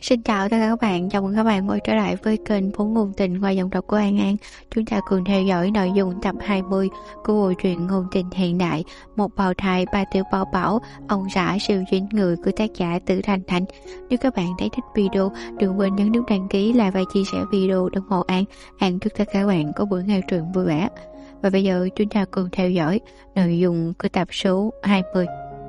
Xin chào tất cả các bạn, chào mừng các bạn quay trở lại với kênh Phố Ngôn Tình qua giọng đọc của An An. Chúng ta cùng theo dõi nội dung tập 20 của bộ truyện ngôn tình hiện đại Một bào thai ba tiểu bảo bảo, ông xã siêu dính người của tác giả Tử Thanh Thanh. Nếu các bạn thấy thích video, đừng quên nhấn nút đăng ký, like và chia sẻ video để ủng hộ An. An chúc tất cả các bạn có buổi nghe truyện vui vẻ. Và bây giờ chúng ta cùng theo dõi nội dung của tập số 20.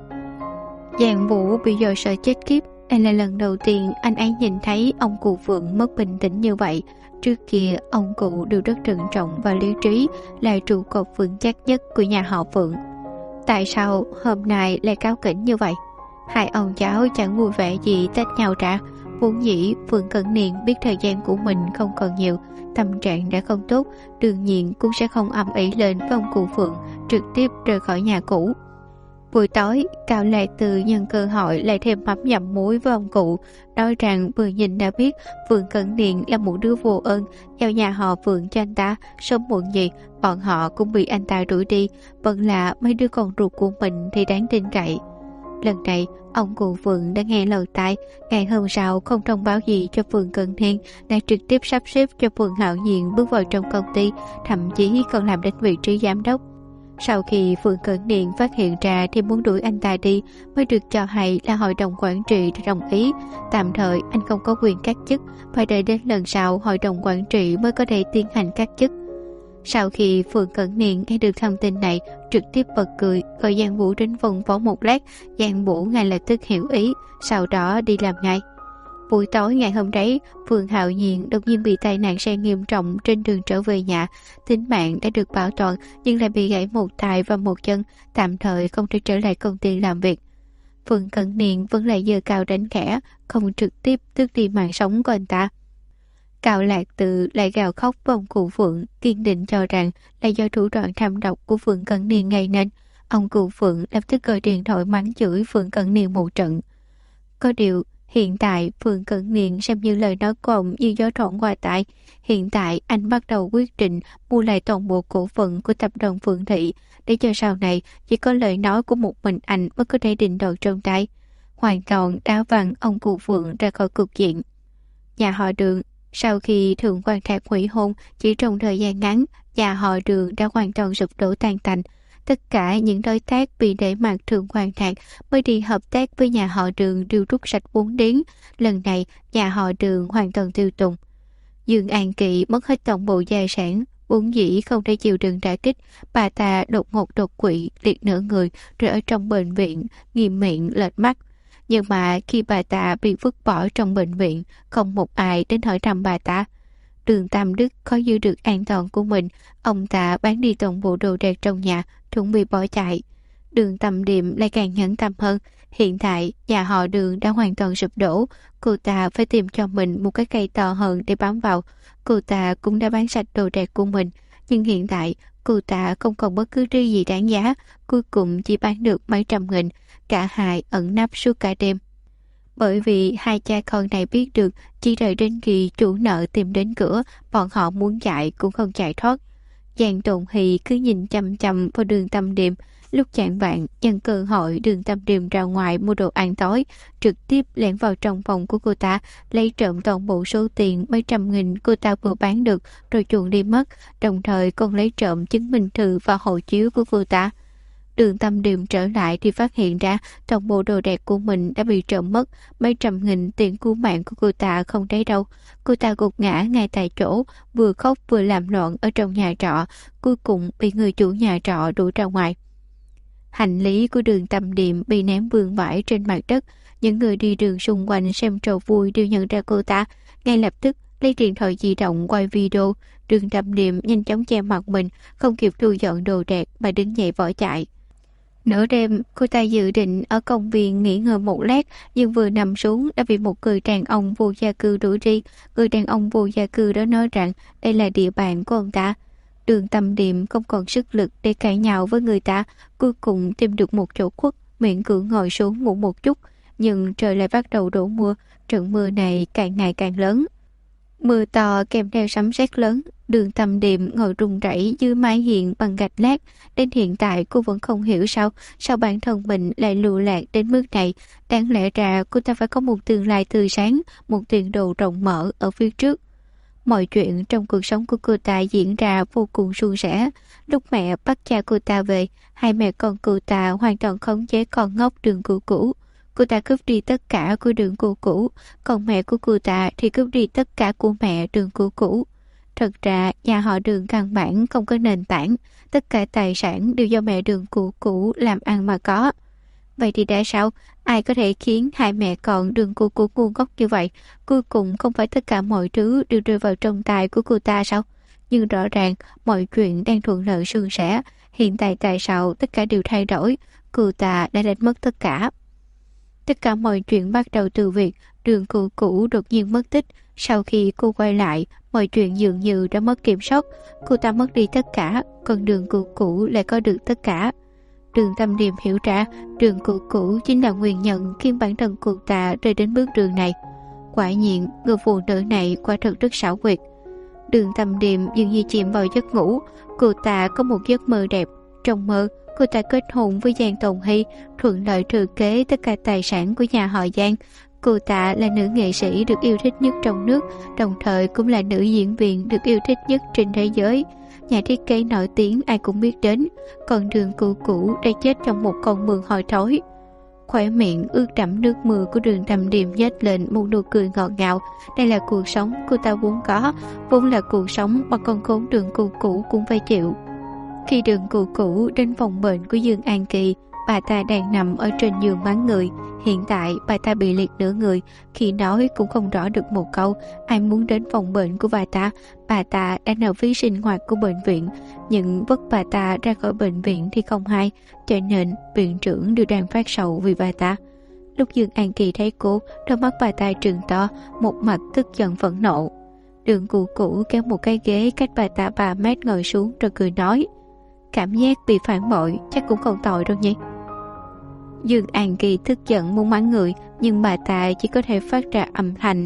Giang Vũ bị dọa sợ chết khiếp. Đây là lần đầu tiên anh ấy nhìn thấy ông cụ Phượng mất bình tĩnh như vậy. Trước kia ông cụ đều rất trân trọng và lý trí, là trụ cột vững chắc nhất của nhà họ Phượng. Tại sao hôm nay lại cáu kỉnh như vậy? Hai ông cháu chẳng vui vẻ gì tách nhau ra. Vốn dĩ Phượng Cẩn Niên biết thời gian của mình không còn nhiều, tâm trạng đã không tốt, đương nhiên cũng sẽ không ầm ĩ lên với ông cụ Phượng, trực tiếp rời khỏi nhà cũ. Buổi tối, Cao Lạc Từ nhân cơ hội lại thêm mắm dặm muối với ông cụ, nói rằng vừa nhìn đã biết Phượng Cẩn Niên là một đứa vô ơn, giao nhà họ Phượng cho anh ta, sớm muộn gì bọn họ cũng bị anh ta đuổi đi, vẫn là mấy đứa con ruột của mình thì đáng tin cậy. Lần này, ông cụ Phượng đã nghe lời tai, ngày hôm sau không thông báo gì cho Phượng Cẩn Niên, đã trực tiếp sắp xếp cho Phượng Hạo Nhiên bước vào trong công ty, thậm chí còn làm đến vị trí giám đốc. Sau khi Phượng Cẩn Niên phát hiện ra thì muốn đuổi anh ta đi, mới được cho hay là hội đồng quản trị đồng ý. Tạm thời anh không có quyền cắt chức, phải đợi đến lần sau hội đồng quản trị mới có thể tiến hành cắt chức. Sau khi Phượng Cẩn Niên nghe được thông tin này, trực tiếp bật cười, gọi Giang Vũ đến phòng phó một lát. Giang Vũ ngay lập tức hiểu ý, sau đó đi làm ngay. Buổi tối ngày hôm đấy, Phượng Hạo Nhiên đột nhiên bị tai nạn xe nghiêm trọng trên đường trở về nhà. Tính mạng đã được bảo toàn nhưng lại bị gãy một tay và một chân, tạm thời không thể trở lại công ty làm việc. Phượng Cẩn Niên vẫn lại giơ cao đánh khẽ, không trực tiếp tước đi mạng sống của anh ta. Cao Lạc Từ lại gào khóc với ông cụ Phượng, kiên định cho rằng là do thủ đoạn thâm độc của Phượng Cẩn Niên gây nên. Ông cụ Phượng lập tức gọi điện thoại mắng chửi Phượng Cẩn Niên một trận. Có điều hiện tại Phượng Cẩn Niên xem như lời nói của ông như gió thoảng qua tai. Hiện tại anh bắt đầu quyết định mua lại toàn bộ cổ phần của tập đoàn Phượng Thị, để cho sau này chỉ có lời nói của một mình anh mới có thể định đoạt trong tay. Hoàn toàn đá văng ông cụ Phượng ra khỏi cục diện. Nhà họ Đường sau khi Thượng quan Thạc hủy hôn, chỉ trong thời gian ngắn, nhà họ Đường đã hoàn toàn sụp đổ tan tành. Tất cả những đối tác bị để mặt Thượng quan Thạc mới đi hợp tác với nhà họ Đường đều rút sạch vốn liếng. Lần này, nhà họ Đường hoàn toàn tiêu tùng. Dương An Kỵ mất hết toàn bộ gia sản, vốn dĩ không thể chịu đựng đả kích. Bà ta đột ngột đột quỵ, liệt nửa người, rồi ở trong bệnh viện, nghiêm miệng lệch mắt. Nhưng mà khi bà ta bị vứt bỏ trong bệnh viện, không một ai đến hỏi thăm bà ta. Đường Tam Đức khó giữ được an toàn của mình, ông ta bán đi toàn bộ đồ đạc trong nhà, chuẩn bị bỏ chạy. Đường Tam Điềm lại càng nhẫn tâm hơn. Hiện tại nhà họ Đường đã hoàn toàn sụp đổ, cô ta phải tìm cho mình một cái cây to hơn để bám vào. Cô ta cũng đã bán sạch đồ đạc của mình, nhưng hiện tại cô ta không còn bất cứ thứ gì đáng giá, cuối cùng chỉ bán được mấy trăm nghìn. Cả hai ẩn nấp suốt cả đêm. Bởi vì hai cha con này biết được chỉ đợi đến khi chủ nợ tìm đến cửa, bọn họ muốn chạy cũng không chạy thoát. Giang Tồn Hì cứ nhìn chăm chăm vào Đường Tam Điềm. Lúc chạng vạng, nhân cơ hội Đường Tam Điềm ra ngoài mua đồ ăn tối, trực tiếp lẻn vào trong phòng của cô ta, lấy trộm toàn bộ số tiền mấy trăm nghìn cô ta vừa bán được rồi chuồn đi mất, đồng thời còn lấy trộm chứng minh thư và hộ chiếu của cô ta. Đường Tam Điềm trở lại thì phát hiện ra toàn bộ đồ đạc của mình đã bị trộm mất, mấy trăm nghìn tiền cứu mạng của cô ta không thấy đâu. Cô ta gục ngã ngay tại chỗ, vừa khóc vừa làm loạn ở trong nhà trọ, cuối cùng bị người chủ nhà trọ đuổi ra ngoài. Hành lý của Đường Tam Điềm bị ném vương vãi trên mặt đất. Những người đi đường xung quanh xem trò vui đều nhận ra cô ta, ngay lập tức lấy điện thoại di động quay video. Đường Tam Điềm nhanh chóng che mặt mình, không kịp thu dọn đồ đạc mà đứng dậy bỏ chạy. Nửa đêm, cô ta dự định ở công viên nghỉ ngơi một lát, nhưng vừa nằm xuống đã bị một người đàn ông vô gia cư đuổi đi. Người đàn ông vô gia cư đó nói rằng đây là địa bàn của ông ta. Đường Tam Điềm không còn sức lực để cãi nhau với người ta, cuối cùng tìm được một chỗ khuất, miễn cưỡng ngồi xuống ngủ một chút. Nhưng trời lại bắt đầu đổ mưa, trận mưa này càng ngày càng lớn. Mưa to kèm theo sấm sét lớn, Đường Tâm Điềm ngồi run rẩy dưới mái hiên bằng gạch lát. Đến hiện tại cô vẫn không hiểu sao bản thân mình lại lùa lạc đến mức này. Đáng lẽ ra cô ta phải có một tương lai tươi sáng, một tiền đồ rộng mở ở phía trước. Mọi chuyện trong cuộc sống của cô ta diễn ra vô cùng suôn sẻ. Lúc mẹ bắt cha cô ta về, hai mẹ con cô ta hoàn toàn khống chế con ngốc Đường Cửu Cửu. Cô ta cướp đi tất cả của Đường Cửu Cửu, còn mẹ của cô ta thì cướp đi tất cả của mẹ Đường Cửu Cửu. Thật ra nhà họ Đường căn bản không có nền tảng, tất cả tài sản đều do mẹ Đường Cửu Cửu làm ăn mà có. Vậy thì tại sao ai có thể khiến hai mẹ con Đường Cửu Cửu ngu ngốc như vậy? Cuối cùng không phải tất cả mọi thứ đều rơi vào trong tay của cô ta sao? Nhưng rõ ràng mọi chuyện đang thuận lợi suôn sẻ. Hiện tại tại sao tất cả đều thay đổi? Cô ta đã đánh mất tất cả. Tất cả mọi chuyện bắt đầu từ việc Đường Cửu Cửu đột nhiên mất tích. Sau khi cô quay lại, mọi chuyện dường như đã mất kiểm soát. Cô ta mất đi tất cả, còn Đường Cửu Cửu lại có được tất cả. Đường Tâm Điềm hiểu ra Đường Cửu Cửu chính là nguyên nhân khiến bản thân cô ta rơi đến bước đường này. Quả nhiên, người phụ nữ này quả thật rất xảo quyệt. Đường Tâm Điềm dường như chìm vào giấc ngủ. Cô ta có một giấc mơ đẹp. Trong mơ, cô ta kết hôn với Giang Tồn Hy, thuận lợi thừa kế tất cả tài sản của nhà họ Giang. Cô ta là nữ nghệ sĩ được yêu thích nhất trong nước, đồng thời cũng là nữ diễn viên được yêu thích nhất trên thế giới. Nhà thiết kế nổi tiếng ai cũng biết đến, còn Đường Cửu Cửu đã chết trong một con mương hôi thối. Khóe miệng ướt đẫm nước mưa của Đường Tâm Điềm nhếch lên một nụ cười ngọt ngào. Đây là cuộc sống cô ta vốn có, vốn là cuộc sống mà con khốn Đường Cửu Cửu cũng phải chịu. Khi Đường Cửu Cửu đến phòng bệnh của Dương An Kỳ, bà ta đang nằm ở trên giường bán người. Hiện tại bà ta bị liệt nửa người, khi nói cũng không rõ được một câu. Ai muốn đến phòng bệnh của bà ta đang ở phía sinh hoạt của bệnh viện, nhưng vất bà ta ra khỏi bệnh viện thì không hay, cho nên viện trưởng đều đang phát sầu vì bà ta. Lúc Dương An Kỳ thấy cô, đôi mắt bà ta trừng to, một mặt tức giận phẫn nộ. Đường Cửu Cửu kéo một cái ghế cách bà ta 3 mét ngồi xuống rồi cười nói: cảm giác bị phản bội chắc cũng không tội đâu nhỉ. Dương An Kỳ tức giận muốn mắng người, nhưng bà ta chỉ có thể phát ra âm thanh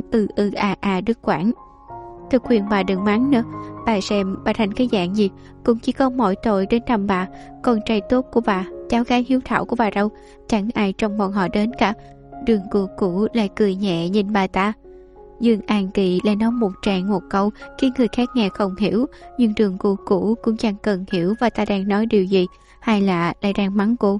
đứt quãng. Tôi khuyên bà đừng mắng nữa. Bà xem bà thành cái dạng gì, cũng chỉ có mỗi tội đến thăm bà. Con trai tốt của bà, cháu gái hiếu thảo của bà đâu, chẳng ai trong bọn họ đến cả. Đường Cửu Cửu lại cười nhẹ nhìn bà ta. Dương An Kỳ lại nói một tràng một câu khiến người khác nghe không hiểu, nhưng Đường Cửu Cửu cũng chẳng cần hiểu bà ta đang nói điều gì, hay là lại đang mắng cô.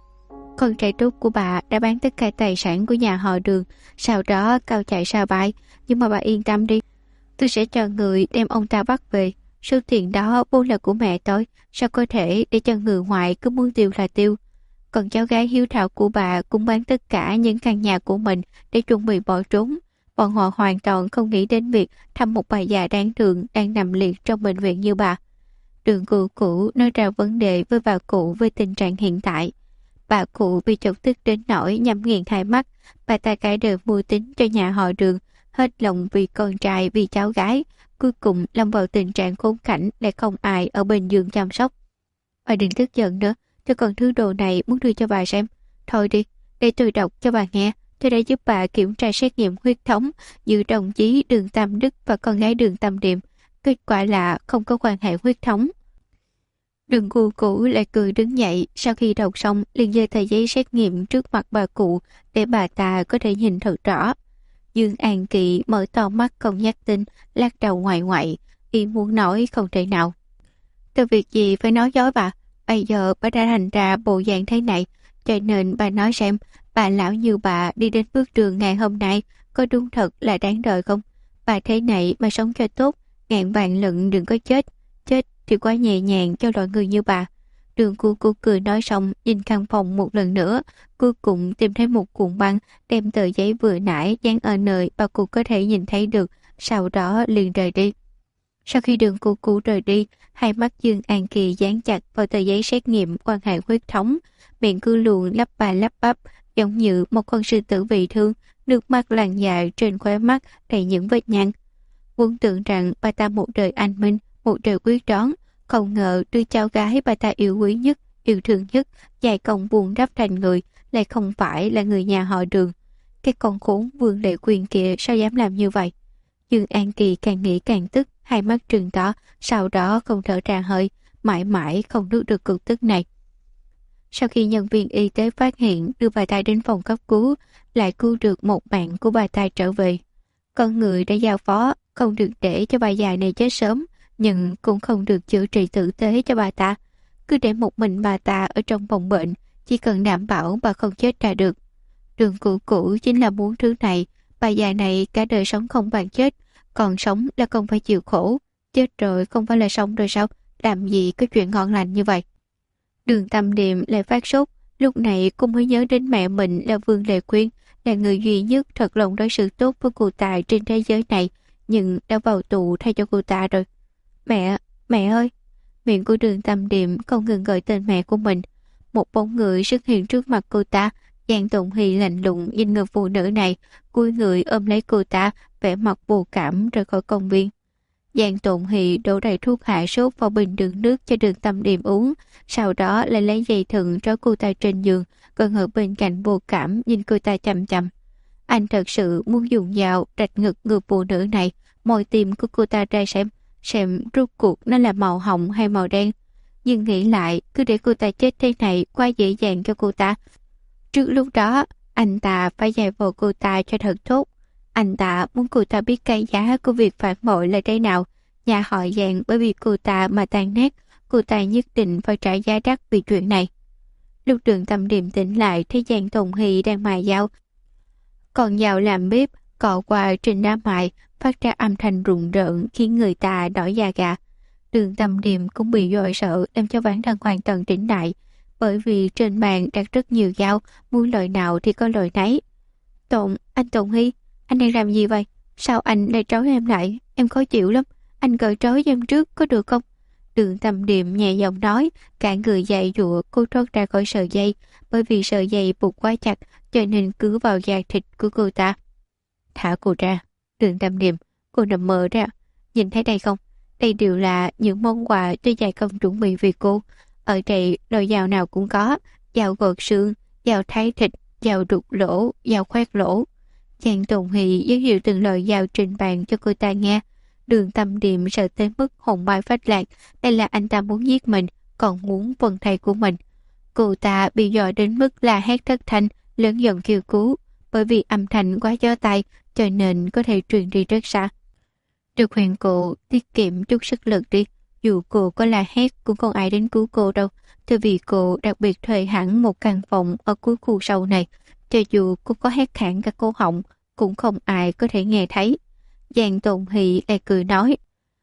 Con trai tốt của bà đã bán tất cả tài sản của nhà họ Đường, sau đó cao chạy xa bay. Nhưng mà bà yên tâm đi, tôi sẽ cho người đem ông ta bắt về. Số tiền đó vốn là của mẹ tôi, sao có thể để cho người ngoại cứ muốn tiêu là tiêu. Còn cháu gái hiếu thảo của bà cũng bán tất cả những căn nhà của mình để chuẩn bị bỏ trốn. Bọn họ hoàn toàn không nghĩ đến việc thăm một bà già đáng thương đang nằm liệt trong bệnh viện như bà. Đường Cửu Cửu nói ra vấn đề với bà cụ về tình trạng hiện tại. Bà cụ bị chọc tức đến nỗi nhắm nghiền hai mắt. Bà ta cả đời mưu tính cho nhà họ Đường, hết lòng vì con trai vì cháu gái, cuối cùng lâm vào tình trạng khốn cảnh lại không ai ở bên giường chăm sóc. Bà đừng tức giận nữa, tôi còn thứ đồ này muốn đưa cho bà xem. Thôi đi, để tôi đọc cho bà nghe. Tôi đã giúp bà kiểm tra xét nghiệm huyết thống giữa đồng chí Đường Tam Đức và con gái Đường Tâm Điềm. Kết quả là không có quan hệ huyết thống. Đường Cửu Cửu lại cười đứng dậy, sau khi đọc xong liền giơ tờ giấy xét nghiệm trước mặt bà cụ để bà ta có thể nhìn thật rõ. Dương An Kỳ mở to mắt không nhắc tin, lắc đầu ngoại ngoại, y muốn nói không thể nào. Từ việc gì phải nói dối bà, bây giờ bà đã thành ra bộ dạng thế này, cho nên bà nói xem, bà lão như bà đi đến bước đường ngày hôm nay có đúng thật là đáng đời không? Bà thế này mà sống cho tốt, ngàn vạn lần đừng có chết thì quá nhẹ nhàng cho loại người như bà. Đường Cửu Cửu cười nói xong, nhìn căn phòng một lần nữa, cuối cùng tìm thấy một cuộn băng, đem tờ giấy vừa nãy dán ở nơi bà cụ có thể nhìn thấy được, sau đó liền rời đi. Sau khi Đường Cửu Cửu rời đi, hai mắt Dương An Kỳ dán chặt vào tờ giấy xét nghiệm quan hệ huyết thống, miệng cứ luôn lắp ba lắp bắp, giống như một con sư tử bị thương, nước mắt lăn dài trên khóe mắt đầy những vết nhăn. Vốn tưởng rằng bà ta một đời anh minh, một đời quyết đoán, không ngờ đứa cháu gái bà ta yêu quý nhất, yêu thương nhất, dài công buồn đắp thành người, lại không phải là người nhà họ Đường. Cái con khốn Vương Lệ Quyền kia sao dám làm như vậy? Dương An Kỳ càng nghĩ càng tức, hai mắt trừng to, sau đó không thở ra hơi, mãi mãi không nuốt được cục tức này. Sau khi nhân viên y tế phát hiện đưa bà ta đến phòng cấp cứu, lại cứu được một mạng của bà ta trở về. Con người đã giao phó không được để cho bà già này chết sớm, nhưng cũng không được chữa trị tử tế cho bà ta. Cứ để một mình bà ta ở trong phòng bệnh, chỉ cần đảm bảo bà không chết ra được. Đường Cửu Cửu chính là muốn thứ này. Bà già này cả đời sống không bằng chết, còn sống là không phải chịu khổ. Chết rồi không phải là sống rồi sao? Làm gì có chuyện ngon lành như vậy? Đường Tâm Điềm lại phát sốt. Lúc này cô mới nhớ đến mẹ mình là Vương Lệ Quyên, là người duy nhất thật lòng đối xử tốt với cô ta trên thế giới này, nhưng đã vào tù thay cho cô ta rồi. Mẹ ơi! Miệng của Đường Tâm Điềm không ngừng gọi tên mẹ của mình. Một bóng người xuất hiện trước mặt cô ta. Giang Tùng Hy lạnh lùng nhìn người phụ nữ này, cúi người ôm lấy cô ta, vẻ mặt vô cảm rời khỏi công viên. Giang Tùng Hy đổ đầy thuốc hạ sốt vào bình đựng nước cho Đường Tâm Điềm uống, sau đó lại lấy dây thừng trói cô ta trên giường, còn ở bên cạnh vô cảm nhìn cô ta chằm chằm. Anh thật sự muốn dùng dao rạch ngực người phụ nữ này, moi tim của cô ta ra xem rốt cuộc nó là màu hồng hay màu đen. Nhưng nghĩ lại, cứ để cô ta chết thế này quá dễ dàng cho cô ta. Trước lúc đó, anh ta phải dạy dỗ cô ta cho thật tốt. Anh ta muốn cô ta biết cái giá của việc phản bội là thế nào. Nhà họ Giang bởi vì cô ta mà tan nát, cô ta nhất định phải trả giá đắt vì chuyện này. Lúc Đường Tâm Điềm tỉnh lại thấy Giang Tùng Hy đang mài dao. Còn dao làm bếp cọ qua trên đá mài, phát ra âm thanh rùng rợn khiến người ta nổi da gà. Đường Tâm Điềm cũng bị dọa sợ làm cho bản thân hoàn toàn tỉnh lại, bởi vì trên bàn đặt rất nhiều dao, muốn loại nào thì có loại nấy. Anh Tùng Hy, anh đang làm gì vậy? Sao anh lại trói em lại? Em khó chịu lắm. Anh cởi trói em trước có được không? Đường Tâm Điềm nhẹ giọng nói, cả người dậy dụa cô thoát ra khỏi sợi dây, bởi vì sợi dây buộc quá chặt cho nên cứ vào da thịt của cô ta. Thả cô ra. Đường Tâm Điềm, cô nằm mơ ra. Nhìn thấy đây không? Đây đều là những món quà cho dạy công chuẩn bị vì cô. Ở đây loại dao nào cũng có, dao gọt xương, dao thái thịt, dao đục lỗ, dao khoét lỗ. Giang Tùng Hy giới thiệu từng loại dao trên bàn cho cô ta nghe. Đường Tâm Điềm sợ tới mức hồn bay phách lạc. Đây là anh ta muốn giết mình, còn muốn phần thầy của mình. Cô ta bị dọa đến mức la hét thất thanh, lớn giọng kêu cứu, bởi vì âm thanh quá chói tai, cho nên có thể truyền đi rất xa. Được khuyên cô tiết kiệm chút sức lực đi, dù cô có la hét cũng không ai đến cứu cô đâu. Từ vì cô đặc biệt thuê hẳn một căn phòng ở cuối khu sâu này, cho dù cô có hét khản cả cổ họng cũng không ai có thể nghe thấy. Giang Tùng Hy lại cười nói,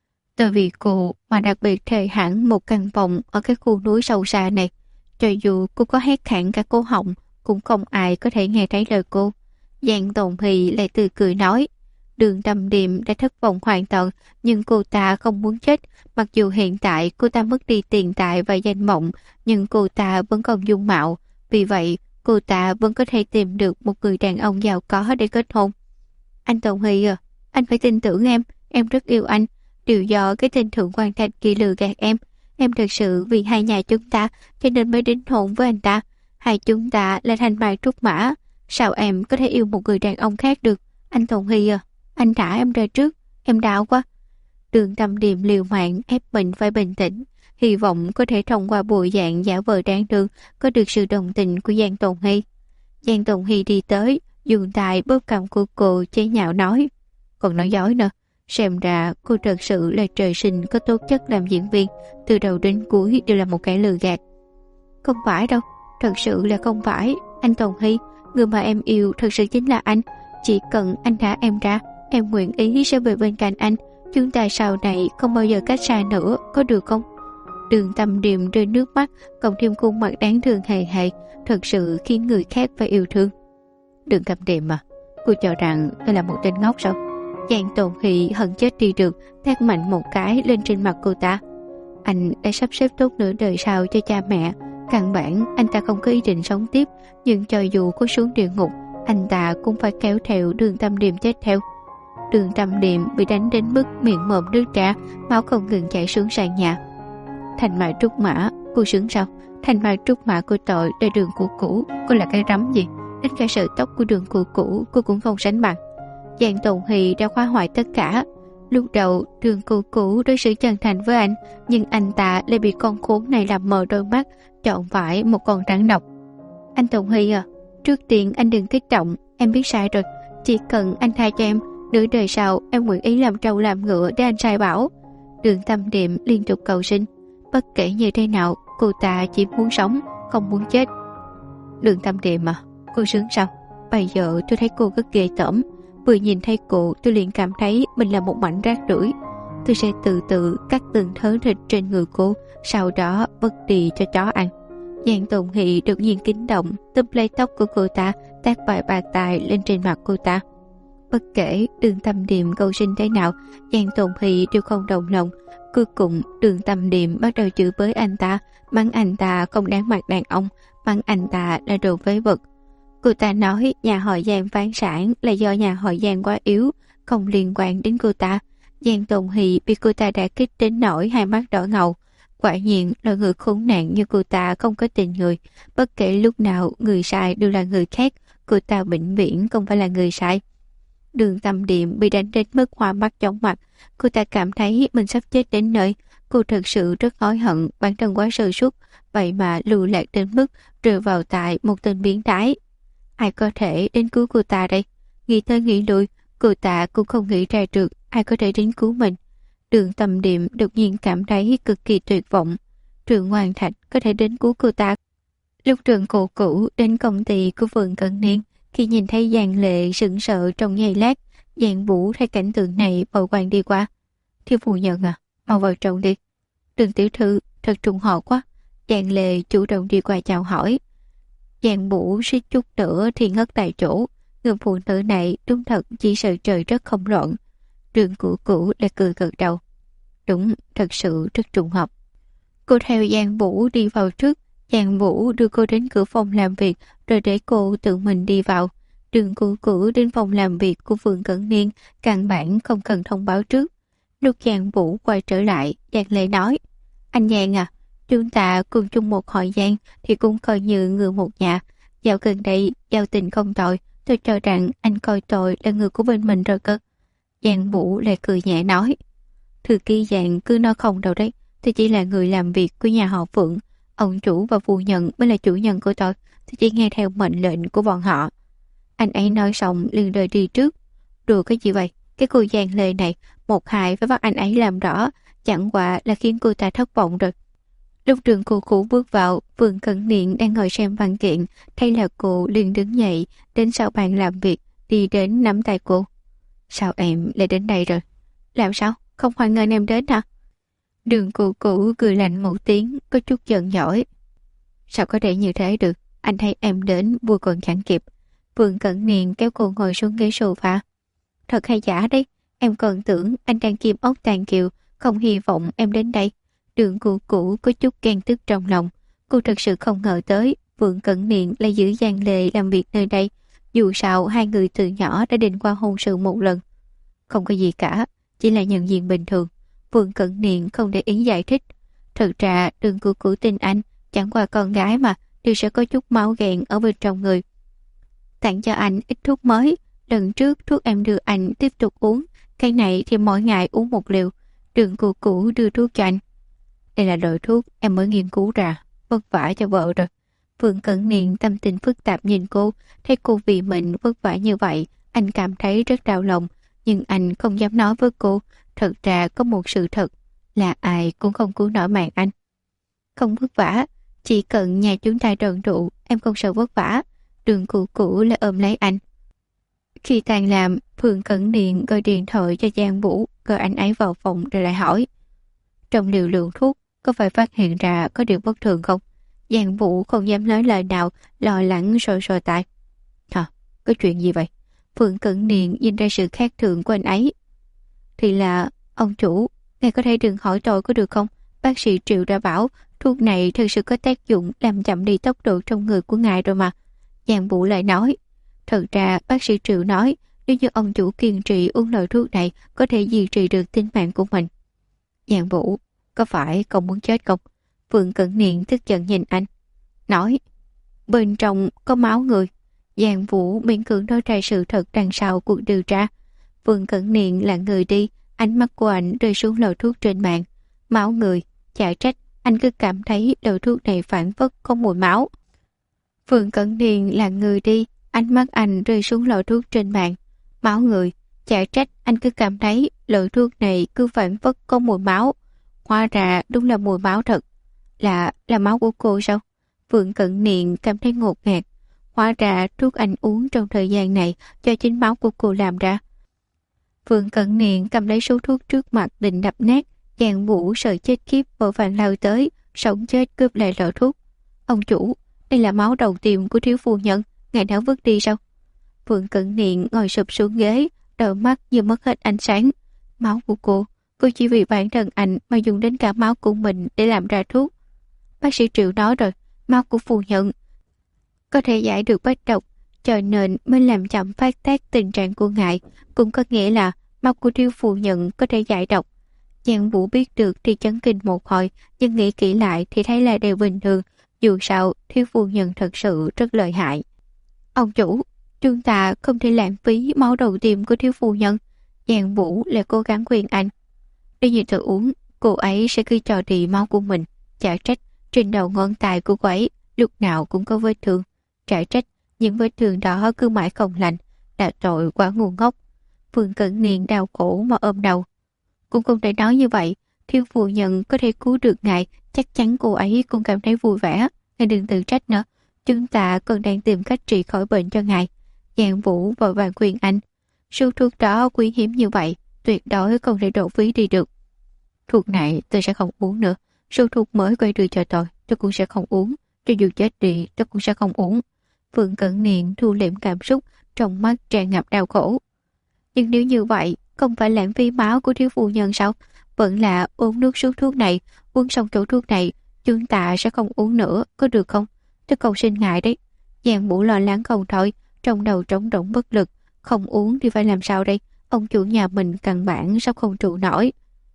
từ vì cô mà đặc biệt thuê hẳn một căn phòng ở cái khu núi sâu xa này, cho dù cô có hét khản cả cổ họng cũng không ai có thể nghe thấy lời cô. Giang Tùng Hy lại tươi cười nói, Đường Tâm Điềm đã thất vọng hoàn toàn, nhưng cô ta không muốn chết. Mặc dù hiện tại cô ta mất đi tiền tài và danh vọng, nhưng cô ta vẫn còn dung mạo. Vì vậy, cô ta vẫn có thể tìm được một người đàn ông giàu có để kết hôn. Anh Tùng Hy à, anh phải tin tưởng em rất yêu anh. Điều do cái tên Thượng Quan Thanh kia lừa gạt em. Em thật sự vì hai nhà chúng ta cho nên mới đính hôn với anh ta. Hai chúng ta là thanh mai trúc mã. Sao em có thể yêu một người đàn ông khác được? Anh Tùng Hy à, anh thả em ra trước, em đau quá. Đường Tâm Điềm liều mạng ép mình phải bình tĩnh, hy vọng có thể thông qua bộ dạng giả vờ đáng thương có được sự đồng tình của Giang Tùng Hy. Giang Tùng Hy đi tới, dùng tay bóp cằm của cô chế nhạo nói, còn nói dối nữa. Xem ra cô thật sự là trời sinh có tố chất làm diễn viên, từ đầu đến cuối đều là một kẻ lừa gạt. Không phải đâu, thật sự là không phải. Anh Tùng Hy, người mà em yêu thật sự chính là anh. Chỉ cần anh thả em ra, em nguyện ý sẽ về bên cạnh anh. Chúng ta sau này không bao giờ cách xa nữa, có được không? Đường Tâm Điềm rơi nước mắt, cộng thêm khuôn mặt đáng thương hề hề, thật sự khiến người khác phải yêu thương. Đường Tâm Điềm à, cô cho rằng đây là một tên ngốc sao? Giang Tùng Hy hận chết đi được, tát mạnh một cái lên trên mặt cô ta. Anh đã sắp xếp tốt nửa đời sau cho cha mẹ. Căn bản anh ta không có ý định sống tiếp, nhưng cho dù có xuống địa ngục, anh ta cũng phải kéo theo Đường Tâm Điềm chết theo. Đường Tâm Điềm bị đánh đến mức miệng mồm nước ra, máu không ngừng chảy xuống sàn nhà. Thành mai trúc mã, cô sướng sao? Thành mai trúc mã của tội là Đường Cửu Cửu, cô là cái rắm gì? Đến cả sợi tóc của Đường Cửu Cửu cô cũng không sánh bằng. Giang Tùng Hy đã phá hoại tất cả. Lúc đầu Đường Cửu Cửu đối xử chân thành với anh, nhưng anh ta lại bị con khốn này làm mờ đôi mắt, chọn phải một con rắn độc. Anh Tùng Hy à, trước tiên anh đừng kích động, em biết sai rồi. Chỉ cần anh tha cho em, nửa đời sau em nguyện ý làm trâu làm ngựa để anh sai bảo. Đường Tâm Điềm liên tục cầu xin. Bất kể như thế nào, cô ta chỉ muốn sống, không muốn chết. Đường Tâm Điềm à, cô sướng sao? Bây giờ tôi thấy cô rất ghê tởm. Vừa nhìn thấy cô tôi liền cảm thấy mình là một mảnh rác rưởi. Tôi sẽ từ từ cắt từng thớ thịt trên người cô, sau đó vứt đi cho chó ăn. Giang Tùng Hy đột nhiên kích động, túm lấy tóc của cô ta, tát vài bàn tay lên trên mặt cô ta. Bất kể Đường Tâm Điềm cầu xin thế nào, Giang Tùng Hy đều không đồng lòng. Cuối cùng Đường Tâm Điềm bắt đầu chửi bới anh ta, mắng anh ta không đáng mặt đàn ông, mắng anh ta là đồ phế vật. Cô ta nói nhà họ Giang phá sản là do nhà họ Giang quá yếu, không liên quan đến cô ta. Giang Tùng Hy bị cô ta đả kích đến nỗi hai mắt đỏ ngầu. Quả nhiên là người khốn nạn như cô ta không có tình người. Bất kể lúc nào người sai đều là người khác, cô ta vĩnh viễn không phải là người sai. Đường Tâm Điềm bị đánh đến mức hoa mắt chóng mặt. Cô ta cảm thấy mình sắp chết đến nơi. Cô thật sự rất hối hận bản thân quá sơ suất, vậy mà lưu lạc đến mức rơi vào tại một tên biến thái. Ai có thể đến cứu cô ta đây? Nghĩ tới nghĩ lui, cô ta cũng không nghĩ ra được ai có thể đến cứu mình. Đường Tâm Điềm đột nhiên cảm thấy cực kỳ tuyệt vọng. Trường Hoàng Thạch có thể đến cứu cô ta. Lúc Trường Cổ Cửu đến công ty của Vườn Cận Niên, khi nhìn thấy Giang Lệ sững sờ trong giây lát, Giang Vũ thấy cảnh tượng này vội vàng đi qua. Thiếu phu nhân à, mau vào trong đi. Đường tiểu thư, thật trùng hợp quá. Giang Lệ chủ động đi qua chào hỏi. Giang Vũ suýt chút nữa thì ngất tại chỗ. Người phụ nữ này đúng thật chỉ sợ trời rất không loạn. Đường Cửu Cửu đã cười gật đầu. Đúng, thật sự rất trùng hợp. Cô theo Giang Vũ đi vào trước. Giang Vũ đưa cô đến cửa phòng làm việc rồi để cô tự mình đi vào. Đường Cửu Cửu đến phòng làm việc của Vườn Cận Niên, căn bản không cần thông báo trước. Lúc Giang Vũ quay trở lại, Giang Lệ nói: Anh Giang à, chúng ta cùng chung một hội Giang thì cũng coi như người một nhà. Dạo gần đây giao tình không tồi, tôi cho rằng anh coi tôi là người của bên mình rồi cơ. Giang Vũ lại cười nhẹ nói: Thư ký Giang cứ nói không đâu đấy, tôi chỉ là người làm việc của nhà họ Phượng. Ông chủ và phu nhân mới là chủ nhân của tôi chỉ nghe theo mệnh lệnh của bọn họ. Anh ấy nói xong liền rời đi trước. Đùa cái gì vậy? Cái cô Giang Lê này, một hai phải bắt anh ấy làm rõ, chẳng qua là khiến cô ta thất vọng rồi. Lúc Đường Cô Cũ bước vào, Vườn Cận Niên đang ngồi xem văn kiện, thấy là cô liền đứng dậy, đến sau bàn làm việc, đi đến nắm tay cô. Sao em lại đến đây rồi? Làm sao? Không hoan nghênh em đến hả? Đường Cô Cũ cười lạnh một tiếng, có chút giận dỗi. Sao có thể như thế được? Anh thấy em đến vui còn chẳng kịp. Vườn Cận Niên kéo cô ngồi xuống ghế sofa. Thật hay giả đấy, em còn tưởng anh đang kim ốc tàn kiều, không hy vọng em đến đây. Đường Cô Cũ có chút ghen tức trong lòng. Cô thật sự không ngờ tới Vườn Cận Niên lại giữ Giang Lệ làm việc nơi đây. Dù sao hai người từ nhỏ đã định qua hôn sự một lần. Không có gì cả, chỉ là nhân viên bình thường. Vườn Cận Niên không để ý giải thích. Thật ra Đường Cô Cũ tin anh, chẳng qua con gái mà, đều sẽ có chút máu ghen ở bên trong người. Tặng cho anh ít thuốc mới. Lần trước thuốc em đưa anh tiếp tục uống, cái này thì mỗi ngày uống một liều. Đường Cô Cũ đưa thuốc cho anh. Đây là loại thuốc em mới nghiên cứu ra, vất vả cho vợ rồi. Vườn Cận Niên tâm tình phức tạp nhìn cô, thấy cô vì mình vất vả như vậy, anh cảm thấy rất đau lòng, nhưng anh không dám nói với cô. Thật ra có một sự thật là ai cũng không cứu nổi mạng anh. Không vất vả, chỉ cần nhà chúng ta tròn trụ, em không sợ vất vả. Đường Cô Cũ lại ôm lấy anh. Khi tan làm, Vườn Cận Niên gọi điện thoại cho Giang Vũ, gọi anh ấy vào phòng rồi lại hỏi: Trong liều lượng thuốc, có phải phát hiện ra có điều bất thường không? Giang Vũ không dám nói lời nào, lo lắng sờ tai. Hả? Có chuyện gì vậy? Vườn Cận Niên nhìn ra sự khác thường của anh ấy. Thì là, ông chủ, ngài có thể đừng hỏi tôi có được không? Bác sĩ Triệu đã bảo thuốc này thực sự có tác dụng làm chậm đi tốc độ trong người của ngài rồi mà. Giang Vũ lại nói: Thật ra bác sĩ Triệu nói nếu như ông chủ kiên trì uống loại thuốc này có thể duy trì được tính mạng của mình. Giang Vũ, có phải cậu muốn chết không? Vườn Cận Niên tức giận nhìn anh, nói: Bên trong có máu người. Giang Vũ miễn cưỡng nói ra sự thật đằng sau cuộc điều tra. Vương Cẩn Niên là người đi, ánh mắt của anh rơi xuống lọ thuốc trên bàn. Máu người, chả trách, anh cứ cảm thấy lọ thuốc này phản phất có mùi máu. Vương Cẩn Niên là người đi, ánh mắt anh rơi xuống lọ thuốc trên bàn. Máu người, chả trách anh cứ cảm thấy lọ thuốc này cứ phản phất có mùi máu. Hóa ra đúng là mùi máu thật. Là máu của cô sao? Vương Cẩn Niên cảm thấy ngột ngạt. Hóa ra thuốc anh uống trong thời gian này cho chính máu của cô làm ra. Vương Cẩn Niên cầm lấy số thuốc trước mặt định đập nát. Giang Vũ sợ chết khiếp vội vàng lao tới, sống chết cướp lại lọ thuốc. Ông chủ, đây là máu đầu tiên của thiếu phu nhân, ngài đã vứt đi sao? Vương Cẩn Niên ngồi sụp xuống ghế, đôi mắt như mất hết ánh sáng. Máu của cô chỉ vì bản thân anh mà dùng đến cả máu của mình để làm ra thuốc. Bác sĩ Triệu nói rồi, máu của phu nhân có thể giải được bách độc, cho nên mới làm chậm phát tác tình trạng của ngài, cũng có nghĩa là máu của thiếu phu nhân có thể giải độc. Giang Vũ biết được thì chấn kinh một hồi, nhưng nghĩ kỹ lại thì thấy là đều bình thường, dù sao thiếu phu nhân thật sự rất lợi hại. Ông chủ, chúng ta không thể lãng phí máu đầu tiên của thiếu phu nhân. Giang Vũ lại cố gắng khuyên anh. Nếu như thử uống, cô ấy sẽ cứ cho đi máu của mình. Chả trách trên đầu ngón tay của cô ấy lúc nào cũng có vết thương. Chả trách những vết thương đó cứ mãi không lành, là tội quá ngu ngốc. Vương Cẩn Niên đau khổ mà ôm đầu. Cũng không thể nói như vậy, thiếu phu nhân có thể cứu được ngài, chắc chắn cô ấy cũng cảm thấy vui vẻ. Ngài đừng tự trách nữa, chúng ta còn đang tìm cách trị khỏi bệnh cho ngài. Giang Vũ vội vàng khuyên anh. Số thuốc đó quý hiếm như vậy, tuyệt đối không thể đổ phí đi được. Thuốc này tôi sẽ không uống nữa. Số thuốc mới quay đưa cho tôi cũng sẽ không uống. Cho dù chết đi, tôi cũng sẽ không uống. Vương Cẩn Niên thu liễm cảm xúc, trong mắt tràn ngập đau khổ. Nhưng nếu như vậy, không phải lãng phí máu của thiếu phu nhân sao? Vẫn là uống nước số thuốc này, uống xong chỗ thuốc này, chúng ta sẽ không uống nữa, có được không? Tôi cầu xin ngài đấy. Giang Vũ lo lắng không thôi, trong đầu trống rỗng bất lực. Không uống thì phải làm sao đây? Ông chủ nhà mình căn bản sao không trụ nổi.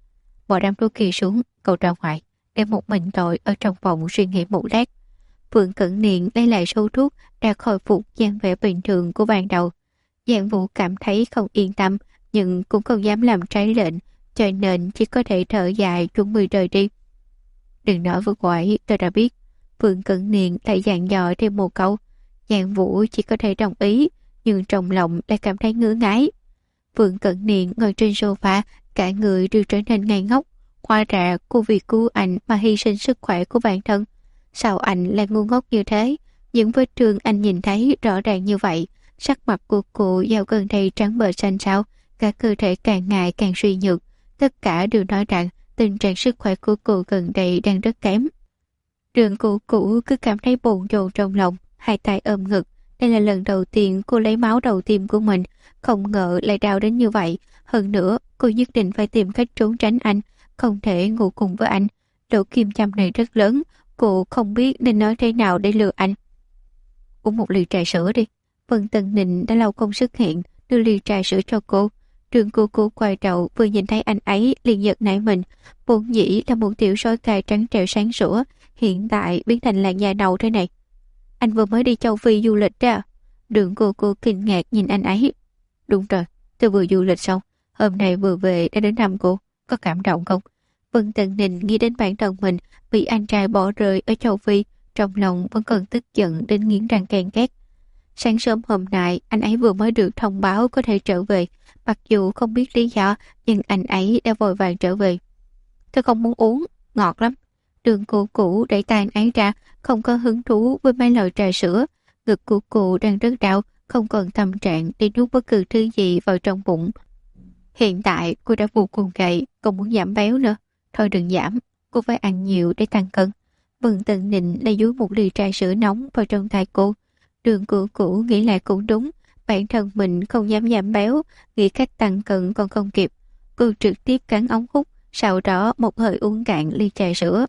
Bỏ đám thuốc kia xuống, cậu ra ngoài, để một mình tôi ở trong phòng suy nghĩ một lát. Vương Cẩn Niên lấy lại số thuốc, đã khôi phục dáng vẻ bình thường của ban đầu. Giang Vũ cảm thấy không yên tâm, nhưng cũng không dám làm trái lệnh, cho nên chỉ có thể thở dài chuẩn bị rời đi. Đừng nói với cô ấy, tôi đã biết. Vương Cẩn Niên lại dặn dò thêm một câu. Giang Vũ chỉ có thể đồng ý, nhưng trong lòng lại cảm thấy ngứa ngáy. Vương Cẩn Niên ngồi trên sofa, cả người đều trở nên ngây ngốc. Hóa ra cô vì cứu anh mà hy sinh sức khỏe của bản thân. Sao anh lại ngu ngốc như thế? Những vết thương anh nhìn thấy rõ ràng như vậy. Sắc mặt của cô dạo gần đây trắng bệch xanh xao, cả cơ thể càng ngày càng suy nhược. Tất cả đều nói rằng tình trạng sức khỏe của cô gần đây đang rất kém. Đường cũ cứ cảm thấy bồn chồn trong lòng, hai tay ôm ngực. Đây là lần đầu tiên cô lấy máu đầu tiên của mình, không ngờ lại đau đến như vậy. Hơn nữa, cô nhất định phải tìm cách trốn tránh anh, không thể ngủ cùng với anh. Lỗ kim châm này rất lớn, cô không biết nên nói thế nào để lừa anh. Uống một ly trà sữa đi. Vân Tần Nịnh đã lâu không xuất hiện, đưa ly trà sữa cho cô. Đường cô quay đầu vừa nhìn thấy anh ấy liền giật nảy mình. Vốn dĩ là một tiểu sói cài trắng trẻo sáng sủa, hiện tại biến thành làn da nâu thế này. Anh vừa mới đi châu Phi du lịch ra. Đường cô kinh ngạc nhìn anh ấy. Đúng rồi, tôi vừa du lịch xong, hôm nay vừa về đã đến thăm cô. Có cảm động không? Vân Tần Nịnh nghĩ đến bản thân mình bị anh trai bỏ rơi ở châu Phi, trong lòng vẫn còn tức giận đến nghiến răng ken két. Sáng sớm hôm nay, anh ấy vừa mới được thông báo có thể trở về. Mặc dù không biết lý do, nhưng anh ấy đã vội vàng trở về. Tôi không muốn uống, ngọt lắm. Đường cô cũ đẩy tay anh ấy ra, không có hứng thú với mấy loại trà sữa. Ngực của cô đang rất đau, không còn tâm trạng để nuốt bất cứ thứ gì vào trong bụng. Hiện tại cô đã vô cùng gầy, còn muốn giảm béo nữa. Thôi đừng giảm, cô phải ăn nhiều để tăng cân. Vân Tần Nịnh lấy dúi một ly trà sữa nóng vào trong tay cô. Đường cũ nghĩ lại cũng đúng, bản thân mình không dám giảm béo, nghĩ cách tăng cân còn không kịp. Cô trực tiếp cắn ống hút, sau đó một hơi uống cạn ly trà sữa.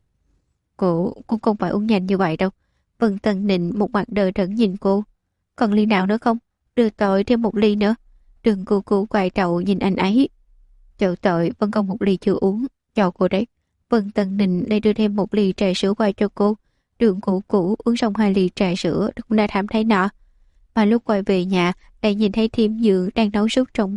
Cô cũng không phải uống nhanh như vậy đâu. Vân Tần Nịnh một mặt đờ đẫn nhìn cô. Còn ly nào nữa không? Đưa tội thêm một ly nữa. Đường cô quay đầu nhìn anh ấy. Chợ tội vẫn còn một ly chưa uống, cho cô đấy. Vân Tần Nịnh lại đưa thêm một ly trà sữa qua cho cô. Đường cũ uống xong 2 ly trà sữa cũng đã thảm thấy nọ. Mà lúc quay về nhà lại nhìn thấy Thiêm Dương đang nấu súp trong bếp,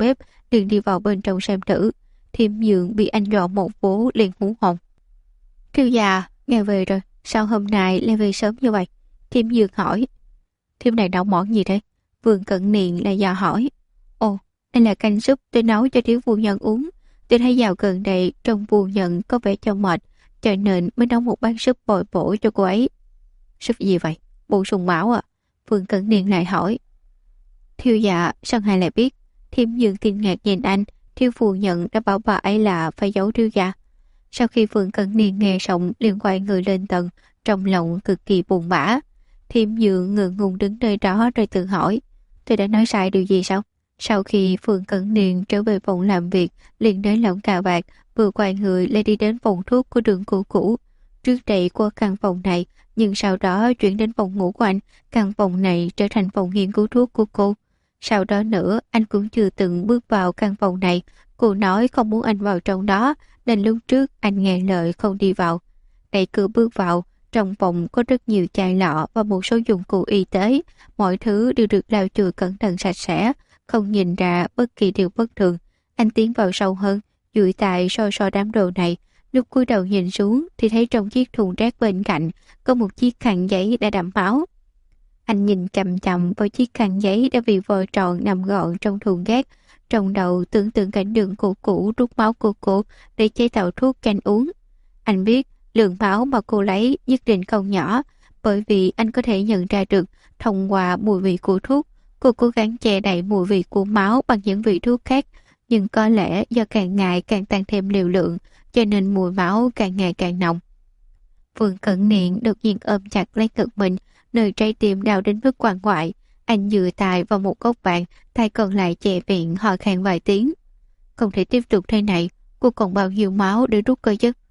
liền đi vào bên trong xem thử. Thiêm Dượng bị anh dọa một vố liền hú hồn. Thiếu già, nghe về rồi, sao hôm nay lại về sớm như vậy? Thiêm Dượng hỏi. Thiêm này nấu món gì thế? Vương Cận Niên lại dò hỏi. Ồ, đây là canh súp tôi nấu cho thiếu phu nhân uống. Tôi thấy dạo gần đây trong phu nhân có vẻ cho mệt, cho nên mới nấu một bát súp bồi bổ cho cô ấy. Súp gì vậy? Bổ sung máu à? Vương Cận Niên lại hỏi. Thiếu dạ, sao ngài lại biết? Thiêm Dương kinh ngạc nhìn anh, thiếu phu nhận đã bảo bà ấy là phải giấu thiếu gia. Sau khi Vương Cận Niên nghe xong liền quay người lên tầng, trong lòng cực kỳ buồn bã. Thiêm Dương ngượng ngùng đứng nơi đó rồi tự hỏi, tôi đã nói sai điều gì sao? Sau khi Vương Cận Niên trở về phòng làm việc, liền đến lỏng cà vạt, vừa quay người lại đi đến phòng thuốc của Đường Cũ Cũ. Trước đây qua căn phòng này, nhưng sau đó chuyển đến phòng ngủ của anh, căn phòng này trở thành phòng nghiên cứu thuốc của cô. Sau đó nữa, anh cũng chưa từng bước vào căn phòng này. Cô nói không muốn anh vào trong đó, nên lúc trước anh nghe lời không đi vào. Đẩy cửa bước vào, trong phòng có rất nhiều chai lọ và một số dụng cụ y tế. Mọi thứ đều được lau chùi cẩn thận sạch sẽ, không nhìn ra bất kỳ điều bất thường. Anh tiến vào sâu hơn, duỗi tay so đám đồ này. Lúc cúi đầu nhìn xuống thì thấy trong chiếc thùng rác bên cạnh có một chiếc khăn giấy đã đẫm máu. Anh nhìn chằm chằm vào chiếc khăn giấy đã bị vò tròn nằm gọn trong thùng rác. Trong đầu tưởng tượng cảnh Đường Cũ Cũ rút máu của cô để chế tạo thuốc cho anh uống. Anh biết lượng máu mà cô lấy nhất định không nhỏ, bởi vì anh có thể nhận ra được thông qua mùi vị của thuốc. Cô cố gắng che đậy mùi vị của máu bằng những vị thuốc khác, nhưng có lẽ do càng ngày càng tăng thêm liều lượng, cho nên mùi máu càng ngày càng nồng. Vương Cận Niên đột nhiên ôm chặt lấy ngực mình, nơi trái tim đau đến mức quằn quại. Anh dựa tay vào một góc bàn, tay còn lại che miệng ho khan vài tiếng. Không thể tiếp tục thế này, cô còn bao nhiêu máu để rút cơ chứ?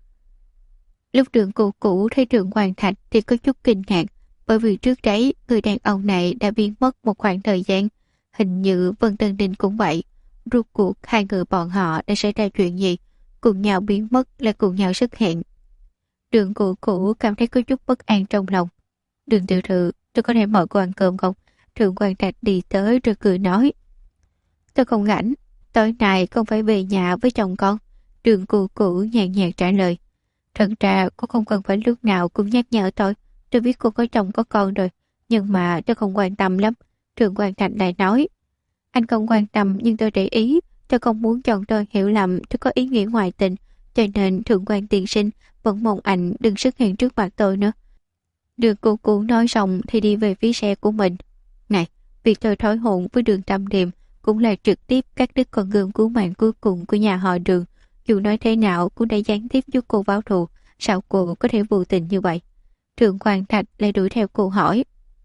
Lúc Đường Cũ Cũ thấy Trượng Hoàng Thạch thì có chút kinh ngạc, bởi vì trước đấy người đàn ông này đã biến mất một khoảng thời gian. Hình như Vân Tân Đình cũng vậy. Rốt cuộc hai người bọn họ đã xảy ra chuyện gì? Cùng nhau biến mất là cùng nhau xuất hiện. Đường Cũ Cũ cảm thấy có chút bất an trong lòng. Đường tiểu thư, tôi có thể mời cô ăn cơm không? Trượng Hoàng Thạch đi tới rồi cười nói. Tôi không rảnh, tối nay không phải về nhà với chồng con. Đường Cũ Cũ nhàn nhạt trả lời. Thật ra cô không cần phải lúc nào cũng nhắc nhở tôi biết cô có chồng có con rồi, nhưng mà tôi không quan tâm lắm. Trượng Hoàng Thạch lại nói. Anh không quan tâm nhưng tôi để ý, tôi không muốn chồng tôi hiểu lầm tôi có ý nghĩa ngoại tình, cho nên Thượng quan tiên sinh vẫn mong anh đừng xuất hiện trước mặt tôi nữa. Đường Cũ Cũ nói xong thì đi về phía xe của mình. Này, việc tôi thối hôn với Đường Tâm Điềm cũng là trực tiếp cắt đứt con gươm cứu mạng cuối cùng của nhà họ Đường. Dù nói thế nào cũng đã gián tiếp giúp cô báo thù, sao cô có thể vô tình như vậy? Thượng quan Thạch lại đuổi theo cô hỏi.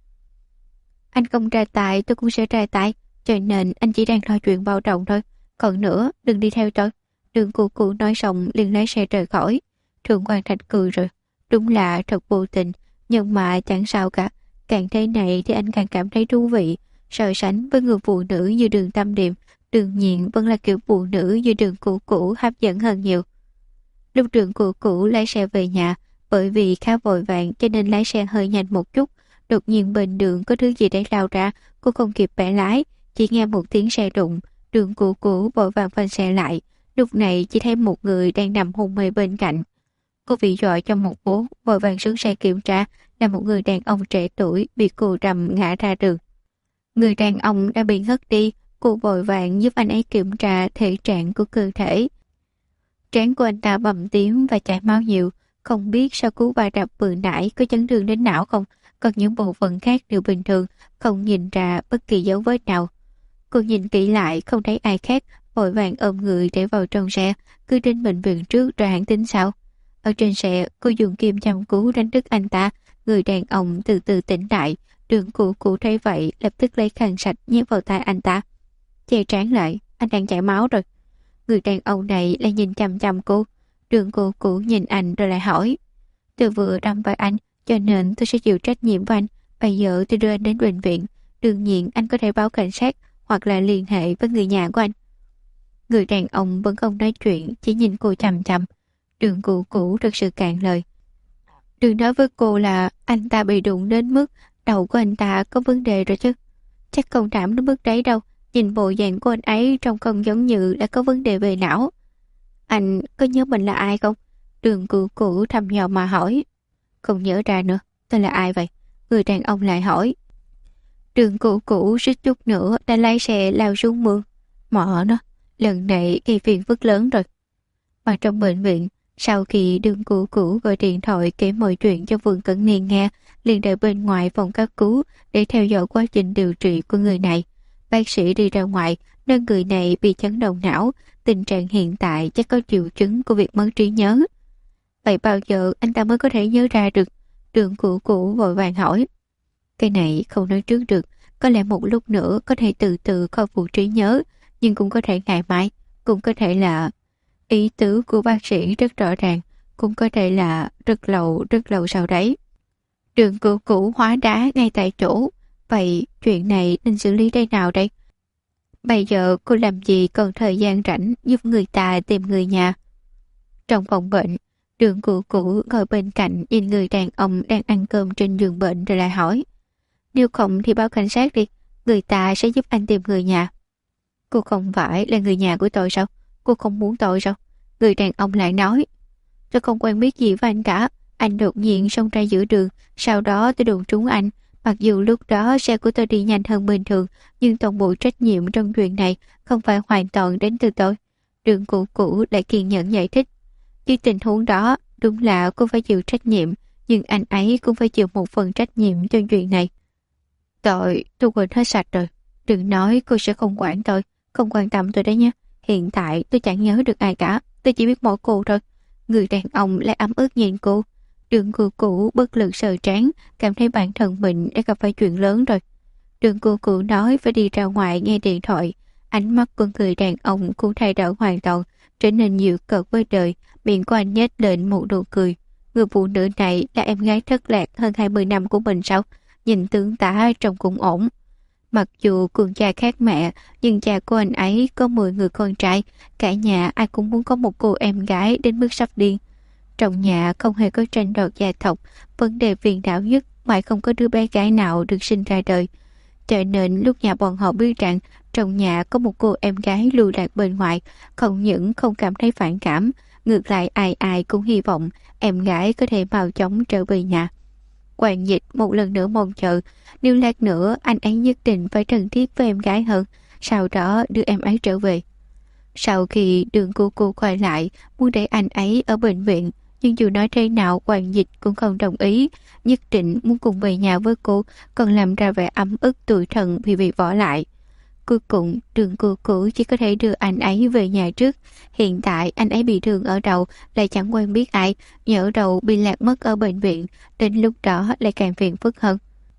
Anh không ra tay tôi cũng sẽ ra tay, cho nên anh chỉ đang lo chuyện bao trọng thôi. Còn nữa, đừng đi theo tôi. Đường Cũ Cũ nói xong liền lái xe rời khỏi. Thượng quan Thạch cười rồi. Đúng là thật vô tình, nhưng mà chẳng sao cả. Càng thế này thì anh càng cảm thấy thú vị. So sánh với người phụ nữ như Đường Tâm Điềm, đương nhiên vẫn là kiểu phụ nữ như Đường Cũ Cũ hấp dẫn hơn nhiều. Lúc Đường Cũ Cũ lái xe về nhà, bởi vì khá vội vàng cho nên lái xe hơi nhanh một chút. Đột nhiên bên đường có thứ gì đấy lao ra, cô không kịp bẻ lái, chỉ nghe một tiếng xe đụng. Đường Cũ Cũ vội vàng phanh xe lại. Lúc này chỉ thấy một người đang nằm hôn mê bên cạnh. Cô bị dọa cho một bố, vội vàng xuống xe kiểm tra, là một người đàn ông trẻ tuổi bị cô rầm ngã ra đường. Người đàn ông đã bị ngất đi, cô vội vàng giúp anh ấy kiểm tra thể trạng của cơ thể. Trán của anh ta bầm tím và chảy máu nhiều, không biết sau cú va đập vừa nãy có chấn thương đến não không, còn những bộ phận khác đều bình thường, không nhìn ra bất kỳ dấu vết nào. Cô nhìn kỹ lại không thấy ai khác, vội vàng ôm người để vào trong xe, cứ đến bệnh viện trước rồi hãng tính sau. Ở trên xe, cô dùng kim châm cứu đánh đứt anh ta, người đàn ông từ từ tỉnh lại. Đường Cũ Cũ thấy vậy lập tức lấy khăn sạch nhét vào tay anh ta. Che trán lại, anh đang chảy máu rồi. Người đàn ông này lại nhìn chăm chăm cô. Đường Cũ Cũ nhìn anh rồi lại hỏi. Tôi vừa đâm vào anh, cho nên tôi sẽ chịu trách nhiệm với anh. Bây giờ tôi đưa anh đến bệnh viện. Đương nhiên anh có thể báo cảnh sát hoặc là liên hệ với người nhà của anh. Người đàn ông vẫn không nói chuyện, chỉ nhìn cô chăm chăm. Đường Cũ Cũ thật sự cạn lời. Đừng nói với cô là anh ta bị đụng đến mức đầu của anh ta có vấn đề rồi chứ. Chắc không thảm đến mức đấy đâu. Nhìn bộ dạng của anh ấy trông không giống như đã có vấn đề về não. Anh có nhớ mình là ai không? Đường Cửu Cửu thầm nhò mà hỏi. Không nhớ ra nữa, tôi là ai vậy? Người đàn ông lại hỏi. Đường Cửu Cửu suýt chút nữa đã lái xe lao xuống mương. Mọ nó, lần này gây phiền phức lớn rồi. Mà trong bệnh viện, sau khi Đường Cửu Cửu gọi điện thoại kể mọi chuyện cho Vương Cẩn Niên nghe, liền đợi bên ngoài phòng cấp cứu để theo dõi quá trình điều trị của người này. Bác sĩ đi ra ngoài, nơi người này bị chấn động não, tình trạng hiện tại chắc có triệu chứng của việc mất trí nhớ. Vậy bao giờ anh ta mới có thể nhớ ra được? Đường Cửu Cửu vội vàng hỏi. Cái này không nói trước được, có lẽ một lúc nữa có thể từ từ khôi phục trí nhớ, nhưng cũng có thể ngày mai, cũng có thể là... Ý tứ của bác sĩ rất rõ ràng, cũng có thể là rất lâu sau đấy. Đường Cửu Cửu hóa đá ngay tại chỗ. Vậy chuyện này nên xử lý thế nào đây? Bây giờ cô làm gì còn thời gian rảnh giúp người ta tìm người nhà? Trong phòng bệnh, Đường Cửu Cửu ngồi bên cạnh nhìn người đàn ông đang ăn cơm trên giường bệnh rồi lại hỏi. Nếu không thì báo cảnh sát đi, người ta sẽ giúp anh tìm người nhà. Cô không phải là người nhà của tôi sao? Cô không muốn tôi sao? Người đàn ông lại nói. Tôi không quen biết gì với anh cả. Anh đột nhiên xông ra giữa đường, sau đó tôi đụng trúng anh. Mặc dù lúc đó xe của tôi đi nhanh hơn bình thường, nhưng toàn bộ trách nhiệm trong chuyện này không phải hoàn toàn đến từ tôi. Đường Cửu Cửu lại kiên nhẫn giải thích. Dưới tình huống đó, đúng là cô phải chịu trách nhiệm, nhưng anh ấy cũng phải chịu một phần trách nhiệm cho chuyện này. Tôi quên hết sạch rồi. Đừng nói cô sẽ không quản tôi, không quan tâm tôi đấy nhé. Hiện tại tôi chẳng nhớ được ai cả, tôi chỉ biết mỗi cô thôi. Người đàn ông lại ấm ức nhìn cô. Đường Cửu Cửu bất lực sờ trán, cảm thấy bản thân mình đã gặp phải chuyện lớn rồi. Đường Cửu Cửu nói phải đi ra ngoài nghe điện thoại. Ánh mắt của người đàn ông cũng thay đổi hoàn toàn, trở nên dịu cợt với đời, miệng của anh nhếch lên một nụ cười. Người phụ nữ này là em gái thất lạc hơn 20 năm của mình sao? Nhìn tướng tá trông cũng ổn. Mặc dù cùng cha khác mẹ, nhưng cha của anh ấy có 10 người con trai, cả nhà ai cũng muốn có một cô em gái đến mức sắp điên. Trong nhà không hề có tranh đoạt gia tộc, vấn đề phiền não nhất mà không có đứa bé gái nào được sinh ra đời. Cho nên lúc nhà bọn họ biết rằng trong nhà có một cô em gái lưu lạc bên ngoài, không những không cảm thấy phản cảm, ngược lại ai ai cũng hy vọng em gái có thể mau chóng trở về nhà. Quản Dịch một lần nữa mong chờ, nếu lát nữa anh ấy nhất định phải thân thiết với em gái hơn, sau đó đưa em ấy trở về. Sau khi Đường Cửu Cửu quay lại, muốn để anh ấy ở bệnh viện, nhưng dù nói thế nào Quản Dịch cũng không đồng ý, nhất định muốn cùng về nhà với cô, còn làm ra vẻ ấm ức tủi thân vì bị bỏ lại. Cuối cùng, Đường Cửu Cửu chỉ có thể đưa anh ấy về nhà trước. Hiện tại anh ấy bị thương ở đầu, lại chẳng quen biết ai, nhỡ đầu bị lạc mất ở bệnh viện, đến lúc đó lại càng phiền phức hơn.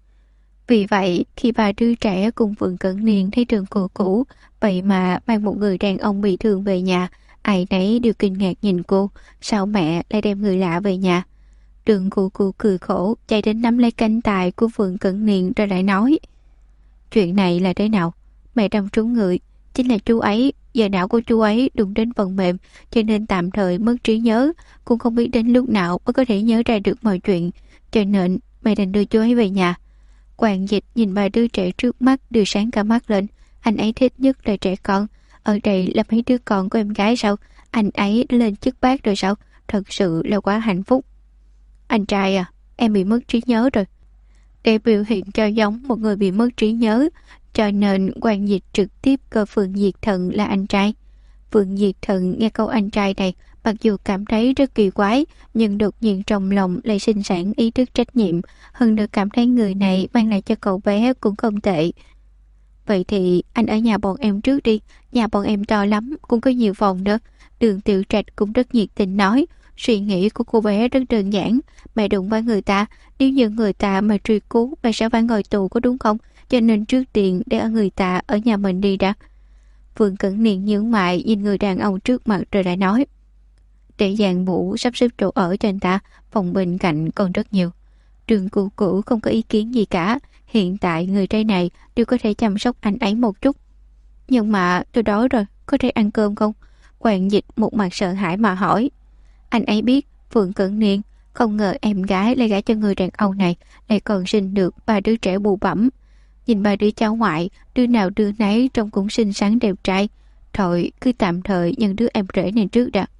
Vì vậy, khi ba đứa trẻ cùng Vương Cẩn Niên thấy Đường Cửu Cửu vậy mà mang một người đàn ông bị thương về nhà, ai nấy đều kinh ngạc nhìn cô, sao mẹ lại đem người lạ về nhà? Đường Cửu Cửu cười khổ, chạy đến nắm lấy cánh tay của Vương Cẩn Niên rồi lại nói. Chuyện này là thế nào? Mẹ đâm trúng người, chính là chú ấy, giờ não của chú ấy đụng đến phần mềm, cho nên tạm thời mất trí nhớ, cũng không biết đến lúc nào mới có thể nhớ ra được mọi chuyện, cho nên mẹ đành đưa chú ấy về nhà. Quản Dịch nhìn ba đứa trẻ trước mắt đều sáng cả mắt lên, anh ấy thích nhất là trẻ con, ở đây là mấy đứa con của em gái sao? Anh ấy lên chức bác rồi sao? Thật sự là quá hạnh phúc. Anh trai à, em bị mất trí nhớ rồi. Để biểu hiện cho giống một người bị mất trí nhớ, cho nên Quản Dịch trực tiếp coi Phương Diệt Thần là anh trai. Phương Diệt Thần nghe câu anh trai này, mặc dù cảm thấy rất kỳ quái, nhưng đột nhiên trong lòng lại sinh sản ý thức trách nhiệm, hơn nữa cảm thấy người này mang lại cho cậu bé cũng không tệ. Vậy thì anh ở nhà bọn em trước đi, nhà bọn em to lắm, cũng có nhiều phòng nữa. Đường Tiểu Trạch cũng rất nhiệt tình nói, suy nghĩ của cô bé rất đơn giản, mẹ đụng vào người ta, nếu như người ta mà truy cứu, mẹ sẽ phải ngồi tù có đúng không? Cho nên trước tiên để ở người ta ở nhà mình đi đã. Vương Cẩn Niên nhướng mày nhìn người đàn ông trước mặt rồi lại nói. Để dàn mũ sắp xếp chỗ ở cho anh ta, phòng bên cạnh còn rất nhiều. Đường Cửu Cửu không có ý kiến gì cả, hiện tại người trai này đều có thể chăm sóc anh ấy một chút. Nhưng mà tôi đói rồi, có thể ăn cơm không? Quản Dịch một mặt sợ hãi mà hỏi. Anh ấy biết Vương Cẩn Niên, không ngờ em gái lại gả cho người đàn ông này, lại còn sinh được ba đứa trẻ bụ bẫm. Nhìn ba đứa cháu ngoại, đứa nào đứa nấy trông cũng xinh xắn đẹp trai. Thôi cứ tạm thời nhận đứa em rể này trước đã.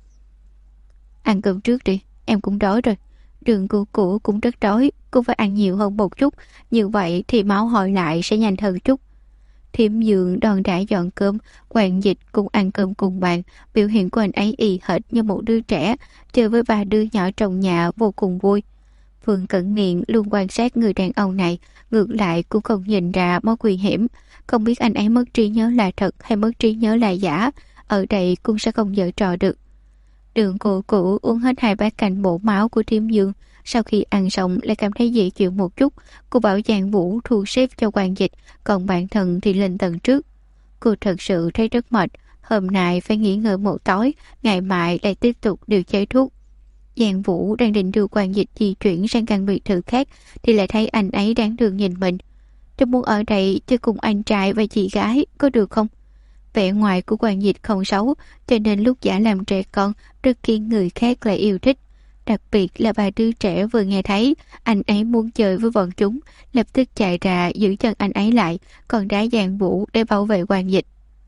Ăn cơm trước đi, em cũng đói rồi. Đường của cũng rất đói, cũng phải ăn nhiều hơn một chút, như vậy thì máu hồi lại sẽ nhanh hơn chút. Thiểm Dượng đòn đã dọn cơm, Hoàng Dịch cũng ăn cơm cùng bạn. Biểu hiện của anh ấy y hệt như một đứa trẻ, chơi với ba đứa nhỏ trong nhà vô cùng vui. Phương Cẩn Niệm luôn quan sát người đàn ông này, ngược lại cũng không nhìn ra mối nguy hiểm. Không biết anh ấy mất trí nhớ là thật hay mất trí nhớ là giả, ở đây cũng sẽ không giở trò được. Đường Cũ uống hết 2 bát canh bổ máu của Thiểm Dương, sau khi ăn xong lại cảm thấy dễ chịu một chút. Cô bảo Giang Vũ thu xếp cho Hoàng Dịch, còn bản thân thì lên tầng trước. Cô thật sự thấy rất mệt, hôm nay phải nghỉ ngơi một tối, ngày mai lại tiếp tục điều chế thuốc. Giang Vũ đang định đưa Hoàng Dịch di chuyển sang căn biệt thự khác thì lại thấy anh ấy đáng thương nhìn mình. Tôi muốn ở đây chơi cùng anh trai và chị gái, có được không? Vẻ ngoài của Hoàng Dịch không xấu, cho nên lúc giả làm trẻ con rất khiến người khác lại yêu thích. Đặc biệt là ba đứa trẻ vừa nghe thấy anh ấy muốn chơi với bọn chúng, lập tức chạy ra giữ chân anh ấy lại, còn đá Giang Vũ để bảo vệ Hoàng Dịch.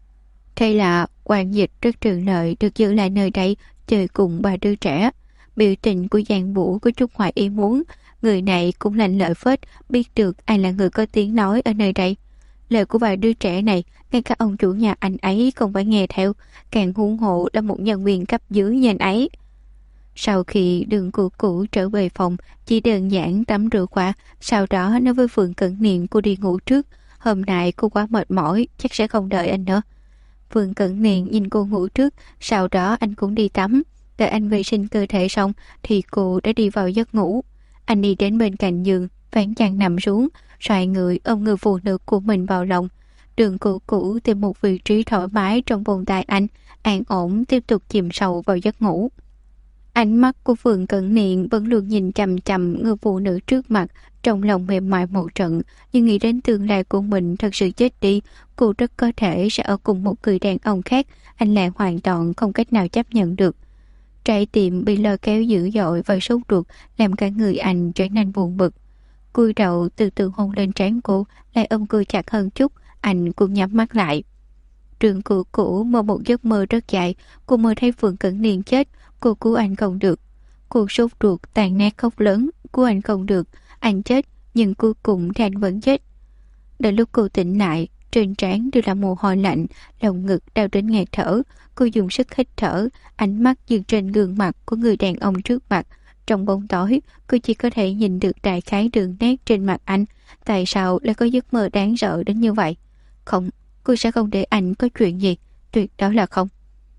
Thế là Hoàng Dịch rất trường lợi được giữ lại nơi đây chơi cùng ba đứa trẻ. Biểu tình của Giang Vũ có chút ngoài ý muốn, người này cũng lành lợi phết, biết được ai là người có tiếng nói ở nơi đây. Lời của ba đứa trẻ này, ngay cả ông chủ nhà anh ấy không phải nghe theo, càng huống hộ là một nhân viên cấp dưới như anh ấy. Sau khi Đường Cũ trở về phòng, chỉ đơn giản tắm rửa qua, sau đó nói với Phương Cẩn Niệm cô đi ngủ trước, hôm nay cô quá mệt mỏi, chắc sẽ không đợi anh nữa. Phương Cẩn Niệm nhìn cô ngủ trước, sau đó anh cũng đi tắm. Đợi anh vệ sinh cơ thể xong thì cô đã đi vào giấc ngủ. Anh đi đến bên cạnh giường, vén chăn nằm xuống, xoay người ôm người phụ nữ của mình vào lòng. Đường Cũ tìm một vị trí thoải mái trong vòng tay anh, an ổn tiếp tục chìm sâu vào giấc ngủ. Ánh mắt của Phương Cẩn Niệm vẫn luôn nhìn chằm chằm người phụ nữ trước mặt, trong lòng mềm mại một trận, nhưng nghĩ đến tương lai của mình thật sự chết đi, cô rất có thể sẽ ở cùng một người đàn ông khác, anh lại hoàn toàn không cách nào chấp nhận được. Trái tim bị lôi kéo dữ dội và sốt ruột làm cả người anh trở nên buồn bực. Cúi đầu từ từ hôn lên trán cô, lại ôm cô chặt hơn chút, anh cũng nhắm mắt lại. Đường Cũ mơ một giấc mơ rất dài, cô mơ thấy Phương Cẩn Niên chết, cô cứu anh không được. Cô sốt ruột tàn nát khóc lớn, cứu anh không được, anh chết, nhưng cuối cùng thì anh vẫn chết. Đến lúc cô tỉnh lại, trên trán đều là mồ hôi lạnh, lồng ngực đau đến nghẹt thở, cô dùng sức hít thở, ánh mắt dừng trên gương mặt của người đàn ông trước mặt. Trong bóng tối, cô chỉ có thể nhìn được đại khái đường nét trên mặt anh. Tại sao lại có giấc mơ đáng sợ đến như vậy? Không, cô sẽ không để anh có chuyện gì, tuyệt đối là không.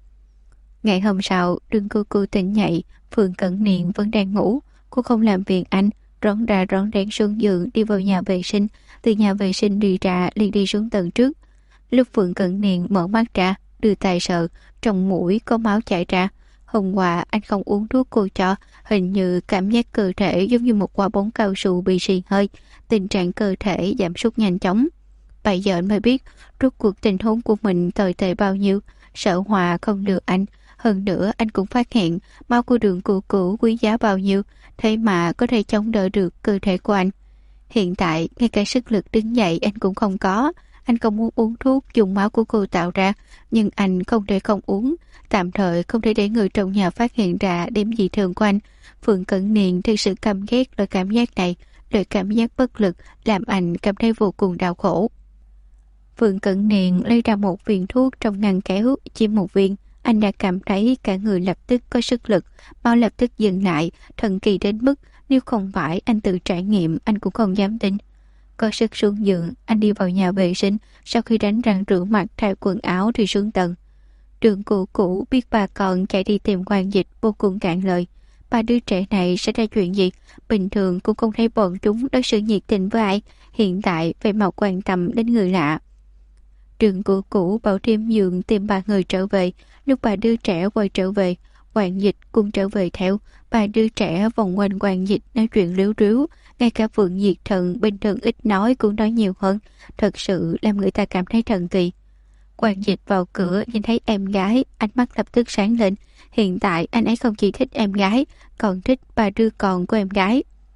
Ngày hôm sau, Đường cô tỉnh dậy, Phương Cẩn Niệm vẫn đang ngủ. Cô không làm phiền anh, rón ra rón rén xuống giường đi vào nhà vệ sinh. Từ nhà vệ sinh đi ra liền đi xuống tầng trước. Lúc Phương Cẩn Niệm mở mắt ra, đưa tay sợ, trong mũi có máu chảy ra. Hôm qua anh không uống thuốc cô cho, hình như cảm giác cơ thể giống như một quả bóng cao su bị xì hơi, tình trạng cơ thể giảm sút nhanh chóng. Bây giờ anh mới biết rốt cuộc tình huống của mình tồi tệ bao nhiêu. Sợ Hòa không lừa anh, hơn nữa anh cũng phát hiện máu của Đường Cũ quý giá bao nhiêu, thế mà có thể chống đỡ được cơ thể của anh. Hiện tại ngay cả sức lực đứng dậy anh cũng không có. Anh không muốn uống thuốc dùng máu của cô tạo ra, nhưng anh không thể không uống, tạm thời không thể để người trong nhà phát hiện ra điểm dị thường của anh. Phương Cẩn Niên thực sự căm ghét loại cảm giác này, loại cảm giác bất lực làm anh cảm thấy vô cùng đau khổ. Phương Cẩn Niên lấy ra một viên thuốc trong ngăn kéo, chỉ một viên, anh đã cảm thấy cả người lập tức có sức lực, máu lập tức dừng lại, thần kỳ đến mức nếu không phải anh tự trải nghiệm anh cũng không dám tin. Có sức xuống giường, anh đi vào nhà vệ sinh, sau khi đánh răng rửa mặt thay quần áo thì xuống tầng. Đường Cũ biết bà con chạy đi tìm Hoàng Dịch vô cùng cạn lời. Ba đứa trẻ này sẽ ra chuyện gì? Bình thường cũng không thấy bọn chúng đối xử nhiệt tình với ai, hiện tại phải mau quan tâm đến người lạ. Đường Cũ bảo Thiểm Dương tìm ba người trở về. Lúc ba đứa trẻ quay trở về, Hoàng Dịch cũng trở về theo. Ba đứa trẻ vòng quanh Hoàng Dịch nói chuyện líu ríu, ngay cả Phượng Diệt Thần bình thường ít nói cũng nói nhiều hơn, thật sự làm người ta cảm thấy thần kỳ. Hoàng Dịch vào cửa nhìn thấy em gái, ánh mắt lập tức sáng lên. Hiện tại anh ấy không chỉ thích em gái, còn thích ba đứa con của em gái.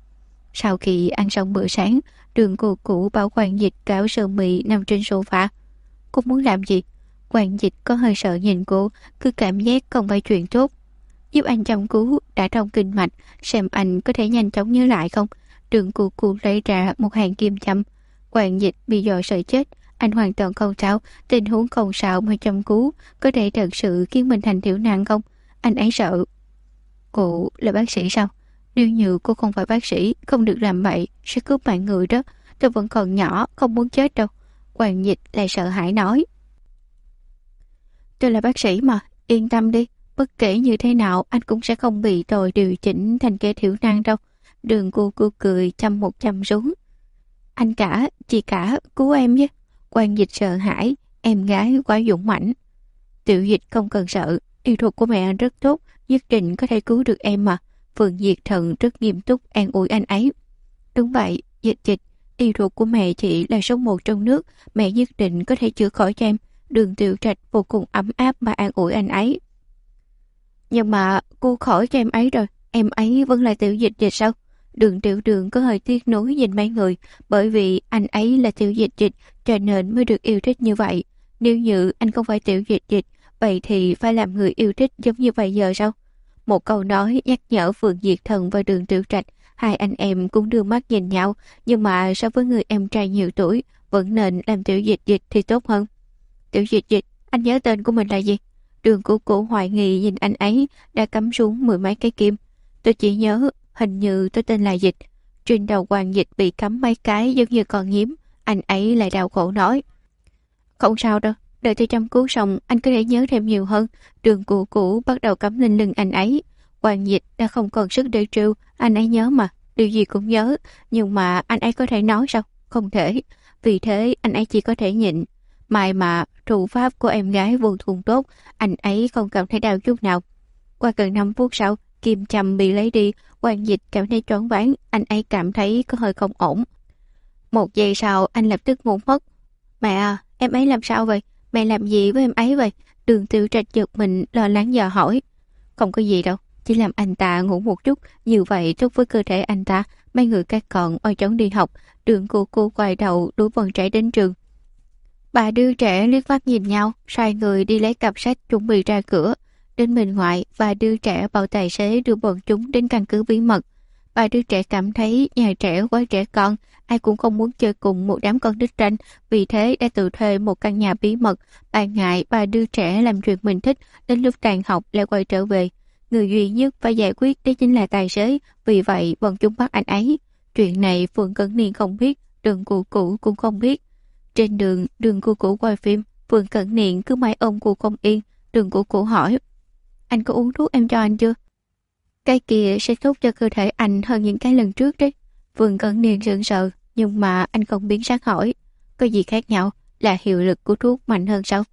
Sau khi ăn xong bữa sáng, Đường cô cũ bảo Hoàng Dịch cạo sơ mi nằm trên sofa. Cô muốn làm gì? Hoàng Dịch có hơi sợ nhìn cô, cứ cảm giác không phải chuyện tốt. Giúp anh chăm cứu đã trong kinh mạch, xem anh có thể nhanh chóng nhớ lại không? Đường cô cũ lấy ra một hàng kim châm. Hoàng Dịch bị dọa sợ chết, anh hoàn toàn không sao, tình huống không sao mà chăm cứu, có thể thật sự khiến mình thành thiểu năng không? Anh ấy sợ. Cô là bác sĩ sao? Nếu như cô không phải bác sĩ, không được làm vậy, sẽ cướp mạng người đó. Tôi vẫn còn nhỏ, không muốn chết đâu. Hoàng Dịch lại sợ hãi nói. Tôi là bác sĩ mà, yên tâm đi. Bất kể như thế nào, anh cũng sẽ không bị tôi điều chỉnh thành kẻ thiểu năng đâu. Đường cô cười chăm một chăm xuống. Anh cả, chị cả, cứu em với. Hoàng Dịch sợ hãi, em gái quá dũng mãnh. Tiểu Dịch không cần sợ, y thuật của mẹ anh rất tốt, nhất định có thể cứu được em mà. Phượng Diệt Thần rất nghiêm túc an ủi anh ấy. Đúng vậy, Dịch, y thuật của mẹ chị là số 1 trong nước, mẹ nhất định có thể chữa khỏi cho em. Đường Tiểu Trạch vô cùng ấm áp mà an ủi anh ấy. Nhưng mà cô khỏi cho em ấy rồi, em ấy vẫn là Tiểu Dịch sao? Đường Tiểu Đường có hơi tiếc nuối nhìn mấy người, bởi vì anh ấy là Tiểu Dịch cho nên mới được yêu thích như vậy. Nếu như anh không phải Tiểu Dịch, vậy thì phải làm người yêu thích giống như bây giờ sao? Một câu nói nhắc nhở Phượng Diệt Thần và Đường Tiểu Trạch, hai anh em cũng đưa mắt nhìn nhau, nhưng mà so với người em trai nhiều tuổi, vẫn nên làm Tiểu Dịch thì tốt hơn. Tiểu Dịch, anh nhớ tên của mình là gì? Đường Cũ hoài nghi nhìn anh ấy đã cắm xuống 10 mấy cái kim. Tôi chỉ nhớ, hình như tôi tên là Dịch. Trên đầu Hoàng Dịch bị cắm mấy cái giống như con nhím. Anh ấy lại đau khổ nói. Không sao đâu, đợi tôi chăm cứu xong anh có thể nhớ thêm nhiều hơn. Đường Cũ bắt đầu cắm lên lưng anh ấy. Hoàng Dịch đã không còn sức để trêu, anh ấy nhớ mà, điều gì cũng nhớ. Nhưng mà anh ấy có thể nói sao? Không thể. Vì thế anh ấy chỉ có thể nhịn. May mà thủ pháp của em gái vô cùng tốt, anh ấy không cảm thấy đau chút nào. Qua gần 5 phút sau, kim châm bị lấy đi, Hoàng Dịch cảm thấy choáng váng, anh ấy cảm thấy có hơi không ổn. Một giây sau, anh lập tức ngủ mất. Mẹ à, em ấy làm sao vậy? Mẹ làm gì với em ấy vậy? Đường Tiểu Trạch giật mình lo lắng dò hỏi. Không có gì đâu, chỉ làm anh ta ngủ một chút, như vậy tốt với cơ thể anh ta. Mấy người các con oi chóng đi học. Đường cô quay đầu đuổi bọn trẻ đến trường. Bà đưa trẻ liếc mắt nhìn nhau, xoay người đi lấy cặp sách chuẩn bị ra cửa. Đến bên ngoài, bà đưa trẻ bảo tài xế đưa bọn chúng đến căn cứ bí mật. Bà đưa trẻ cảm thấy nhà trẻ quá trẻ con, ai cũng không muốn chơi cùng một đám con nít ranh, vì thế đã tự thuê một căn nhà bí mật. Ban ngày bà đưa trẻ làm chuyện mình thích, đến lúc tan học lại quay trở về. Người duy nhất phải giải quyết đó chính là tài xế, vì vậy bọn chúng bắt anh ấy. Chuyện này Phượng Cẩn Niên không biết, Đường Cũ cũng không biết. Trên đường, Đường Cũ quay phim, Phượng Cẩn Niên cứ mãi ôm cô không yên. Đường Cũ hỏi, anh có uống thuốc em cho anh chưa? Cái kia sẽ tốt cho cơ thể anh hơn những cái lần trước đấy. Phượng Cẩn Niên sững sờ, nhưng mà anh không biến sắc hỏi, có gì khác nhau, là hiệu lực của thuốc mạnh hơn sao?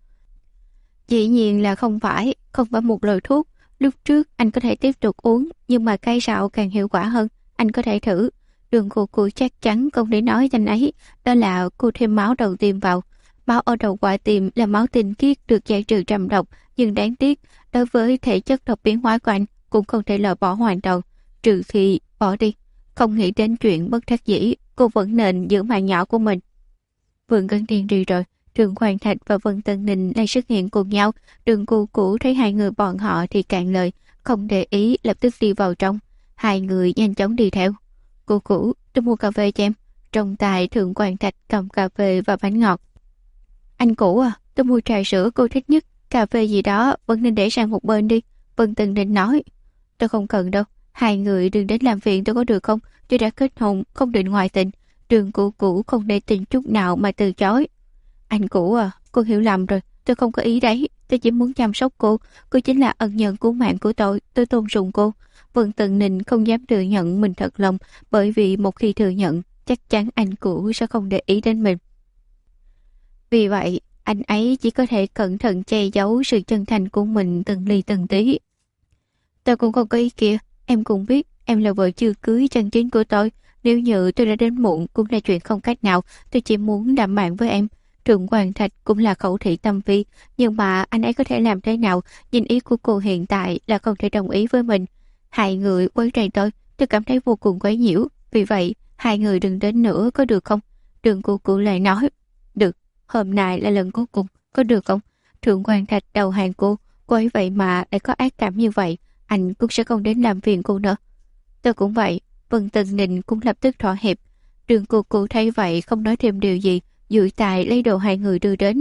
Dĩ nhiên là không phải một loại thuốc. Lúc trước anh có thể tiếp tục uống, nhưng mà cái sau càng hiệu quả hơn, anh có thể thử. Đường cô chắc chắn không để nói anh ấy, đó là cô thêm máu đầu tim vào. Máu ở đầu quả tim là máu tinh khiết được giải trừ trầm độc, nhưng đáng tiếc, đối với thể chất độc biến hóa của anh cũng không thể loại bỏ hoàn toàn, trừ khi bỏ đi. Không nghĩ đến chuyện bất đắc dĩ, cô vẫn nên giữ mạng nhỏ của mình. Vườn Cân Điền đi rồi, Đường Hoàng Thạch và Vân Tân Ninh lại xuất hiện cùng nhau. Đường Cũ thấy hai người bọn họ thì cạn lời, không để ý, lập tức đi vào trong. Hai người nhanh chóng đi theo. Cũ, tôi mua cà phê cho em. Trong tay Thượng Hoàng Thạch cầm cà phê và bánh ngọt. Anh Cũ à, tôi mua trà sữa cô thích nhất, cà phê gì đó vẫn nên để sang một bên đi. Vân Tân Ninh nói. Tôi không cần đâu, hai người đừng đến làm phiền tôi có được không? Tôi đã kết hôn, không định ngoại tình. Đường Cũ không để tình chút nào mà từ chối. Anh Cũ à, cô hiểu lầm rồi, tôi không có ý đấy, tôi chỉ muốn chăm sóc cô chính là ân nhân cứu mạng của tôi tôn sùng cô. Vân Tần Ninh không dám thừa nhận mình thật lòng, bởi vì một khi thừa nhận, chắc chắn anh Cũ sẽ không để ý đến mình. Vì vậy, anh ấy chỉ có thể cẩn thận che giấu sự chân thành của mình từng ly từng tí. Tôi cũng không có ý kia, em cũng biết em là vợ chưa cưới chân chính của tôi. Nếu như tôi đã đến muộn cũng là chuyện không cách nào, tôi chỉ muốn làm bạn với em. Trượng Hoàng Thạch cũng là khẩu thị tâm phi, nhưng mà anh ấy có thể làm thế nào? Nhìn ý của cô hiện tại là không thể đồng ý với mình. Hai người quấy rầy tôi cảm thấy vô cùng quấy nhiễu. Vì vậy, hai người đừng đến nữa có được không? Đường Cụ Cụ lại nói. Được, hôm nay là lần cuối cùng, có được không? Thượng quan Thạch đầu hàng cô ấy vậy mà lại có ác cảm như vậy, anh cũng sẽ không đến làm phiền cô nữa. Tôi cũng vậy, Vân Tân Ninh cũng lập tức thỏa hiệp. Đường Cụ Cụ thấy vậy không nói thêm điều gì, duỗi tay lấy đồ hai người đưa đến.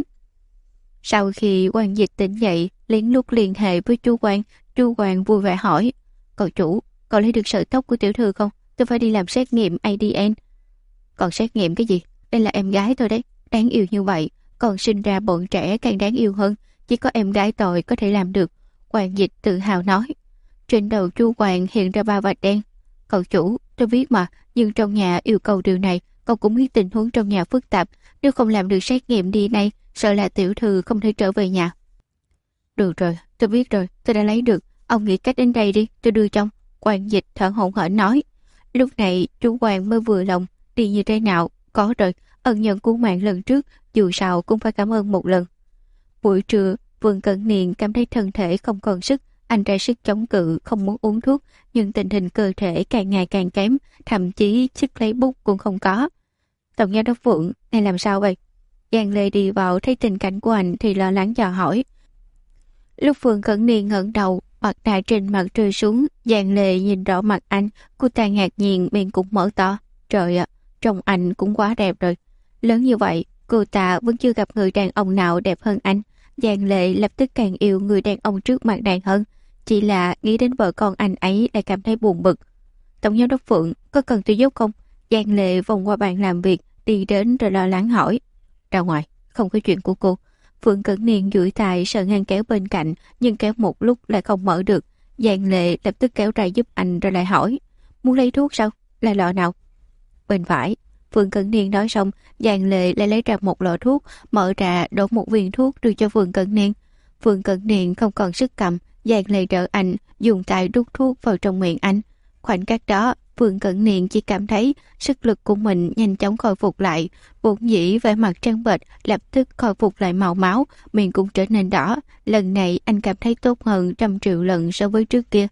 Sau khi Quan Dịch tỉnh dậy, lén lút liên hệ với Chu Quan vui vẻ hỏi: "Cậu chủ, cậu lấy được sợi tóc của tiểu thư không? Tôi phải đi làm xét nghiệm ADN." "Còn xét nghiệm cái gì? Đây là em gái tôi đấy, đáng yêu như vậy, còn sinh ra bọn trẻ càng đáng yêu hơn, chỉ có em gái tôi có thể làm được." Quan Dịch tự hào nói. Trên đầu Chu Quan hiện ra 3 vạch đen. "Cậu chủ, tôi biết mà, nhưng trong nhà yêu cầu điều này, cậu cũng biết tình huống trong nhà phức tạp, nếu không làm được xét nghiệm DNA, sợ là tiểu thư không thể trở về nhà." "Được rồi, tôi biết rồi, tôi đã lấy được, ông nghĩ cách đến đây đi, tôi đưa trong." Quan Dịch thở hổn hển nói. Lúc này chú Quan mới vừa lòng, đi như thế nào, có rồi, ân nhân cứu mạng lần trước, dù sao cũng phải cảm ơn một lần. Buổi trưa, Vương Cẩn Niên cảm thấy thân thể không còn sức, anh ra sức chống cự, không muốn uống thuốc, nhưng tình hình cơ thể càng ngày càng kém, thậm chí sức lấy bút cũng không có. "Tổng giám đốc Vượng, này làm sao vậy?" Giang Lê đi vào thấy tình cảnh của anh thì lo lắng dò hỏi. Lúc Vương Cẩn Niên ngẩng đầu, mặt nạ trên mặt rơi xuống, Giang Lê nhìn rõ mặt anh, cô ta ngạc nhiên miệng cũng mở to. Trời ạ, trông anh cũng quá đẹp rồi. Lớn như vậy, cô ta vẫn chưa gặp người đàn ông nào đẹp hơn anh. Giang Lệ lập tức càng yêu người đàn ông trước mặt nàng hơn. Chỉ là nghĩ đến vợ con anh ấy lại cảm thấy buồn bực. "Tổng giám đốc Phượng, có cần tôi giúp không?" Giang Lệ vòng qua bàn làm việc, đi đến rồi lo lắng hỏi. "Ra ngoài, không có chuyện của cô." Phượng Cẩn Niên duỗi tay sợ ngăn kéo bên cạnh, nhưng kéo một lúc lại không mở được. Giang Lệ lập tức kéo ra giúp anh rồi lại hỏi. "Muốn lấy thuốc sao? Là lọ nào?" "Bên phải." Phượng Cẩn Niên nói xong, Giang Lệ lại lấy ra một lọ thuốc, mở ra đổ một viên thuốc đưa cho Phượng Cẩn Niên. Phượng Cẩn Niên không còn sức cầm, Giang Lệ đỡ anh, dùng tay đút thuốc vào trong miệng anh. Khoảnh khắc đó, Phượng Cẩn Niên chỉ cảm thấy sức lực của mình nhanh chóng khôi phục lại, vốn dĩ vẻ mặt trắng bệch lập tức khôi phục lại màu máu, miệng cũng trở nên đỏ. Lần này anh cảm thấy tốt hơn 100 triệu lần so với trước kia.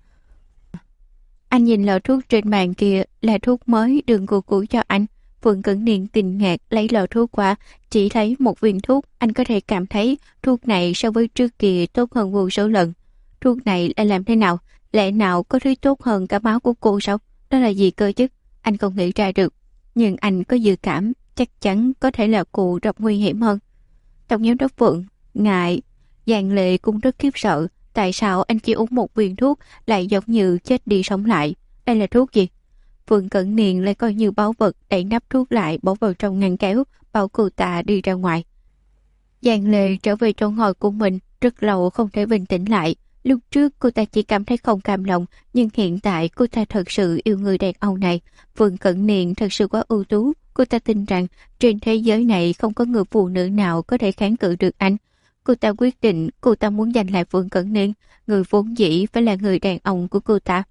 Anh nhìn lọ thuốc trên bàn kia, là thuốc mới Đường Cụ Cụ cho anh. Phượng Cẩn Niên kinh ngạc lấy lọ thuốc qua, chỉ thấy một viên thuốc, anh có thể cảm thấy thuốc này so với trước kia tốt hơn vô số lần. Thuốc này là làm thế nào? Lẽ nào có thứ tốt hơn cả máu của cô sao? Đó là gì cơ chứ? Anh không nghĩ ra được. Nhưng anh có dự cảm, chắc chắn có thể là cô gặp nguy hiểm hơn. Tổng giám đốc Phượng, ngại. Giang Lệ cũng rất khiếp sợ. Tại sao anh chỉ uống một viên thuốc lại giống như chết đi sống lại? Đây là thuốc gì? Phượng Cẩn Niên lại coi như báu vật, đẩy nắp thuốc lại bỏ vào trong ngăn kéo, bảo cô ta đi ra ngoài. Giang Lệ trở về chỗ ngồi của mình, rất lâu không thể bình tĩnh lại. Lúc trước cô ta chỉ cảm thấy không cam lòng, nhưng hiện tại cô ta thật sự yêu người đàn ông này. Phượng Cẩn Niên thật sự quá ưu tú, cô ta tin rằng trên thế giới này không có người phụ nữ nào có thể kháng cự được anh. Cô ta quyết định cô ta muốn giành lại Phượng Cẩn Niên, người vốn dĩ phải là người đàn ông của cô ta.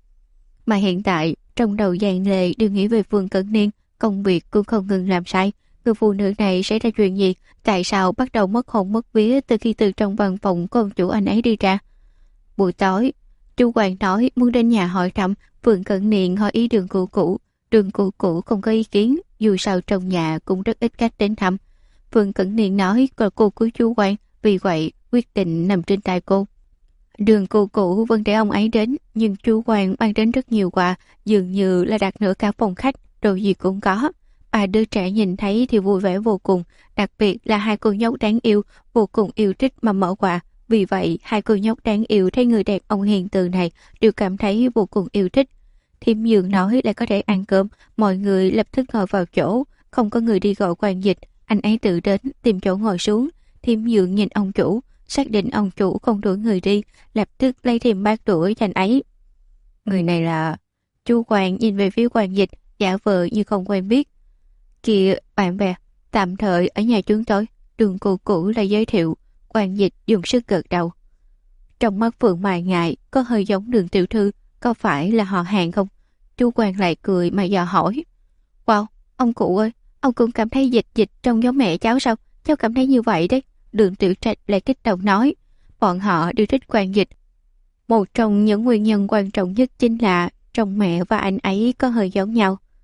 Mà hiện tại, trong đầu Giang Lệ đều nghĩ về Phượng Cẩn Niên, công việc cũng không ngừng làm sai. Người phụ nữ này xảy ra chuyện gì? Tại sao bắt đầu mất hồn mất vía từ khi từ trong văn phòng của ông chủ anh ấy đi ra? Buổi tối, chú Hoàng nói muốn đến nhà hỏi thăm. Phượng Cẩn Niên hỏi ý Đường Cụ Cụ. Đường Cụ Cụ không có ý kiến, dù sao trong nhà cũng rất ít khách đến thăm. Phượng Cẩn Niên nói là cô của chú Hoàng, vì vậy quyết định nằm trên tay cô. Đường Cụ Cụ vẫn để ông ấy đến, nhưng chú Hoàng mang đến rất nhiều quà, dường như là đặt nửa cả phòng khách, đồ gì cũng có. Ba đứa trẻ nhìn thấy thì vui vẻ vô cùng, đặc biệt là hai cô nhóc đáng yêu, vô cùng yêu thích mà mở quà. Vì vậy, hai cô nhóc đáng yêu thấy người đàn ông hiền từ này đều cảm thấy vô cùng yêu thích. Thiêm Dường nói là có thể ăn cơm, mọi người lập tức ngồi vào chỗ, không có người đi gọi Quan Dịch. Anh ấy tự đến tìm chỗ ngồi xuống. Thiêm Dường nhìn ông chủ, xác định ông chủ không đuổi người đi, lập tức lấy thêm bát đũa cho anh ấy. Người này là... Chú Hoàng nhìn về phía Quan Dịch, giả vờ như không quen biết. Kìa, bạn bè, tạm thời ở nhà chúng tôi. Đường Cụ Cụ là giới thiệu. Quan Dịch dùng sức gật đầu. Trong mắt Phượng Mài Ngại có hơi giống Đường tiểu thư, có phải là họ hàng không? Chú Hoàng lại cười mà dò hỏi. Wow, ông cụ ơi, ông cũng cảm thấy Dịch trông giống mẹ cháu sao? Cháu cảm thấy như vậy đấy. Đường Tiểu Trạch lại kích động nói. Bọn họ đều thích Quan Dịch. Một trong những nguyên nhân quan trọng nhất chính là trong mẹ và anh ấy có hơi giống nhau.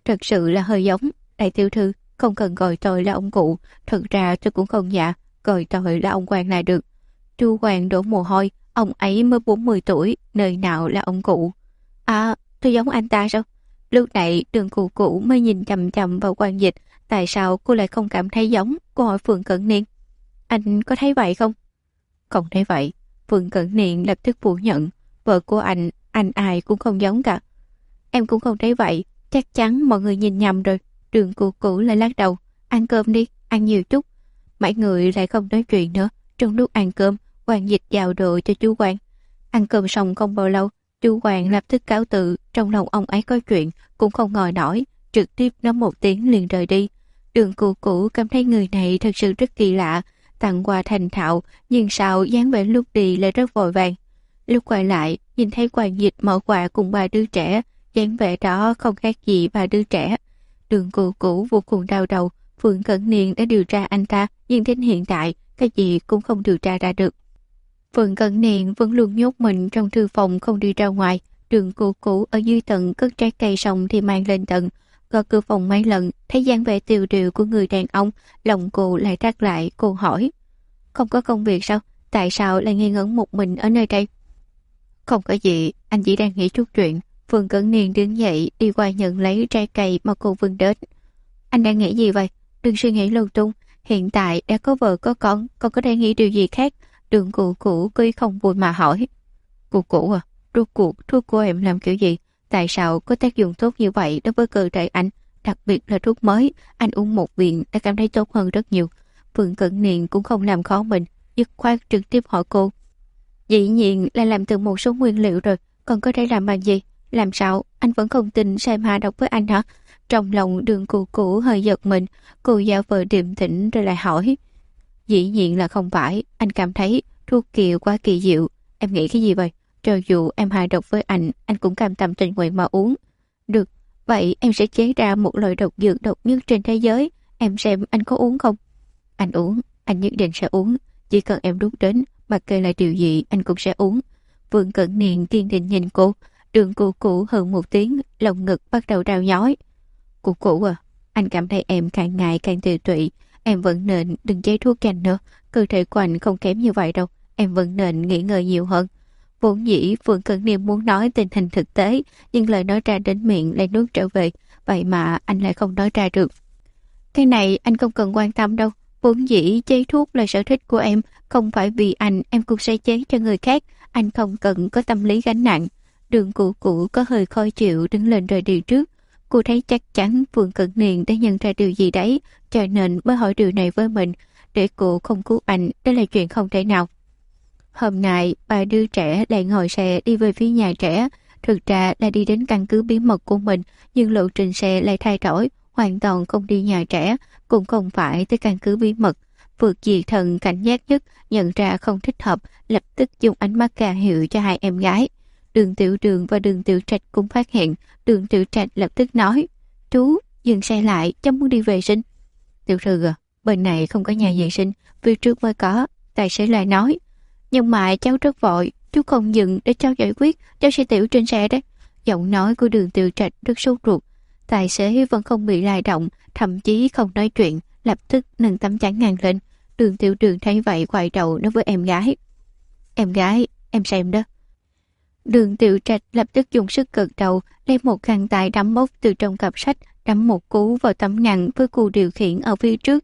thật sự là hơi giống. Đại tiểu thư, không cần gọi tôi là ông cụ, thật ra tôi cũng không dạ, gọi tôi là ông Hoàng là được. Chu Hoàng đổ mồ hôi, ông ấy mới 40 tuổi, nơi nào là ông cụ. À, tôi giống anh ta sao? Lúc này Đường cụ cụ mới nhìn chằm chằm vào Quan Dịch, tại sao cô lại không cảm thấy giống? Cô hỏi Phượng Cẩn Niên. Anh có thấy vậy không? Không thấy vậy. Phượng Cẩn Niên lập tức phủ nhận. Vợ của anh ai cũng không giống cả. Em cũng không thấy vậy, chắc chắn mọi người nhìn nhầm rồi. Đường cụ cụ lại lắc đầu. Ăn cơm đi, ăn nhiều chút. Mấy người lại không nói chuyện nữa. Trong lúc ăn cơm, Quan Dịch giao đồ cho chú Quan. Ăn cơm xong không bao lâu, chú Quan lập tức cáo từ. Trong lòng ông ấy có chuyện, cũng không ngồi nổi, trực tiếp nói một tiếng liền rời đi. Đường cụ cụ cảm thấy người này thật sự rất kỳ lạ, tặng quà thành thạo, nhưng sao dáng vẻ lúc đi lại rất vội vàng. Lúc quay lại, nhìn thấy Quan Dịch mở quà cùng ba đứa trẻ, dáng vẻ đó không khác gì ba đứa trẻ. Đường cụ cụ vô cùng đau đầu. Phượng Cẩn Niên đã điều tra anh ta, nhưng đến hiện tại cái gì cũng không điều tra ra được. Phượng Cẩn Niên vẫn luôn nhốt mình trong thư phòng không đi ra ngoài. Đường cụ cụ ở dưới tầng cất trái cây xong thì mang lên tầng, gõ cửa phòng mấy lần, thấy dáng vẻ tiêu điều của người đàn ông, lòng cô lại thắt lại. Cô hỏi, không có công việc sao? Tại sao lại ngây ngẩn một mình ở nơi đây? Không có gì, anh chỉ đang nghĩ chút chuyện. Phượng Cẩn Niên đứng dậy đi qua nhận lấy trái cây mà cô vươn đến. Anh đang nghĩ gì vậy? Đừng suy nghĩ lung tung, hiện tại đã có vợ có con, còn có thể nghĩ điều gì khác? Đường cụ cụ cứ không vui mà hỏi. Cụ cụ à, rốt cuộc thuốc của em làm kiểu gì? Tại sao có tác dụng tốt như vậy đối với cơ thể anh? Đặc biệt là thuốc mới, anh uống một viên đã cảm thấy tốt hơn rất nhiều. Phượng Cẩn Niên cũng không làm khó mình, dứt khoát trực tiếp hỏi cô. Dĩ nhiên là làm từ một số nguyên liệu rồi, còn có thể làm bằng gì? Làm sao? Anh vẫn không tin Sam hạ độc với anh hả? Trong lòng đường cụ cụ hơi giật mình, cô giả vờ điềm tĩnh rồi lại hỏi. Dĩ nhiên là không phải, anh cảm thấy thuốc kia quá kỳ diệu. Em nghĩ cái gì vậy? Cho dù em hạ độc với anh cũng cam tâm tình nguyện mà uống. Được, vậy em sẽ chế ra một loại độc dược độc nhất trên thế giới. Em xem anh có uống không? Anh uống, anh nhất định sẽ uống. Chỉ cần em đút đến, mặc kệ là điều gì anh cũng sẽ uống. Vương Cẩn Niên kiên định nhìn cô. Đường cụ cụ hừ một tiếng, lồng ngực bắt đầu đau nhói. Cụ cụ à, anh cảm thấy em càng ngày càng tiều tụy. Em vẫn nên đừng chế thuốc cho anh nữa. Cơ thể của anh không kém như vậy đâu. Em vẫn nên nghỉ ngơi nhiều hơn. Vốn dĩ Phượng Cẩn Niên muốn nói tình hình thực tế, nhưng lời nói ra đến miệng lại nuốt trở về. Vậy mà anh lại không nói ra được. Cái này anh không cần quan tâm đâu. Vốn dĩ chế thuốc là sở thích của em. Không phải vì anh em cũng sẽ chế cho người khác. Anh không cần có tâm lý gánh nặng. Đường cụ cụ có hơi khó chịu đứng lên rời đi trước. Cô thấy chắc chắn Phượng Cẩn Niên đã nhận ra điều gì đấy, cho nên mới hỏi điều này với mình. Để cô không cứu anh, đây là chuyện không thể nào. Hôm nay, ba đứa trẻ lại ngồi xe đi về phía nhà trẻ. Thực ra là đi đến căn cứ bí mật của mình, nhưng lộ trình xe lại thay đổi, hoàn toàn không đi nhà trẻ, cũng không phải tới căn cứ bí mật. Vượt diệt thần cảnh giác nhất, nhận ra không thích hợp, lập tức dùng ánh mắt cà hiệu cho hai em gái. Đường Tiểu Đường và Đường Tiểu Trạch cũng phát hiện. Đường Tiểu Trạch lập tức nói, chú, dừng xe lại, cháu muốn đi vệ sinh. Tiểu thư à, bên này không có nhà vệ sinh, phía trước mới có. Tài xế lại nói, nhưng mà cháu rất vội, chú không dừng để cháu giải quyết, cháu sẽ tiểu trên xe đấy. Giọng nói của Đường Tiểu Trạch rất sốt ruột. Tài xế vẫn không bị lay động, thậm chí không nói chuyện, lập tức nâng tấm chắn ngang lên. Đường Tiểu Đường thấy vậy quay đầu nói với em gái. Em gái, em xem đó. Đường Tiểu Trạch lập tức dùng sức gật đầu, lấy một khăn tay đấm mốc từ trong cặp sách, đấm một cú vào tấm ngăn với cù điều khiển ở phía trước.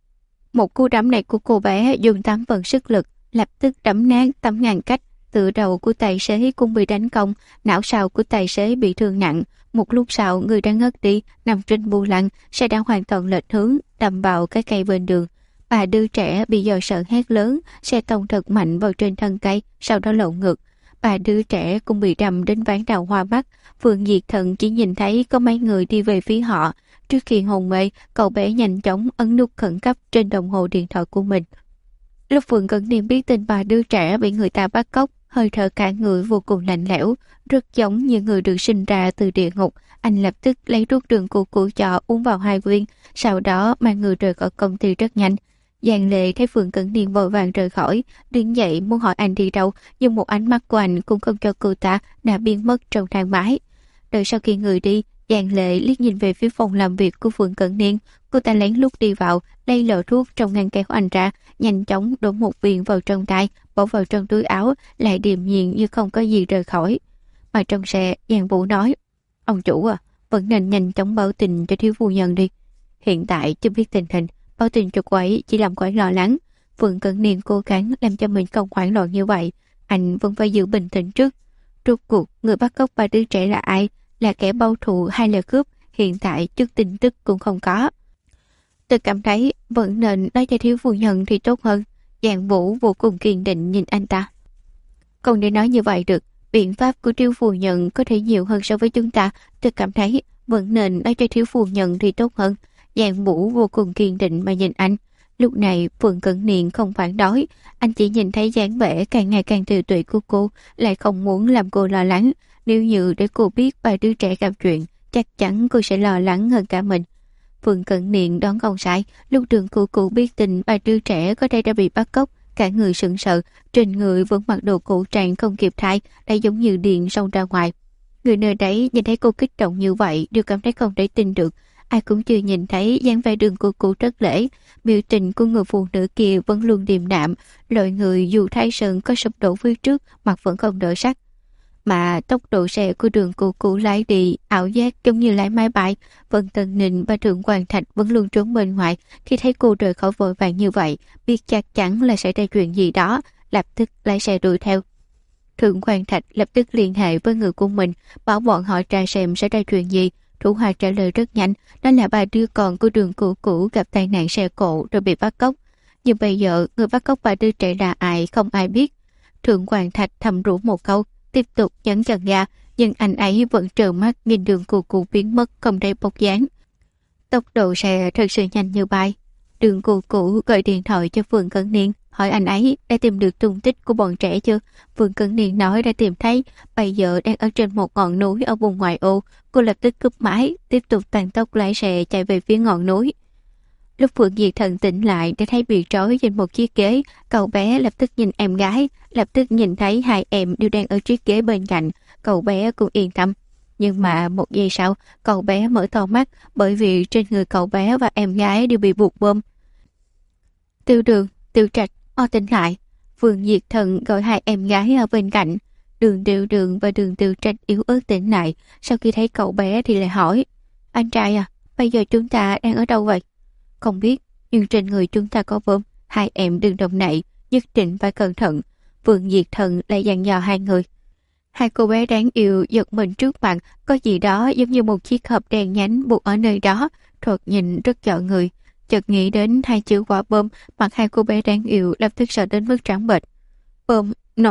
Một cú đấm này của cô bé dùng 8 phần sức lực, lập tức đấm nát tấm ngăn cách. Tựa đầu của tài xế cũng bị đánh cong, não sào của tài xế bị thương nặng. Một lúc sau, người đang ngất đi, nằm trên bù lăng, xe đã hoàn toàn lệch hướng, đâm vào cái cây bên đường. Bà đứa trẻ bị do sợ hét lớn, xe tông thật mạnh vào trên thân cây, sau đó lộn ngược. Bà đứa trẻ cũng bị đâm đến ván đầu hoa mắt. Phương Diệt Thần chỉ nhìn thấy có mấy người đi về phía họ. Trước khi hôn mê, cậu bé nhanh chóng ấn nút khẩn cấp trên đồng hồ điện thoại của mình. Lúc Phượng Cẩn Niên biết tin bà đứa trẻ bị người ta bắt cóc, hơi thở cả người vô cùng lạnh lẽo, rất giống như người được sinh ra từ địa ngục. Anh lập tức lấy thuốc đường của cho uống vào 2 viên, sau đó mang người rời khỏi công ty rất nhanh. Giang Lệ thấy Phượng Cẩn Niên vội vàng rời khỏi, đứng dậy muốn hỏi anh đi đâu, nhưng một ánh mắt của anh cũng không cho cô ta đã biến mất trong thang máy. Đợi sau khi người đi, Giang Lệ liếc nhìn về phía phòng làm việc của Phượng Cận Niên. Cô ta lén lút đi vào, lấy lọ thuốc trong ngăn kéo anh ra, nhanh chóng đổ một viên vào trong tay, bỏ vào trong túi áo, lại điềm nhiên như không có gì rời khỏi. Mà trong xe, Giang Vũ nói: "Ông chủ à, vẫn nên nhanh chóng báo tin cho thiếu phu nhân đi. Hiện tại chưa biết tình hình, báo tin cho cô ấy chỉ làm cô ấy lo lắng." Phượng Cận Niên cố gắng làm cho mình không hoảng loạn như vậy. Anh vẫn phải giữ bình tĩnh trước. Rốt cuộc, người bắt cóc 3 đứa trẻ là ai? Là kẻ bao thù hay là cướp? Hiện tại chút tin tức cũng không có. Tôi cảm thấy vẫn nên nói cho thiếu phu nhân thì tốt hơn. Giang Vũ vô cùng kiên định nhìn anh ta. Không để nói như vậy được. Biện pháp của thiếu phu nhân có thể nhiều hơn so với chúng ta. Tôi cảm thấy vẫn nên nói cho thiếu phu nhân thì tốt hơn. Giang Vũ vô cùng kiên định mà nhìn anh. Lúc này Phượng Cận Niên không phản đối. Anh chỉ nhìn thấy dáng vẻ càng ngày càng tiều tụy của cô, lại không muốn làm cô lo lắng. Nếu như để cô biết 3 đứa trẻ gặp chuyện, chắc chắn cô sẽ lo lắng hơn cả mình. Phượng Cận Niên đoán không sai. Lúc Đường Cụ biết tin 3 đứa trẻ có thể đã bị bắt cóc, cả người sững sờ, trên người vẫn mặc đồ cổ trang không kịp thay, đã giống như điện xông ra ngoài. Người nơi đấy nhìn thấy cô kích động như vậy đều cảm thấy không thể tin được. Ai cũng chưa nhìn thấy dáng vẻ Đường Cụ rất lễ, biểu tình của người phụ nữ kia vẫn luôn điềm đạm, loại người dù thái sơn có sụp đổ phía trước, mặt vẫn không đổi sắc. Mà tốc độ xe của Đường Cụ lái đi ảo giác giống như lái máy bay. Vân Tần Ninh và Thượng Quan Thạch vẫn luôn trốn bên ngoài. Khi thấy cô rời khỏi vội vàng như vậy, biết chắc chắn là xảy ra chuyện gì đó, lập tức lái xe đuổi theo. Thượng Quan Thạch lập tức liên hệ với người của mình, bảo bọn họ tra xem xảy ra chuyện gì. Thủ hạ trả lời rất nhanh, đó là 3 đứa con của Đường Cụ gặp tai nạn xe cộ rồi bị bắt cóc. Nhưng bây giờ người bắt cóc 3 đứa trẻ là ai không ai biết. Thượng Quan Thạch thầm rủ một câu, tiếp tục nhấn chân ga, nhưng anh ấy vẫn trợn mắt nhìn Đường Cụ biến mất không thấy bóng dáng. Tốc độ xe thật sự nhanh như bay. Đường Cụ gọi điện thoại cho Phượng Cận Niên, hỏi anh ấy đã tìm được tung tích của bọn trẻ chưa. Phượng Cận Niên nói đã tìm thấy, bây giờ đang ở trên một ngọn núi ở vùng ngoại ô. Cô lập tức cúp máy, tiếp tục tăng tốc lái xe chạy về phía ngọn núi. Lúc Phượng Diệt Thần tỉnh lại đã thấy bị trói trên một chiếc ghế. Cậu bé lập tức nhìn em gái, lập tức nhìn thấy 2 em đều đang ở chiếc ghế bên cạnh. Cậu bé cũng yên tâm. Nhưng mà 1 giây sau, cậu bé mở to mắt, bởi vì trên người cậu bé và em gái đều bị buộc bơm. Tiêu Đường, Tiêu Trạch, tỉnh lại. Phượng Diệt Thần gọi 2 em gái ở bên cạnh. Đường Tiêu Đường và Đường Tiêu Trạch yếu ớt tỉnh lại. Sau khi thấy cậu bé thì lại hỏi: "Anh trai à, bây giờ chúng ta đang ở đâu vậy?" "Không biết, nhưng trên người chúng ta có bom. 2 em đừng động đậy, nhất định phải cẩn thận." Phượng Diệt Thần lại dặn dò 2 người. 2 cô bé đáng yêu giật mình trước mặt, có gì đó giống như một chiếc hộp đen nhánh buộc ở nơi đó, thoạt nhìn rất dọa người. Chợt nghĩ đến 2 chữ quả bom, mặt 2 cô bé đáng yêu lập tức sợ đến mức trắng bệch. "Bom,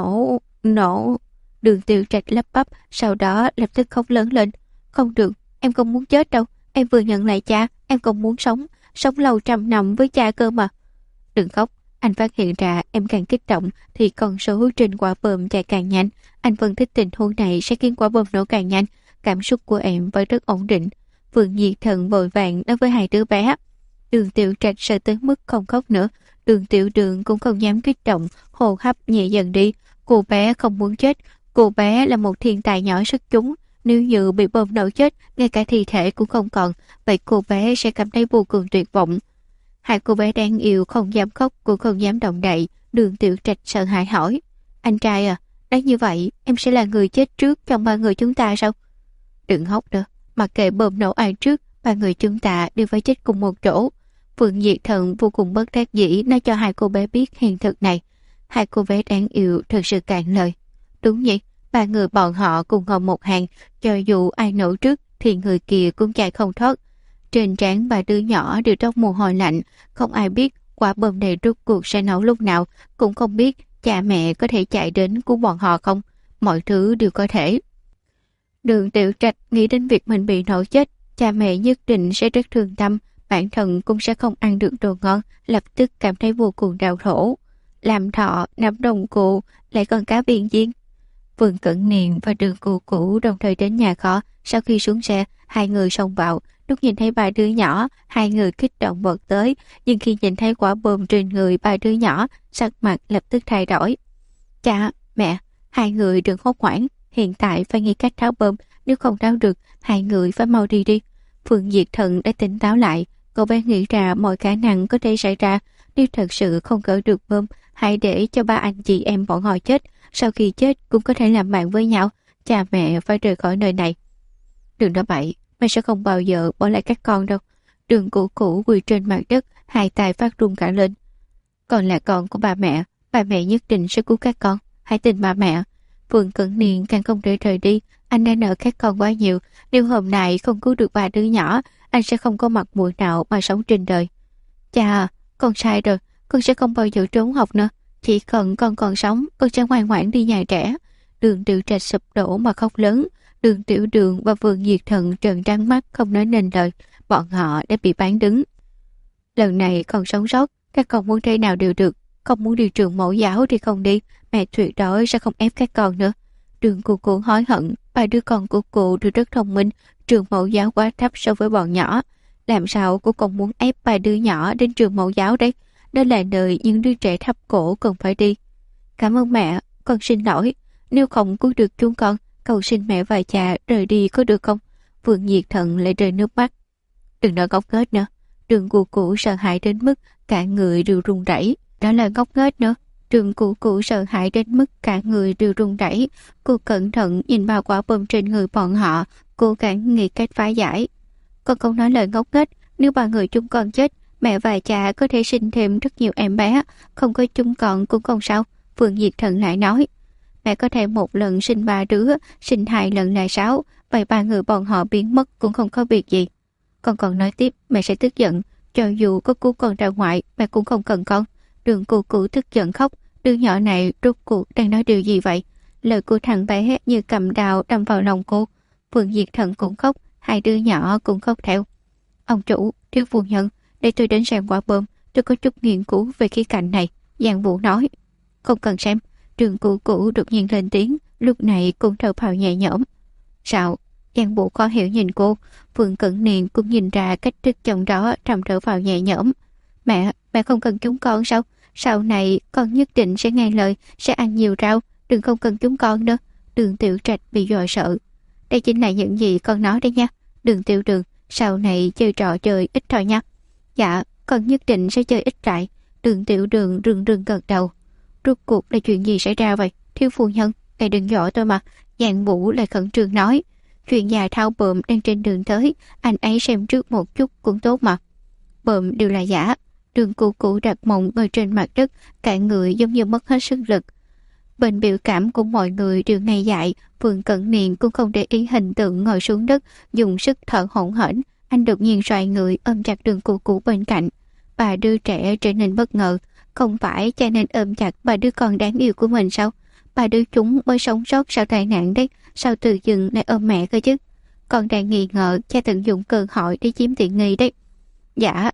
nổ." Đường Tiêu Trạch lắp bắp, sau đó lập tức khóc lớn lên. "Không được, em không muốn chết đâu. Em vừa nhận lại cha, em không muốn sống lâu 100 năm với cha cơ mà." "Đừng khóc." Anh phát hiện ra em càng kích động thì con số trên quả bom chạy càng nhanh. Anh phân tích tình huống này sẽ khiến quả bom nổ càng nhanh. Cảm xúc của em vẫn rất ổn định. Phượng Diệt Thần vội vàng nói với 2 đứa bé. Đường Tiểu Trạch sợ tới mức không khóc nữa. Đường Tiểu Đường cũng không dám kích động, hô hấp nhẹ dần đi. Cô bé không muốn chết. Cô bé là một thiên tài nhỏ xuất chúng. Nếu như bị bom nổ chết, ngay cả thi thể cũng không còn, vậy cô bé sẽ cảm thấy vô cùng tuyệt vọng. 2 cô bé đáng yêu không dám khóc cũng không dám động đậy. Đường Tiểu Trạch sợ hãi hỏi: "Anh trai à, nói như vậy em sẽ là người chết trước trong 3 người chúng ta sao?" "Đừng khóc nữa, mặc kệ bom nổ ai trước, 3 người chúng ta đều phải chết cùng một chỗ." Phượng Diệt Thần vô cùng bất đắc dĩ nói cho 2 cô bé biết hiện thực này. 2 cô bé đáng yêu thật sự cạn lời. Đúng vậy, 3 người bọn họ cùng ngồi một hàng, cho dù ai nổ trước thì người kia cũng chạy không thoát. Trên trán 3 đứa nhỏ đều toát mồ hôi lạnh, không ai biết quả bom này rốt cuộc sẽ nổ lúc nào, cũng không biết cha mẹ có thể chạy đến cứu bọn họ không. Mọi thứ đều có thể. Đường Tiểu Trạch nghĩ đến việc mình bị nổ chết, cha mẹ nhất định sẽ rất thương tâm, bản thân cũng sẽ không ăn được đồ ngon, lập tức cảm thấy vô cùng đau khổ. Làm thọ, nắm đồng cụ, lại còn cá viên chiên. Phượng Cận Niên và Đường Cụ đồng thời đến nhà kho. Sau khi xuống xe, 2 người xông vào. Lúc nhìn thấy 3 đứa nhỏ, 2 người kích động vọt tới, nhưng khi nhìn thấy quả bom trên người 3 đứa nhỏ, sắc mặt lập tức thay đổi. "Cha, mẹ, 2 người đừng hốt hoảng, hiện tại phải nghĩ cách tháo bom, nếu không đáo được, hai người phải mau đi đi. Phương Diệt Thần đã tỉnh táo lại, cậu bé nghĩ ra mọi khả năng có thể xảy ra. Nếu thật sự không gỡ được bơm, hãy để cho ba anh chị em bọn họ chết. Sau khi chết cũng có thể làm bạn với nhau. Cha mẹ phải rời khỏi nơi này. Đừng nói bậy, mẹ sẽ không bao giờ bỏ lại các con đâu. Đường Cũ Cũ quỳ trên mặt đất, hai tay phát run cả lên. Con là con của ba mẹ nhất định sẽ cứu các con. Hãy tin ba mẹ. Phương Cẩn Niên càng không để rời đi. Anh đã nợ các con quá nhiều. Nếu hôm nay không cứu được ba đứa nhỏ, anh sẽ không có mặt mũi nào mà sống trên đời. Cha, con sai rồi. Con sẽ không bao giờ trốn học nữa. Chỉ cần con còn sống, con sẽ ngoan ngoãn đi nhà trẻ. Đường Tiểu Trạch sụp đổ mà khóc lớn. Đường Tiểu Đường và Phương Diệt Thần trợn trắng mắt không nói nên lời. Bọn họ đã bị bán đứng. Lần này con sống sót, các con muốn thế nào đều được. Không muốn đi trường mẫu giáo thì không đi. Mẹ tuyệt đối sẽ không ép các con nữa. Đường Cũ Cũ hối hận. Ba đứa con của cô đều rất thông minh. Trường mẫu giáo quá thấp so với bọn nhỏ. Làm sao cô còn muốn ép ba đứa nhỏ đến trường mẫu giáo đấy? Đó là nơi những đứa trẻ thấp cổ cần phải đi. Cảm ơn mẹ, con xin lỗi. Nếu không cứu được chúng con, cầu xin mẹ và cha rời đi có được không? Phương Diệt Thần lại rơi nước mắt. Đừng nói ngốc nghếch nữa. Đường Cũ Cũ sợ hãi đến mức cả người đều run rẩy. Đó là ngốc nghếch nữa. Đường Cũ Cũ sợ hãi đến mức cả người đều run rẩy. Cô cẩn thận nhìn vào quả bom trên người bọn họ, cố gắng nghĩ cách phá giải. Con không nói lời ngốc nghếch. Nếu ba người chúng con chết, mẹ và cha có thể sinh thêm rất nhiều em bé. Không có chúng con cũng không sao. Phương Diệt Thần lại nói. Mẹ có thể một lần sinh 3 đứa, sinh 2 lần là 6. Vậy ba người bọn họ biến mất cũng không có việc gì. Con còn nói tiếp, mẹ sẽ tức giận. Cho dù có cứu con ra ngoại, mẹ cũng không cần con. Đường Cũ Cũ tức giận khóc. Đứa nhỏ này rốt cuộc đang nói điều gì vậy? Lời của thằng bé như cầm đao đâm vào lòng cô. Phương Diệt Thần cũng khóc, hai đứa nhỏ cũng khóc theo. Ông chủ, thiếu phu nhân, để tôi đến xem quả bom. Tôi có chút nghiên cứu về khía cạnh này. Giang Vũ nói. Không cần xem. Đường Cũ Cũ đột nhiên lên tiếng. Lúc này cũng thở phào nhẹ nhõm. Sao? Giang Vũ khó hiểu nhìn cô. Phương Cẩn Niên cũng nhìn ra cách thức trong đó, trầm thở phào nhẹ nhõm. Mẹ không cần chúng con sao? Sau này con nhất định sẽ nghe lời, sẽ ăn nhiều rau. Đừng không cần chúng con nữa. Đường Tiểu Trạch bị dọa sợ. Đây chính là những gì con nói đấy nha. Đường Tiểu Đường, sau này chơi trò chơi ít thôi nha. Dạ, con nhất định sẽ chơi ít lại. Đường Tiểu Đường rừng rừng gật đầu. Rốt cuộc là chuyện gì xảy ra vậy? Thiếu phu nhân, ngài đừng dọa tôi mà. Giang Vũ lại khẩn trương nói. Chuyện nhà thao bợm đang trên đường tới, anh ấy xem trước một chút cũng tốt mà. Bợm đều là giả. Đường Cũ Cũ đặt mông ngồi trên mặt đất, cả người giống như mất hết sức lực. Bên biểu cảm của mọi người đều ngây dại. Phương Cẩn Niên cũng không để ý hình tượng ngồi xuống đất, dùng sức thở hổn hển. Anh đột nhiên xoay người ôm chặt Đường Cũ Cũ bên cạnh. Bà đứa trẻ trở nên bất ngờ. Không phải cha nên ôm chặt bà đứa con đáng yêu của mình sao? Bà đứa chúng mới sống sót sau tai nạn đấy. Sao tự dưng lại ôm mẹ cơ chứ? Con đang nghi ngờ cha tận dụng cơ hội để chiếm tiện nghi đấy. Dạ.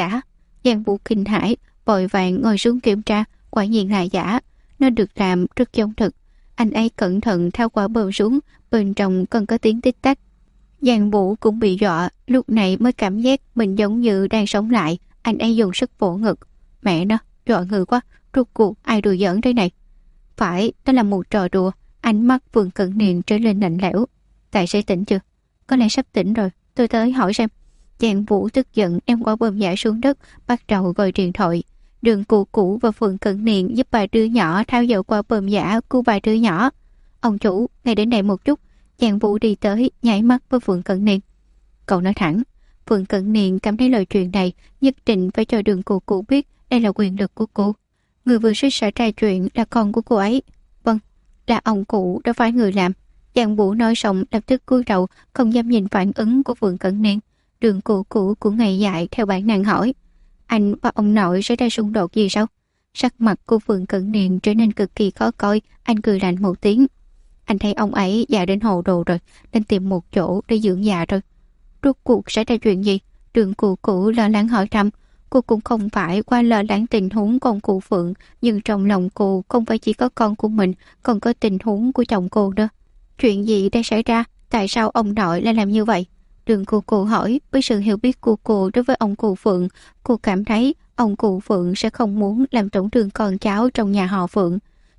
Giang Vũ kinh hãi, vội vàng ngồi xuống kiểm tra. Quả nhiên là giả. Nó được làm rất giống thực. Anh ấy cẩn thận tháo quả bom xuống. Bên trong còn có tiếng tích tắc. Giang Vũ cũng bị dọa. Lúc này mới cảm giác mình giống như đang sống lại. Anh ấy dùng sức vỗ ngực. Mẹ nó, dọa người quá. Rốt cuộc ai đùa giỡn thế này? Phải, đó là một trò đùa. Ánh mắt Phương Cẩn Niên trở lên lạnh lẽo. Tài xế tỉnh chưa? Có lẽ sắp tỉnh rồi. Tôi tới hỏi xem. Giang Vũ tức giận đem quả bom giả xuống đất, bắt đầu gọi điện thoại. Đường Cũ Cũ và Phương Cẩn Niên giúp ba đứa nhỏ tháo dỡ quả bom giả, cứu ba đứa nhỏ. Ông chủ, ngay đến đây một chút. Giang Vũ đi tới, nháy mắt với Phương Cẩn Niên. Cậu nói thẳng. Phương Cẩn Niên cảm thấy lời chuyện này nhất định phải cho Đường Cũ Cũ biết đây là quyền lực của cô. Người vừa suýt xảy ra chuyện là con của cô ấy. Vâng, là ông cụ đã phải người làm. Giang Vũ nói xong lập tức cúi đầu, không dám nhìn phản ứng của Phương Cẩn Niên. Đường Cũ Cũ cũng ngây dại theo bản năng hỏi. Anh và ông nội xảy ra xung đột gì sao? Sắc mặt của Phương Cẩn Niên trở nên cực kỳ khó coi. Anh cười lạnh một tiếng. Anh thấy ông ấy già đến hồ đồ rồi, nên tìm một chỗ để dưỡng già rồi. Rốt cuộc xảy ra chuyện gì? Đường Cũ Cũ lo lắng hỏi thăm. Cô cũng không phải qua lo lắng tình huống con cụ Phượng, nhưng trong lòng cô không phải chỉ có con của mình, còn có tình huống của chồng cô nữa. Chuyện gì đã xảy ra? Tại sao ông nội lại làm như vậy? Đường Cũ Cũ hỏi. Với sự hiểu biết của cô đối với ông cụ Phượng, cô cảm thấy ông cụ Phượng sẽ không muốn làm tổn thương con cháu trong nhà họ Phượng.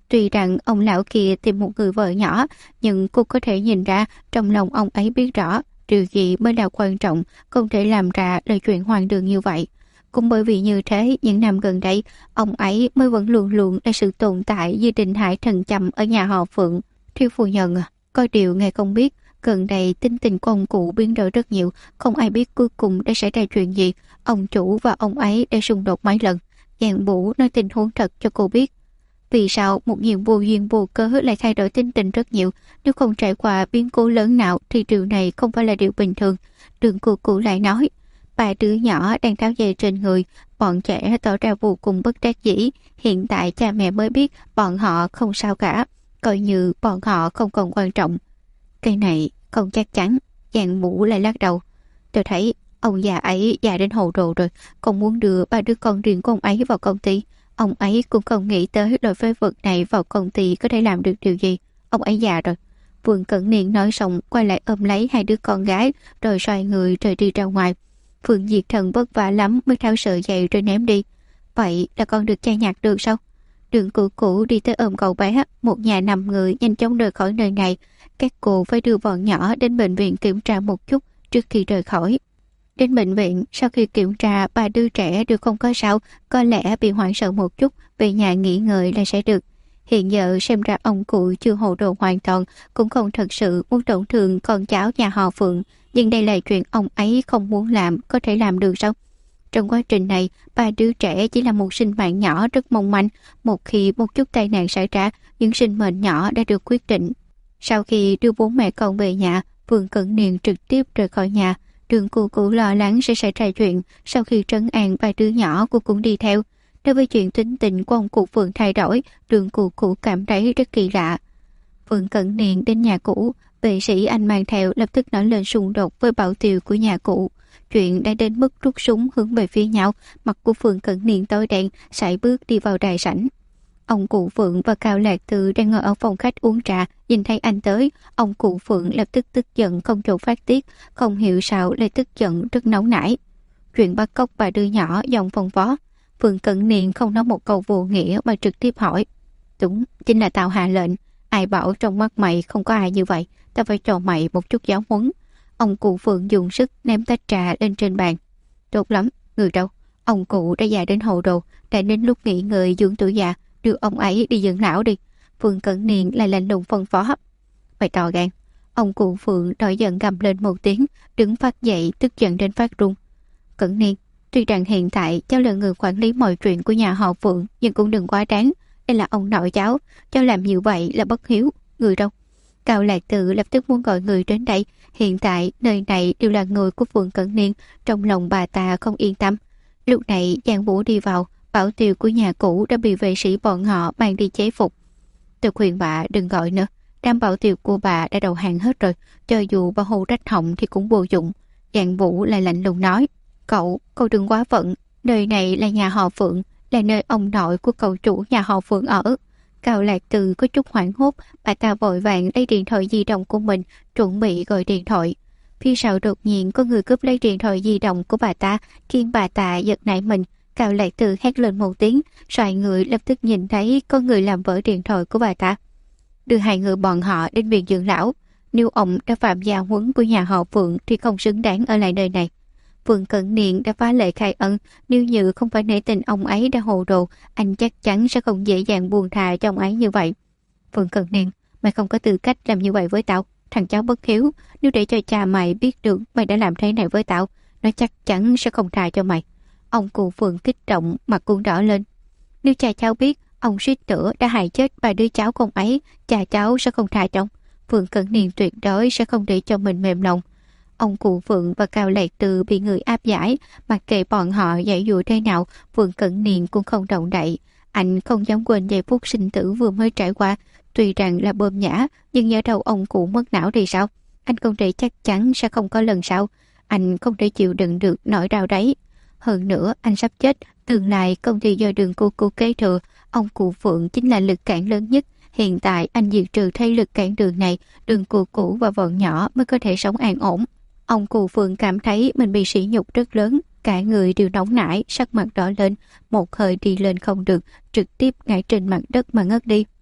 Tuy rằng ông lão kia tìm một người vợ nhỏ, nhưng cô có thể nhìn ra trong lòng ông ấy biết rõ điều gì mới là quan trọng, không thể làm ra lời chuyện hoang đường như vậy. Cũng bởi vì như thế, những năm gần đây, ông ấy mới vẫn luôn luôn là sự tồn tại như Định Hải Thần Châm ở nhà họ Phượng. Thiếu phu nhân à, có điều ngài không biết, gần đây tính tình của ông cụ biến đổi rất nhiều, không ai biết cuối cùng đã xảy ra chuyện gì. Ông chủ và ông ấy đã xung đột mấy lần. Giang Vũ nói tình huống thật cho cô biết. Vì sao một nhiệm vô duyên vô cớ lại thay đổi tính tình rất nhiều, nếu không trải qua biến cố lớn nào thì điều này không phải là điều bình thường. Đường cô cụ lại nói, ba đứa nhỏ đang tháo dây trên người, bọn trẻ tỏ ra vô cùng bất đắc dĩ, hiện tại cha mẹ mới biết bọn họ không sao cả, coi như bọn họ không còn quan trọng. Cái này không chắc chắn. Giang Vũ lại lắc đầu. Tôi thấy ông già ấy già đến hồ đồ rồi, không muốn đưa ba đứa con riêng của ông ấy vào công ty. Ông ấy cũng không nghĩ tới loại phế vật này vào công ty có thể làm được điều gì. Ông ấy già rồi. Vương Cẩn Niên nói xong quay lại ôm lấy hai đứa con gái rồi xoay người rời đi ra ngoài. Phương Diệt Thần vất vả lắm mới tháo sợi dây rồi ném đi. Vậy là con được cha nhạc được sao? Đường Cửu Cửu đi tới ôm cậu bé, một nhà 5 người nhanh chóng rời khỏi nơi này. Các cô phải đưa bọn nhỏ đến bệnh viện kiểm tra một chút trước khi rời khỏi. Đến bệnh viện, sau khi kiểm tra ba đứa trẻ đều không có sao, có lẽ bị hoảng sợ một chút, về nhà nghỉ ngơi là sẽ được. Hiện giờ xem ra ông cụ chưa hồ đồ hoàn toàn, cũng không thật sự muốn tổn thương con cháu nhà họ Phượng, nhưng đây là chuyện ông ấy không muốn làm, có thể làm được sao? Trong quá trình này, ba đứa trẻ chỉ là một sinh mạng nhỏ rất mong manh, một khi một chút tai nạn xảy ra, những sinh mệnh nhỏ đã được quyết định. Sau khi đưa bố mẹ con về nhà, Vương Cẩn Niên trực tiếp rời khỏi nhà. Đường cô cụ lo lắng sẽ xảy ra chuyện, sau khi trấn an ba đứa nhỏ cô cũng đi theo. Đối với chuyện tính tình của ông cụ Phượng thay đổi, đường cụ cụ cảm thấy rất kỳ lạ. Vương Cẩn Niên đến nhà cũ, vệ sĩ anh mang theo lập tức nổi lên xung đột với bảo tiêu của nhà cũ. Chuyện đã đến mức rút súng hướng về phía nhau, mặt của Vương Cẩn Niên tối đen, sải bước đi vào đại sảnh. Ông cụ Phượng và Cao Lạc Từ đang ngồi ở phòng khách uống trà, nhìn thấy anh tới, ông cụ Phượng lập tức tức giận không chỗ phát tiết, không hiểu sao lại tức giận rất nóng nảy. Chuyện bắt cóc bà đứa nhỏ giọng phong phó, Vương Cẩn Niên không nói một câu vô nghĩa mà trực tiếp hỏi. Đúng, chính là tao hạ lệnh, ai bảo trong mắt mày không có ai như vậy, tao phải cho mày một chút giáo huấn. Ông cụ Phượng dùng sức ném tách trà lên trên bàn. Tốt lắm, người đâu? Ông cụ đã già đến hồ đồ, đã đến lúc nghỉ ngơi dưỡng tuổi già, đưa ông ấy đi dưỡng lão đi. Vương Cẩn Niên lại lạnh lùng phân phó. Mày to gan. Ông cụ Phượng nổi giận gầm lên một tiếng, đứng phát dậy tức giận đến phát run. Cẩn Niên, tuy rằng hiện tại cháu là người quản lý mọi chuyện của nhà họ Phượng, nhưng cũng đừng quá đáng. Đây là ông nội cháu làm như vậy là bất hiếu. Người đâu? Cao Lạc Tự lập tức muốn gọi người đến đây. Hiện tại nơi này đều là người của Vương Cẩn Niên, trong lòng bà ta không yên tâm. Lúc này Giang Vũ đi vào, bảo tiêu của nhà cũ đã bị vệ sĩ bọn họ mang đi chế phục. Tôi khuyên bà đừng gọi nữa, đám bảo tiêu của bà đã đầu hàng hết rồi, cho dù bà hô trách họng thì cũng vô dụng. Giang Vũ lại lạnh lùng nói, cậu đừng quá phận, nơi này là nhà họ Phượng, là nơi ông nội của cậu chủ nhà họ Phượng ở. Cao Lạc Từ có chút hoảng hốt, bà ta vội vàng lấy điện thoại di động của mình, chuẩn bị gọi điện thoại. Phía sau đột nhiên có người cướp lấy điện thoại di động của bà ta, khiến bà ta giật nảy mình. Cao Lạc Từ hét lên một tiếng, xoay người lập tức nhìn thấy có người làm vỡ điện thoại của bà ta. Đưa hai người bọn họ đến viện dưỡng lão. Nếu ông đã phạm gia huấn của nhà họ Phượng thì không xứng đáng ở lại nơi này. Vương Cẩn Niên đã phá lệ khai ân, nếu như không phải nể tình ông ấy đã hồ đồ, anh chắc chắn sẽ không dễ dàng buông tha cho ông ấy như vậy. Vương Cẩn Niên, mày không có tư cách làm như vậy với tao, thằng cháu bất hiếu, nếu để cho cha mày biết được mày đã làm thế này với tao, nó chắc chắn sẽ không tha cho mày. Ông cụ Phượng kích động, mặt cũng đỏ lên. Nếu cha cháu biết ông suýt nữa đã hại chết ba đứa cháu con ấy, cha cháu sẽ không tha cho ông. Vương Cẩn Niên tuyệt đối sẽ không để cho mình mềm lòng. Ông cụ Phượng và Cao Lạc Từ bị người áp giải, mặc kệ bọn họ giãy giụa thế nào, Vương Cẩn Niên cũng không động đậy. Anh không dám quên giây phút sinh tử vừa mới trải qua, tuy rằng là bơm nhã, nhưng nhớ đâu ông cụ mất não thì sao? Anh không thể chắc chắn sẽ không có lần sau. Anh không thể chịu đựng được nỗi đau đấy. Hơn nữa, anh sắp chết, tương lai công ty do Đường cô kế thừa, ông cụ Phượng chính là lực cản lớn nhất. Hiện tại anh diệt trừ thế lực cản đường này, Đường cô và bọn nhỏ mới có thể sống an ổn. Ông cụ Phượng cảm thấy mình bị sỉ nhục rất lớn, cả người đều nóng nảy, sắc mặt đỏ lên, một hơi đi lên không được, trực tiếp ngã trên mặt đất mà ngất đi.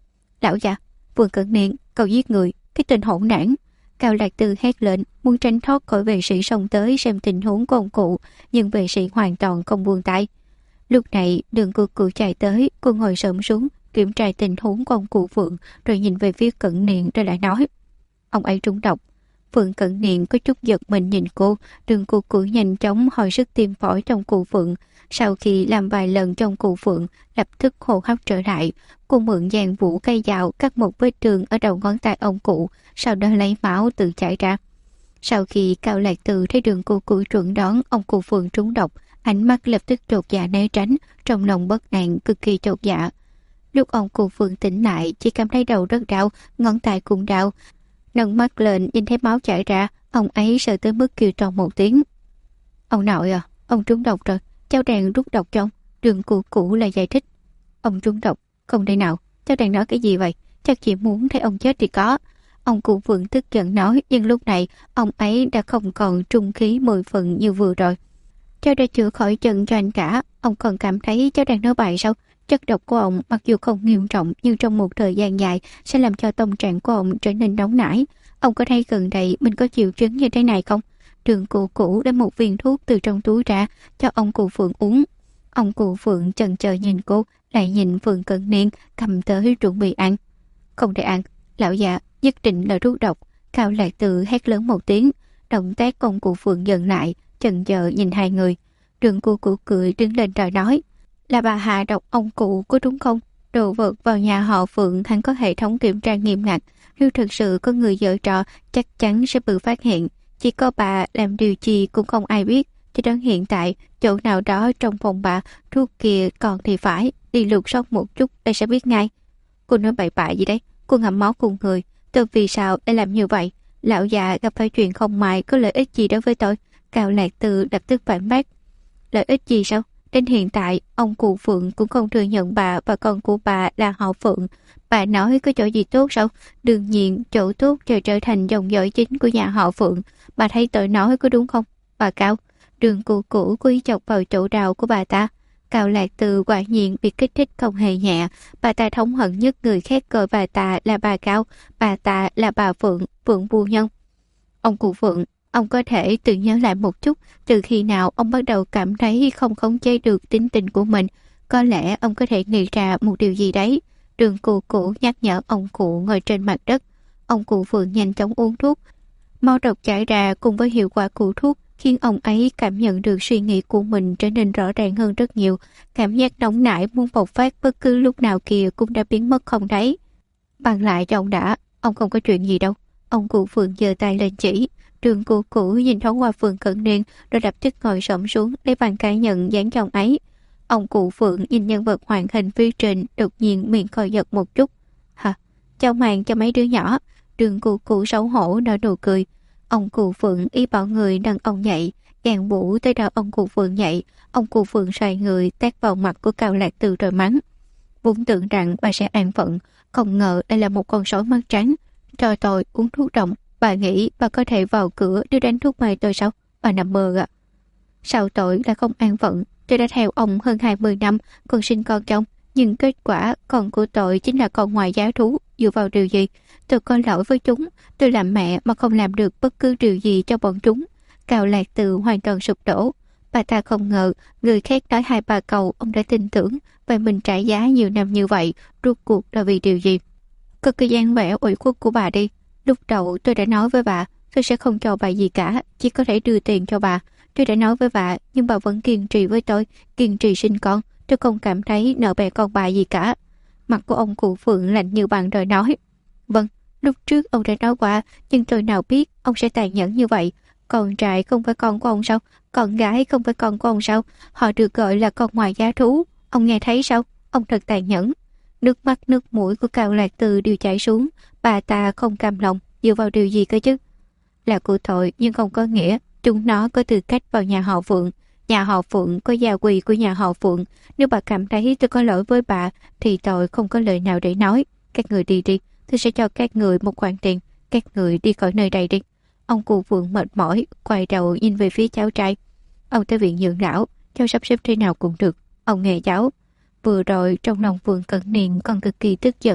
Lão già, Vương Cận Niên, cậu giết người, cái tên hỗn đảng. Cao Lạc Tư hét lên, muốn tránh thoát khỏi vệ sĩ xông tới xem tình huống của ông cụ, nhưng vệ sĩ hoàn toàn không buông tay. Lúc này Đường Cù Cù chạy tới, cô ngồi xổm xuống kiểm tra tình huống của ông cụ Phượng, rồi nhìn về phía Cận Niên rồi lại nói: ông ấy trúng độc. Phượng Cận Niên có chút giật mình nhìn cô. Đường Cù Cù nhanh chóng hồi sức tim phổi trong cụ Phượng. Sau khi làm vài lần trong cụ Phượng, lập tức hô hấp trở lại. Cô mượn dàn vũ cây dao cắt một vết thương ở đầu ngón tay ông cụ, sau đó lấy máu tự chảy ra. Sau khi Cao Lạc Từ thấy Đường Cù Cù chuẩn đoán ông cụ Phượng trúng độc, ánh mắt lập tức chột dạ né tránh, trong lòng bất an cực kỳ chột dạ. Lúc ông cụ Phượng tỉnh lại, chỉ cảm thấy đầu rất đau, ngón tay cũng đau. Nâng mắt lên nhìn thấy máu chảy ra, ông ấy sợ tới mức kêu to một tiếng. Ông nội à, ông trúng độc rồi, cháu đang rút độc cho ông. Đường Cù Cù lại giải thích. Ông trúng độc, không thể nào, cháu đang nói cái gì vậy? Chắc chỉ muốn thấy ông chết thì có. Ông cụ Phượng tức giận nói, nhưng lúc này ông ấy đã không còn trung khí 10 phần như vừa rồi. Cháu đã chữa khỏi chân cho anh cả, ông còn cảm thấy cháu đang nói bậy sao? Chất độc của ông mặc dù không nghiêm trọng nhưng trong một thời gian dài sẽ làm cho tâm trạng của ông trở nên nóng nảy. Ông có thấy gần đây mình có triệu chứng như thế này không? Đường Cù Cù đem một viên thuốc từ trong túi ra cho ông cụ Phượng uống. Ông cụ Phượng chần chờ nhìn cô, lại nhìn Phượng Cận Niên cầm tới chuẩn bị ăn. Không thể ăn, lão già, nhất định là thuốc độc. Cao Lạc Từ hét lớn một tiếng. Động tác ông cụ Phượng dừng lại, chần chờ nhìn hai người. Đường Cù Cù cười đứng lên rồi nói: là bà hạ độc ông cụ có đúng không? Đồ vật vào nhà họ Phượng hẳn có hệ thống kiểm tra nghiêm ngặt. Nếu thực sự có người giở trò, chắc chắn sẽ bị phát hiện. Chỉ có bà làm điều gì cũng không ai biết. Cho đến hiện tại, chỗ nào đó trong phòng bà, thuốc kia còn thì phải. Đi lục soát một chút, đây sẽ biết ngay. Cô nói bậy bạ gì đấy? Cô ngậm máu cùng người. Tôi vì sao lại làm như vậy? Lão già gặp phải chuyện không may có lợi ích gì đối với tôi? Cao Lạc Từ lập tức phản bác. Lợi ích gì sao? Đến hiện tại, ông cụ Phượng cũng không thừa nhận bà và con của bà là họ Phượng. Bà nói có chỗ gì tốt sao? Đương nhiên, chỗ tốtจะtrở thành dòng dõi chính của nhà họ Phượng. Bà thấy tôi nói có đúng không? Bà Cao, Đường Cù Cù quý chọc vào chỗ đào của bà ta. Cao Lạc Từ quả nhiên bị kích thích không hề nhẹ. Bà ta thống hận nhất người khác gọi bà ta là bà Cao, bà ta là bà Phượng, Phượng phu nhân. Ông cụ Phượng, ông có thể tự nhớ lại một chút, từ khi nào ông bắt đầu cảm thấy không khống chế được tính tình của mình. Có lẽ ông có thể nghĩ ra một điều gì đấy. Đường Cù Cù nhắc nhở ông cụ ngồi trên mặt đất. Ông cụ Phượng nhanh chóng uống thuốc. Máu độc chảy ra cùng với hiệu quả của thuốc khiến ông ấy cảm nhận được suy nghĩ của mình trở nên rõ ràng hơn rất nhiều. Cảm giác nóng nảy muốn bộc phát bất cứ lúc nào kia cũng đã biến mất không thấy. Bằng lại cho ông đã, ông không có chuyện gì đâu. Ông cụ Phượng giơ tay lên chỉ. Đường Cù Cù nhìn thoáng qua Phượng Cận Niên rồi lập tức ngồi xổm xuống lấy bàn cải nhận dán cho ông ấy. Ông cụ Phượng nhìn nhân vật hoàn hình phía trên, đột nhiên miệng co giật một chút. Hả? Cháu mang cho mấy đứa nhỏ. Đường Cù Cù xấu hổ nở nụ cười. Ông cụ Phượng ý bảo người nâng ông dậy, gàn vũ tới đầu ông cụ Phượng dậy. Ông cụ Phượng xoay người tát vào mặt của Cao Lạc Từ rồi mắng. Vốn tưởng rằng bà sẽ an phận, không ngờ đây là một con sói mắt trắng. Trời tôi uống thuốc độc, bà nghĩ bà có thể vào cửa đưa đánh thuốc mê tôi sao? Bà nằm mơ ạ. Sao tội là không an phận? Tôi đã theo ông hơn 20 năm, còn sinh con trong. Nhưng kết quả con của tội chính là con ngoài giá thú. Dựa vào điều gì? Tôi có lỗi với chúng. Tôi làm mẹ mà không làm được bất cứ điều gì cho bọn chúng. Cao Lạc Từ hoàn toàn sụp đổ. Bà ta không ngờ người khác nói 2-3 câu ông đã tin tưởng. Vậy mình trả giá nhiều năm như vậy, rốt cuộc là vì điều gì? Cực kỳ gian vẻ ủy khuất của bà đi. Lúc đầu tôi đã nói với bà, tôi sẽ không cho bà gì cả, chỉ có thể đưa tiền cho bà. Tôi đã nói với bà, nhưng bà vẫn kiên trì với tôi, kiên trì sinh con. Tôi không cảm thấy nợ bè con bà gì cả. Mặt của ông cụ Phượng lạnh như băng rồi nói. Vâng, lúc trước ông đã nói qua, nhưng tôi nào biết ông sẽ tàn nhẫn như vậy. Con trai không phải con của ông sao? Con gái không phải con của ông sao? Họ được gọi là con ngoài giá thú. Ông nghe thấy sao? Ông thật tàn nhẫn. Nước mắt nước mũi của Cao Lạc Từ đều chảy xuống. Bà ta không cam lòng. Dựa vào điều gì cơ chứ? Là của tội, nhưng không có nghĩa chúng nó có tư cách vào nhà họ Phượng. Nhà họ Phượng có gia quy của nhà họ Phượng. Nếu bà cảm thấy tôi có lỗi với bà thì tôi không có lời nào để nói. Các người đi đi, tôi sẽ cho các người một khoản tiền. Các người đi khỏi nơi đây đi. Ông cụ Phượng mệt mỏi, quay đầu nhìn về phía cháu trai. Ông tới viện dưỡng lão, cháu sắp xếp thế nào cũng được. Ông nghe cháu. Vừa rồi trong lòng Phượng Cận Niên còn cực kỳ tức giận,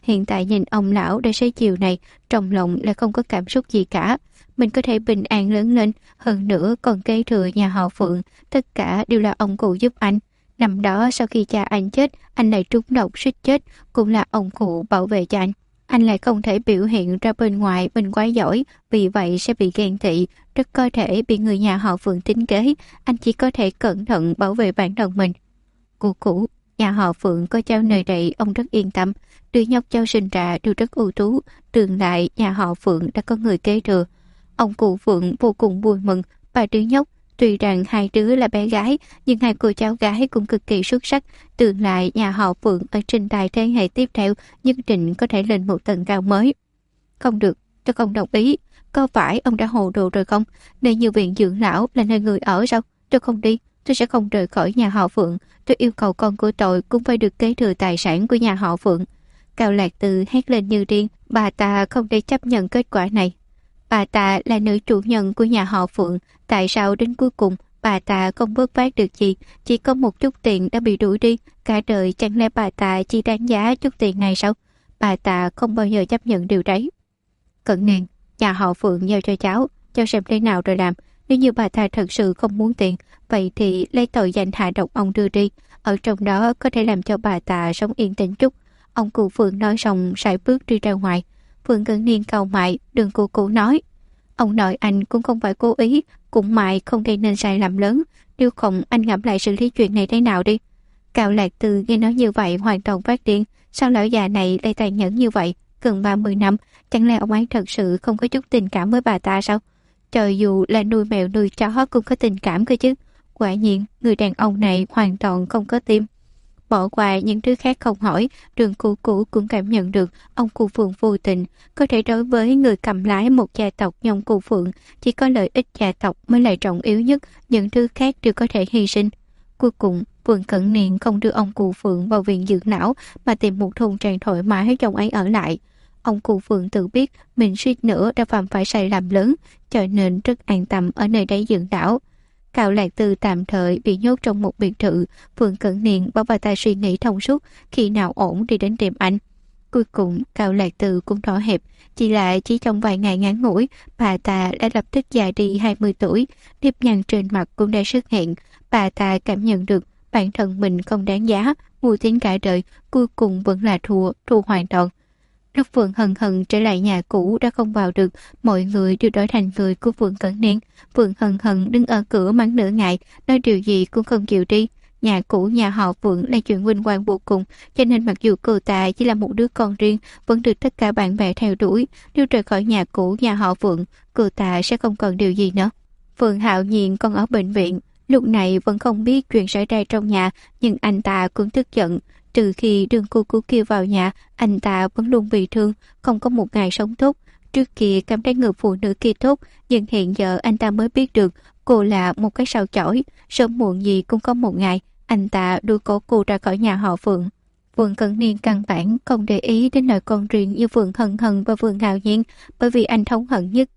hiện tại nhìn ông lão đã xế chiều này, trong lòng lại không có cảm xúc gì cả. Mình có thể bình an lớn lên, hơn nữa còn kế thừa nhà họ Phượng, tất cả đều là ông cụ giúp anh. Năm đó sau khi cha anh chết, anh lại trúng độc suýt chết, cũng là ông cụ bảo vệ cho anh. Anh lại không thể biểu hiện ra bên ngoài mình quá giỏi, vì vậy sẽ bị ghen tị, rất có thể bị người nhà họ Phượng tính kế. Anh chỉ có thể cẩn thận bảo vệ bản thân mình. Cụ, nhà họ Phượng có cháu nơi đây, ông rất yên tâm. Đứa nhóc cháu sinh ra đều rất ưu tú, tương lai nhà họ Phượng đã có người kế thừa. Ông cụ Phượng vô cùng vui mừng. Ba đứa nhóc, tuy rằng hai đứa là bé gái, nhưng hai cô cháu gái cũng cực kỳ xuất sắc. Tương lai nhà họ Phượng ở trên đài thế hệ tiếp theo nhất định có thể lên một tầng cao mới. Không được, tôi không đồng ý. Có phải ông đã hồ đồ rồi không? Nơi như viện dưỡng lão là nơi người ở sao? Tôi không đi, tôi sẽ không rời khỏi nhà họ Phượng. Tôi yêu cầu con của tôi cũng phải được kế thừa tài sản của nhà họ Phượng. Cao Lạc Từ hét lên như điên. Bà ta không thể chấp nhận kết quả này. Bà ta là nữ chủ nhân của nhà họ Phượng. Tại sao đến cuối cùng bà ta không vớt vát được gì? Chỉ có một chút tiền đã bị đuổi đi. Cả đời chẳng lẽ bà ta chỉ đáng giá chút tiền này sao? Bà ta không bao giờ chấp nhận điều đấy. Cận Niên, nhà họ Phượng giao cho cháu xem thế nào rồi làm. Nếu như bà ta thật sự không muốn tiền, vậy thì lấy tội danh hạ độc ông đưa đi. Ở trong đó có thể làm cho bà ta sống yên tĩnh chút. Ông cụ Phượng nói xong sải bước đi ra ngoài. Phượng Cận Niên cau mày, đường cụ nói. Ông nội anh cũng không phải cố ý, cũng mày không gây nên sai lầm lớn. Nếu không anh ngẫm lại xử lý chuyện này thế nào đi. Cao Lạc Từ nghe nói như vậy hoàn toàn phát điên. Sao lão già này lại tàn nhẫn như vậy? Gần 30 năm, chẳng lẽ ông ấy thật sự không có chút tình cảm với bà ta sao? Cho dù là nuôi mèo nuôi chó cũng có tình cảm cơ chứ. Quả nhiên, người đàn ông này hoàn toàn không có tim. Bỏ qua những thứ khác không hỏi, đường cụ cũng cảm nhận được ông cụ Phượng vô tình. Có thể đối với người cầm lái một gia tộc như ông cụ Phượng, chỉ có lợi ích gia tộc mới là trọng yếu nhất, những thứ khác đều có thể hy sinh. Cuối cùng, Phượng Cận Niên không đưa ông cụ Phượng vào viện dưỡng lão mà tìm một thôn trang thoải mái cho ông ấy ở lại. Ông cụ Phượng tự biết mình suýt nữa đã phạm phải sai lầm lớn, cho nên rất an tâm ở nơi đây dưỡng lão. Cao Lạc Từ tạm thời bị nhốt trong một biệt thự. Phượng Cận Niên bảo bà ta suy nghĩ thông suốt, khi nào ổn đi đến tìm anh. Cuối cùng Cao Lạc Từ cũng thỏa hiệp, chỉ trong vài ngày ngắn ngủi, bà ta đã lập tức già đi 20 tuổi, nếp nhăn trên mặt cũng đã xuất hiện. Bà ta cảm nhận được bản thân mình không đáng giá, mưu tính cả đời, cuối cùng vẫn là thua hoàn toàn. Lúc Phượng Hân Hân trở lại nhà cũ đã không vào được, mọi người đều đổi thành người của Phượng Cận Niên. Phượng Hân Hân đứng ở cửa mắng nửa ngày, nói điều gì cũng không chịu đi. Nhà cũ nhà họ Phượng là chuyện vinh quang vô cùng, cho nên mặc dù cô ta chỉ là một đứa con riêng, vẫn được tất cả bạn bè theo đuổi. Nếu rời khỏi nhà cũ nhà họ Phượng, cô ta sẽ không còn điều gì nữa. Phượng Hạo Nhiên còn ở bệnh viện, lúc này vẫn không biết chuyện xảy ra trong nhà, nhưng anh ta cũng tức giận. Từ khi đường cô kia vào nhà, anh ta vẫn luôn bị thương, không có một ngày sống tốt. Trước kia cảm thấy người phụ nữ kia tốt, nhưng hiện giờ anh ta mới biết được cô là một cái sao chổi. Sớm muộn gì cũng có một ngày, anh ta đưa cô ra khỏi nhà họ Phượng. Phượng Cận Niên căn bản không để ý đến lời con riêng như Phượng Hân Hân và Phượng Hạo Nhiên, bởi vì anh thống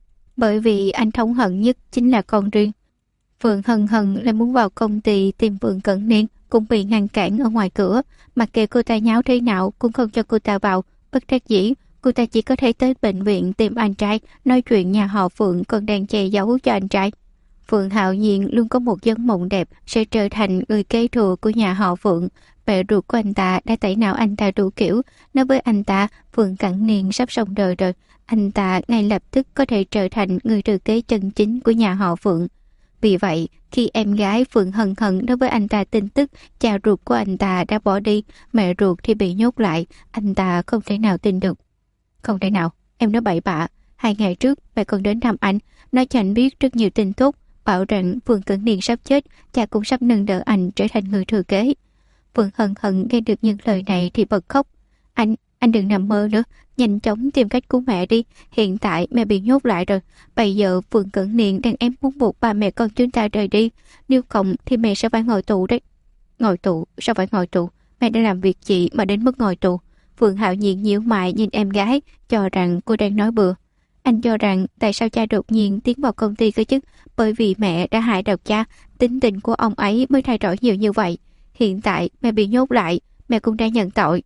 hận nhất chính là con riêng. Phượng Hân Hân lại muốn vào công ty tìm Phượng Cận Niên, cũng bị ngăn cản ở ngoài cửa. Mặc kệ cô ta nháo thế nào cũng không cho cô ta vào. Bất đắc dĩ, cô ta chỉ có thể tới bệnh viện tìm anh trai, nói chuyện nhà họ Phượng còn đang che giấu cho anh trai. Phượng Hạo Nhiên luôn có một giấc mộng đẹp sẽ trở thành người kế thừa của nhà họ Phượng. Mẹ ruột của anh ta đã tẩy não anh ta đủ kiểu, nói với anh ta Phượng Cận Niên sắp xong đời rồi, anh ta ngay lập tức có thể trở thành người thừa kế chân chính của nhà họ Phượng. Vì vậy, khi em gái Phượng Hân Hân nói với anh ta tin tức cha ruột của anh ta đã bỏ đi, mẹ ruột thì bị nhốt lại, anh ta không thể nào tin được. Không thể nào, em nói bậy bạ. 2 ngày trước, mẹ còn đến thăm anh, nói cho anh biết rất nhiều tin tốt, bảo rằng Phượng Cận Niên sắp chết, cha cũng sắp nâng đỡ anh trở thành người thừa kế. Phượng Hân Hân nghe được những lời này thì bật khóc. Anh đừng nằm mơ nữa, nhanh chóng tìm cách cứu mẹ đi. Hiện tại mẹ bị nhốt lại rồi. Bây giờ Phượng Cận Niên đang ép muốn buộc ba mẹ con chúng ta rời đi. Nếu không thì mẹ sẽ phải ngồi tù đấy. Ngồi tù? Sao phải ngồi tù? Mẹ đã làm việc gì mà đến mức ngồi tù? Phượng Hạo Nhiên nhíu mày nhìn em gái, cho rằng cô đang nói bừa. Anh cho rằng tại sao cha đột nhiên tiến vào công ty cơ chứ? Bởi vì mẹ đã hại độc cha, tính tình của ông ấy mới thay đổi nhiều như vậy. Hiện tại mẹ bị nhốt lại, mẹ cũng đã nhận tội.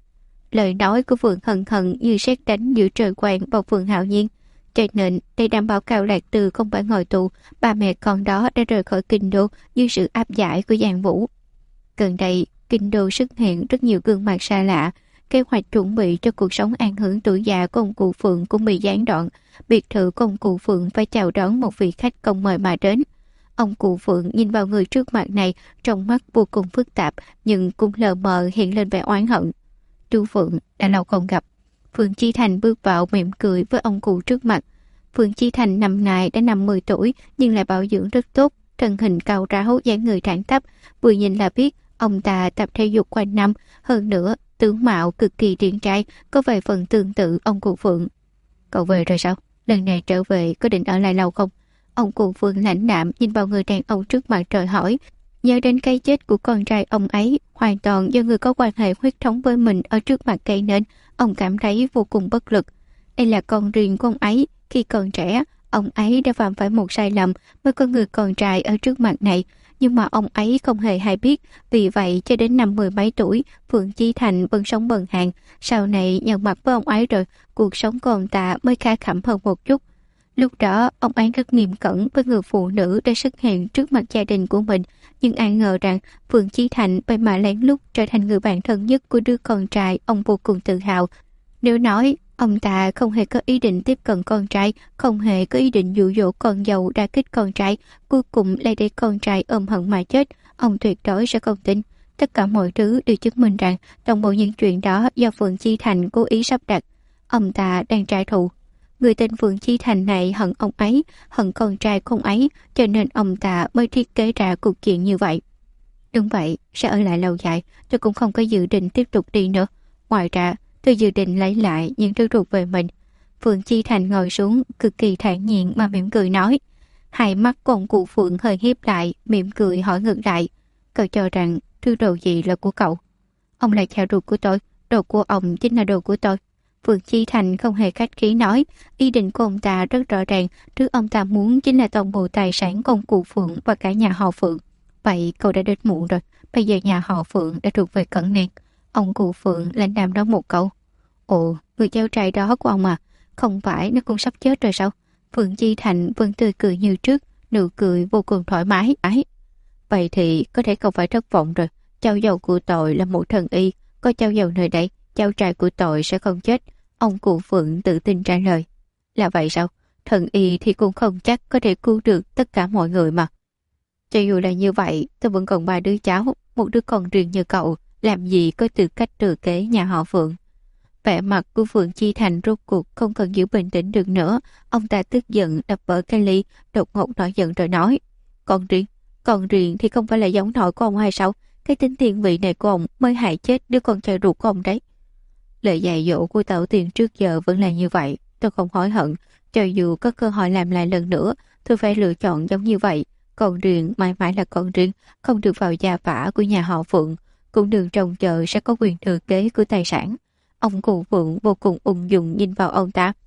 Lời nói của Phượng Hân Hân như sét đánh giữa trời quang vào Phượng Hạo Nhiên. Cho nên, để đảm bảo Cao Lạc Từ không phải ngồi tù, ba mẹ con đó đã rời khỏi kinh đô dưới sự áp giải của Giang Vũ. Gần đây, kinh đô xuất hiện rất nhiều gương mặt xa lạ. Kế hoạch chuẩn bị cho cuộc sống an hưởng tuổi già của ông cụ Phượng cũng bị gián đoạn. Biệt thự của ông cụ Phượng phải chào đón một vị khách không mời mà đến. Ông cụ Phượng nhìn vào người trước mặt này, trong mắt vô cùng phức tạp, nhưng cũng lờ mờ hiện lên vẻ oán hận. Chú Phượng, đã lâu không gặp. Phượng Chi Thành bước vào mỉm cười với ông cụ trước mặt. Phượng Chi Thành năm nay đã 50 tuổi nhưng lại bảo dưỡng rất tốt, thân hình cao ráo, dáng người thẳng tắp, vừa nhìn là biết ông ta tập thể dục quanh năm, hơn nữa tướng mạo cực kỳ điển trai, có vài phần tương tự ông cụ Phượng. Cậu về rồi sao? Lần này trở về có định ở lại lâu không? Ông cụ Phượng lãnh đạm nhìn vào người đàn ông trước mặt trời hỏi. Nhớ đến cái chết của con trai ông ấy, hoàn toàn do người có quan hệ huyết thống với mình ở trước mặt gây nên, ông cảm thấy vô cùng bất lực. Đây là con riêng của ông ấy, khi còn trẻ, ông ấy đã phạm phải một sai lầm mới có người con trai ở trước mặt này, nhưng mà ông ấy không hề hay biết, vì vậy cho đến năm 10 mấy tuổi, Phượng Chi Thành vẫn sống bần hàng, sau này nhận mặt với ông ấy rồi, cuộc sống của ông ta mới khá khẩm hơn một chút. Lúc đó, ông ấy rất nghiêm cẩn với người phụ nữ đã xuất hiện trước mặt gia đình của mình, nhưng ai ngờ rằng Phượng Chi Thành vậy mà lén lút trở thành người bạn thân nhất của đứa con trai ông vô cùng tự hào. Nếu nói, ông ta không hề có ý định tiếp cận con trai, không hề có ý định dụ dỗ con dâu đả kích con trai, cuối cùng lại để con trai ôm hận mà chết, ông tuyệt đối sẽ không tin. Tất cả mọi thứ đều chứng minh rằng toàn bộ những chuyện đó do Phượng Chi Thành cố ý sắp đặt. Ông ta đang trả thù. Người tên Phượng Chi Thành này hận ông ấy, hận con trai của ông ấy, cho nên ông ta mới thiết kế ra cuộc chuyện như vậy. Đúng vậy, sẽ ở lại lâu dài, tôi cũng không có dự định tiếp tục đi nữa. Ngoài ra, tôi dự định lấy lại những thứ thuộc về mình. Phượng Chi Thành ngồi xuống, cực kỳ thản nhiên mà mỉm cười nói. Hai mắt của ông cụ Phượng hơi hiếp lại, mỉm cười hỏi ngược lại. Cậu cho rằng thứ đồ gì là của cậu? Ông là cha ruột của tôi, đồ của ông chính là đồ của tôi. Phượng Chi Thành không hề khách khí nói, ý định của ông ta rất rõ ràng, thứ ông ta muốn chính là toàn bộ tài sản của ông cụ Phượng và cả nhà họ Phượng. Vậy cậu đã đến muộn rồi, bây giờ nhà họ Phượng đã thuộc về Cẩn Niên. Ông cụ Phượng lãnh đạm nói một câu. Ồ, người cháu trai đó của ông à, không phải nó cũng sắp chết rồi sao? Phượng Chi Thành vẫn tươi cười như trước, nụ cười vô cùng thoải mái. Vậy thì có thể không phải thất vọng rồi, cháu dâu của tội là một thần y, có cháu dâu nơi đây, cháu trai của tội sẽ không chết. Ông cụ Phượng tự tin trả lời. Là vậy sao? Thần y thì cũng không chắc có thể cứu được tất cả mọi người mà. Cho dù là như vậy, tôi vẫn còn 3 đứa cháu, một đứa con riêng như cậu, làm gì có tư cách thừa kế nhà họ Phượng. Vẻ mặt của Phượng Chi Thành rốt cuộc không còn giữ bình tĩnh được nữa. Ông ta tức giận đập vỡ cái ly, đột ngột nổi giận rồi nói. Con riêng thì không phải là giống nội của ông hay sao? Cái tính tiền vị này của ông mới hại chết đứa con trai ruột của ông đấy. Lời dạy dỗ của tổ tiên trước giờ vẫn là như vậy. Tôi không hối hận. Cho dù có cơ hội làm lại lần nữa, tôi phải lựa chọn giống như vậy. Con riêng mãi mãi là con riêng, không được vào gia phả của nhà họ Phượng, cũng đừng trông chờ sẽ có quyền thừa kế của tài sản. Ông cụ Phượng vô cùng ung dung nhìn vào ông ta.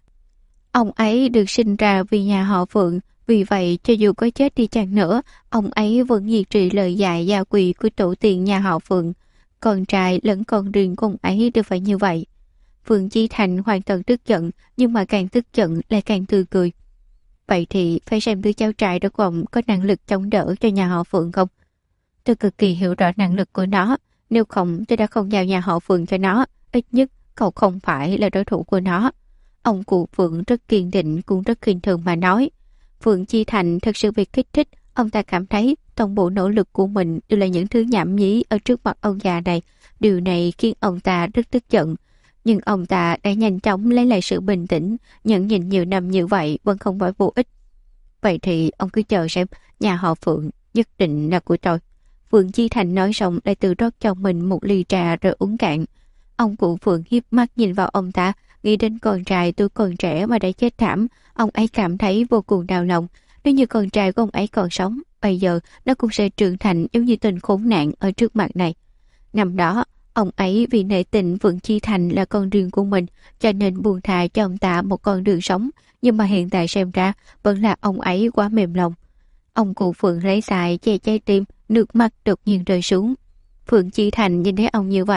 Ông ấy được sinh ra vì nhà họ Phượng, vì vậy cho dù có chết đi chăng nữa, ông ấy vẫn duy trì lời dạy gia quy của tổ tiên nhà họ Phượng. Con trai lẫn con riêng của ông ấy đều phải như vậy. Phượng Chi Thành hoàn toàn tức giận, nhưng mà càng tức giận lại càng tươi cười. Vậy thì phải xem đứa cháu trai đó của ông có năng lực chống đỡ cho nhà họ Phượng không? Tôi cực kỳ hiểu rõ năng lực của nó, nếu không tôi đã không giao nhà họ Phượng cho nó, ít nhất cậu không phải là đối thủ của nó. Ông cụ Phượng rất kiên định cũng rất khinh thường mà nói. Phượng Chi Thành thật sự bị kích thích, ông ta cảm thấy toàn bộ nỗ lực của mình đều là những thứ nhảm nhí ở trước mặt ông già này. Điều này khiến ông ta rất tức giận. Nhưng ông ta đã nhanh chóng lấy lại sự bình tĩnh, nhận nhìn nhiều năm như vậy vẫn không phải vô ích. Vậy thì ông cứ chờ xem, nhà họ Phượng nhất định là của tôi. Phượng Chi Thành nói xong lại tự rót cho mình một ly trà rồi uống cạn. Ông cụ Phượng hiếp mắt nhìn vào ông ta, nghĩ đến con trai tôi còn trẻ mà đã chết thảm, ông ấy cảm thấy vô cùng đau lòng. Nếu như con trai của ông ấy còn sống, bây giờ nó cũng sẽ trưởng thành giống như tên khốn nạn ở trước mặt này. Năm đó, ông ấy vì nể tình Phượng Chi Thành là con riêng của mình, cho nên buông thà cho ông ta một con đường sống, nhưng mà hiện tại xem ra vẫn là ông ấy quá mềm lòng. Ông cụ Phượng lấy xài che trái tim, nước mắt đột nhiên rơi xuống. Phượng Chi Thành nhìn thấy ông như vậy,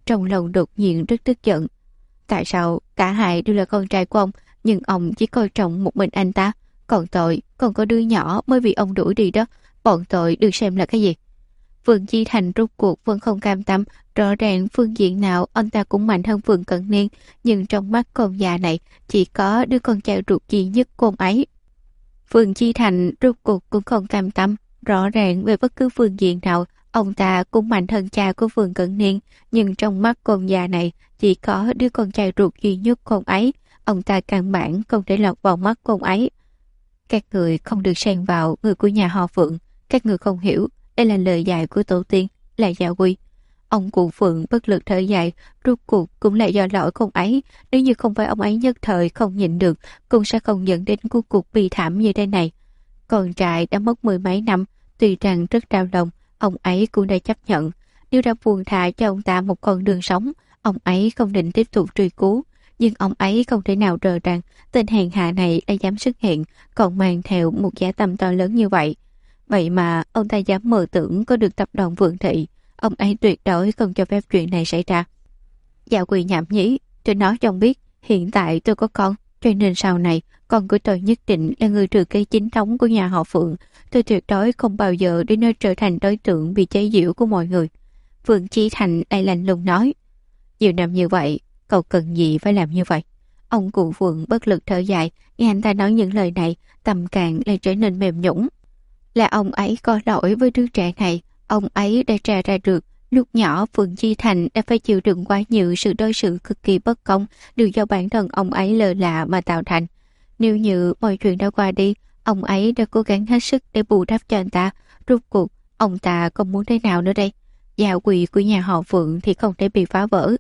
trong lòng đột nhiên rất tức giận. Tại sao cả hai đều là con trai của ông, nhưng ông chỉ coi trọng một mình anh ta? Còn tội, còn có đứa nhỏ mới bị ông đuổi đi đó, bọn tội được xem là cái gì? Phương Chi Thành rốt cuộc vẫn không cam tâm, rõ ràng phương diện nào ông ta cũng mạnh hơn Phương Cận Niên, nhưng trong mắt con già này chỉ có đứa con trai ruột duy nhất của ông ấy. Phương Chi Thành rốt cuộc cũng không cam tâm, rõ ràng về bất cứ phương diện nào ông ta cũng mạnh hơn cha của Phương Cận Niên, nhưng trong mắt con già này chỉ có đứa con trai ruột duy nhất của ông ấy, ông ta căn bản không thể lọt vào mắt của ông ấy. Các người không được xen vào người của nhà họ Phượng, các người không hiểu, đây là lời dạy của tổ tiên, là gia quy. Ông cụ Phượng bất lực thở dài, rốt cuộc cũng là do lỗi của ông ấy, nếu như không phải ông ấy nhất thời không nhịn được, cũng sẽ không dẫn đến cuộc cuộc bi thảm như thế này. Con trai đã mất 10 mấy năm, tuy rằng rất đau lòng, ông ấy cũng đã chấp nhận. Nếu đã buông thả cho ông ta một con đường sống, ông ấy không định tiếp tục truy cứu. Nhưng ông ấy không thể nào ngờ rằng tên hèn hạ này đã dám xuất hiện, còn mang theo một dã tâm to lớn như vậy. Vậy mà ông ta dám mơ tưởng có được tập đoàn Vượng Thị, ông ấy tuyệt đối không cho phép chuyện này xảy ra. Dạ quỳ nhảm nhí, tôi nói cho ông biết, hiện tại tôi có con, cho nên sau này con của tôi nhất định là người thừa kế chính thống của nhà họ Phượng. Tôi tuyệt đối không bao giờ để nó trở thành đối tượng bị chế giễu của mọi người. Phương Chí Thành lại lạnh lùng nói. Nhiều năm như vậy, cậu cần gì phải làm như vậy? Ông cụ Phượng bất lực thở dài, nghe anh ta nói những lời này, tâm trạng lại trở nên mềm nhũn. Là ông ấy có lỗi với đứa trẻ này, ông ấy đã tra ra được. Lúc nhỏ Phượng Chi Thành đã phải chịu đựng quá nhiều sự đối xử cực kỳ bất công đều do bản thân ông ấy lơ là mà tạo thành. Nếu như mọi chuyện đã qua đi, ông ấy đã cố gắng hết sức để bù đắp cho anh ta. Rốt cuộc, ông ta còn muốn thế nào nữa đây? Gia quy của nhà họ Phượng thì không thể bị phá vỡ.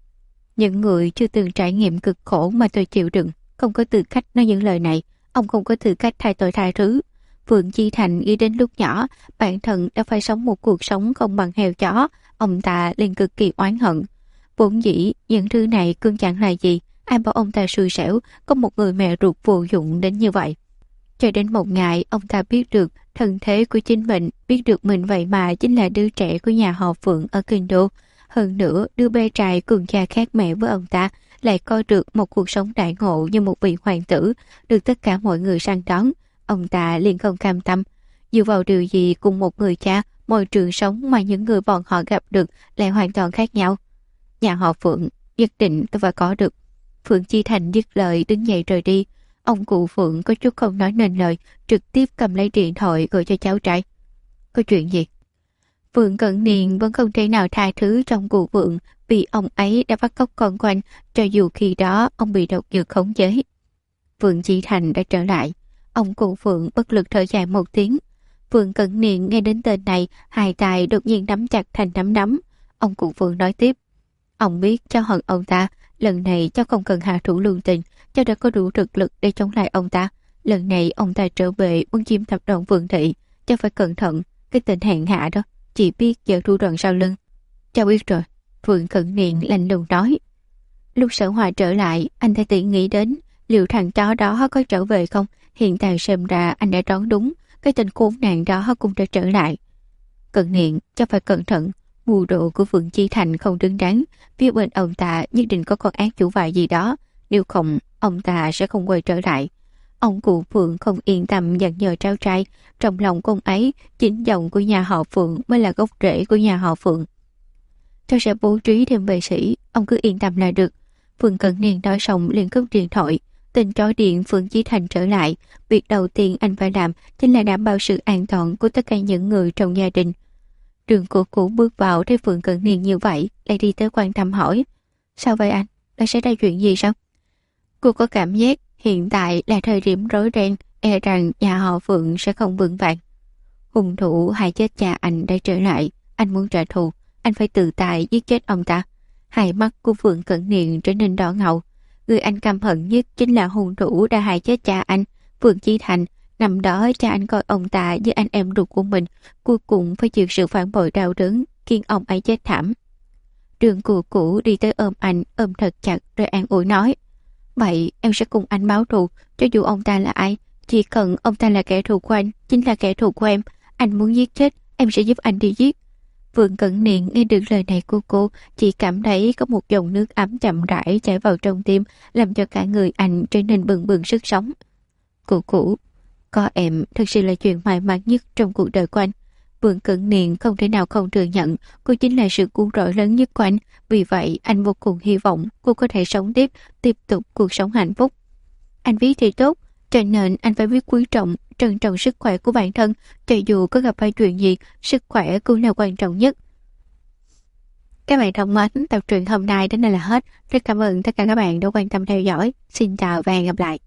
Những người chưa từng trải nghiệm cực khổ mà tôi chịu đựng, không có tư cách nói những lời này. Ông không có tư cách thay tội thay thứ. Phượng Chi Thành nghĩ đến lúc nhỏ, bản thân đã phải sống một cuộc sống không bằng heo chó, ông ta liền cực kỳ oán hận. Vốn dĩ, những thứ này cương chẳng là gì, ai bảo ông ta xui xẻo, có một người mẹ ruột vô dụng đến như vậy. Cho đến một ngày, ông ta biết được thân thế của chính mình, biết được mình vậy mà chính là đứa trẻ của nhà họ Phượng ở Kinh Đô. Hơn nữa, đứa bé trai cùng cha khác mẹ với ông ta, lại coi được một cuộc sống đại ngộ như một vị hoàng tử, được tất cả mọi người săn đón. Ông ta liền không cam tâm. Dựa vào điều gì cùng một người cha, môi trường sống mà những người bọn họ gặp được lại hoàn toàn khác nhau. Nhà họ Phượng, nhất định tôi phải có được. Phượng Chi Thành dứt lời đứng dậy rời đi. Ông cụ Phượng có chút không nói nên lời, trực tiếp cầm lấy điện thoại gọi cho cháu trai. Có chuyện gì? Phượng Cận Niên vẫn không thể nào tha thứ trong cụ Phượng vì ông ấy đã bắt cóc con của anh, cho dù khi đó ông bị độc dược khống chế. Phượng Chi Thành đã trở lại. Ông cụ Phượng bất lực thở dài một tiếng. Phượng Cận Niên nghe đến tên này, hai tay đột nhiên nắm chặt thành nắm đấm. Ông cụ Phượng nói tiếp. Ông biết cháu hận ông ta, lần này cháu không cần hạ thủ lưu tình, cháu đã có đủ thực lực để chống lại ông ta. Lần này ông ta trở về muốn chiếm tập đoàn Vượng Thị, cháu phải cẩn thận, cái tên hèn hạ đó, chỉ biết giờ thủ đoạn sau lưng. Cháu biết rồi, Phượng Cận Niên lạnh lùng nói. Lúc Sở Hòa trở lại, anh ta tự nghĩ đến liệu thằng chó đó có trở về không. Hiện tại xem ra anh đã đoán đúng, cái tên khốn nạn đó cũng đã trở lại. Cận Niên, cháu phải cẩn thận, mưu đồ của Phượng Chi Thành không đứng đắn, phía bên ông ta nhất định có con ác chủ bài gì đó, nếu không ông ta sẽ không quay trở lại. Ông cụ Phượng không yên tâm dặn nhờ cháu trai, trong lòng con ấy chính dòng của nhà họ Phượng mới là gốc rễ của nhà họ Phượng. Cháu sẽ bố trí thêm vệ sĩ, ông cứ yên tâm là được. Phượng Cận Niên nói xong liền cúp điện thoại. Tên chó điện Phượng Chí Thành trở lại, việc đầu tiên anh phải làm chính là đảm bảo sự an toàn của tất cả những người trong gia đình. Đường Cổ Cũ bước vào thấy Phượng Cận Niên như vậy, lại đi tới quan tâm hỏi. Sao vậy anh? Đã xảy ra chuyện gì sao? Cô có cảm giác hiện tại là thời điểm rối ren, e rằng nhà họ Phượng sẽ không vững vàng. Hung thủ hại chết cha anh đã trở lại, anh muốn trả thù, anh phải tự tay giết chết ông ta. Hai mắt của Phượng Cận Niên trở nên đỏ ngầu. Người anh căm hận nhất chính là hung thủ đã hại chết cha anh, Phượng Chí Thành. Năm đó cha anh coi ông ta như anh em ruột của mình, cuối cùng phải chịu sự phản bội đau đớn, khiến ông ấy chết thảm. Đường Cổ Cũ đi tới ôm anh, ôm thật chặt rồi an ủi nói. Vậy em sẽ cùng anh báo thù, cho dù ông ta là ai, chỉ cần ông ta là kẻ thù của anh, chính là kẻ thù của em. Anh muốn giết chết, em sẽ giúp anh đi giết. Vương Cẩn Niên nghe được lời này của cô, chỉ cảm thấy có một dòng nước ấm chậm rãi chảy vào trong tim, làm cho cả người anh trở nên bừng bừng sức sống. Cũ, có em thực sự là chuyện may mắn nhất trong cuộc đời của anh. Vương Cẩn Niên không thể nào không thừa nhận cô chính là sự cứu rỗi lớn nhất của anh. Vì vậy anh vô cùng hy vọng cô có thể sống tiếp tục cuộc sống hạnh phúc. Anh viết thì tốt, cho nên anh phải biết quý trọng, trân trọng sức khỏe của bản thân. Cho dù có gặp phải chuyện gì, sức khỏe cũng là quan trọng nhất. Các bạn thân mến, tập truyện hôm nay đến đây là hết. Rất cảm ơn tất cả các bạn đã quan tâm theo dõi. Xin chào và hẹn gặp lại.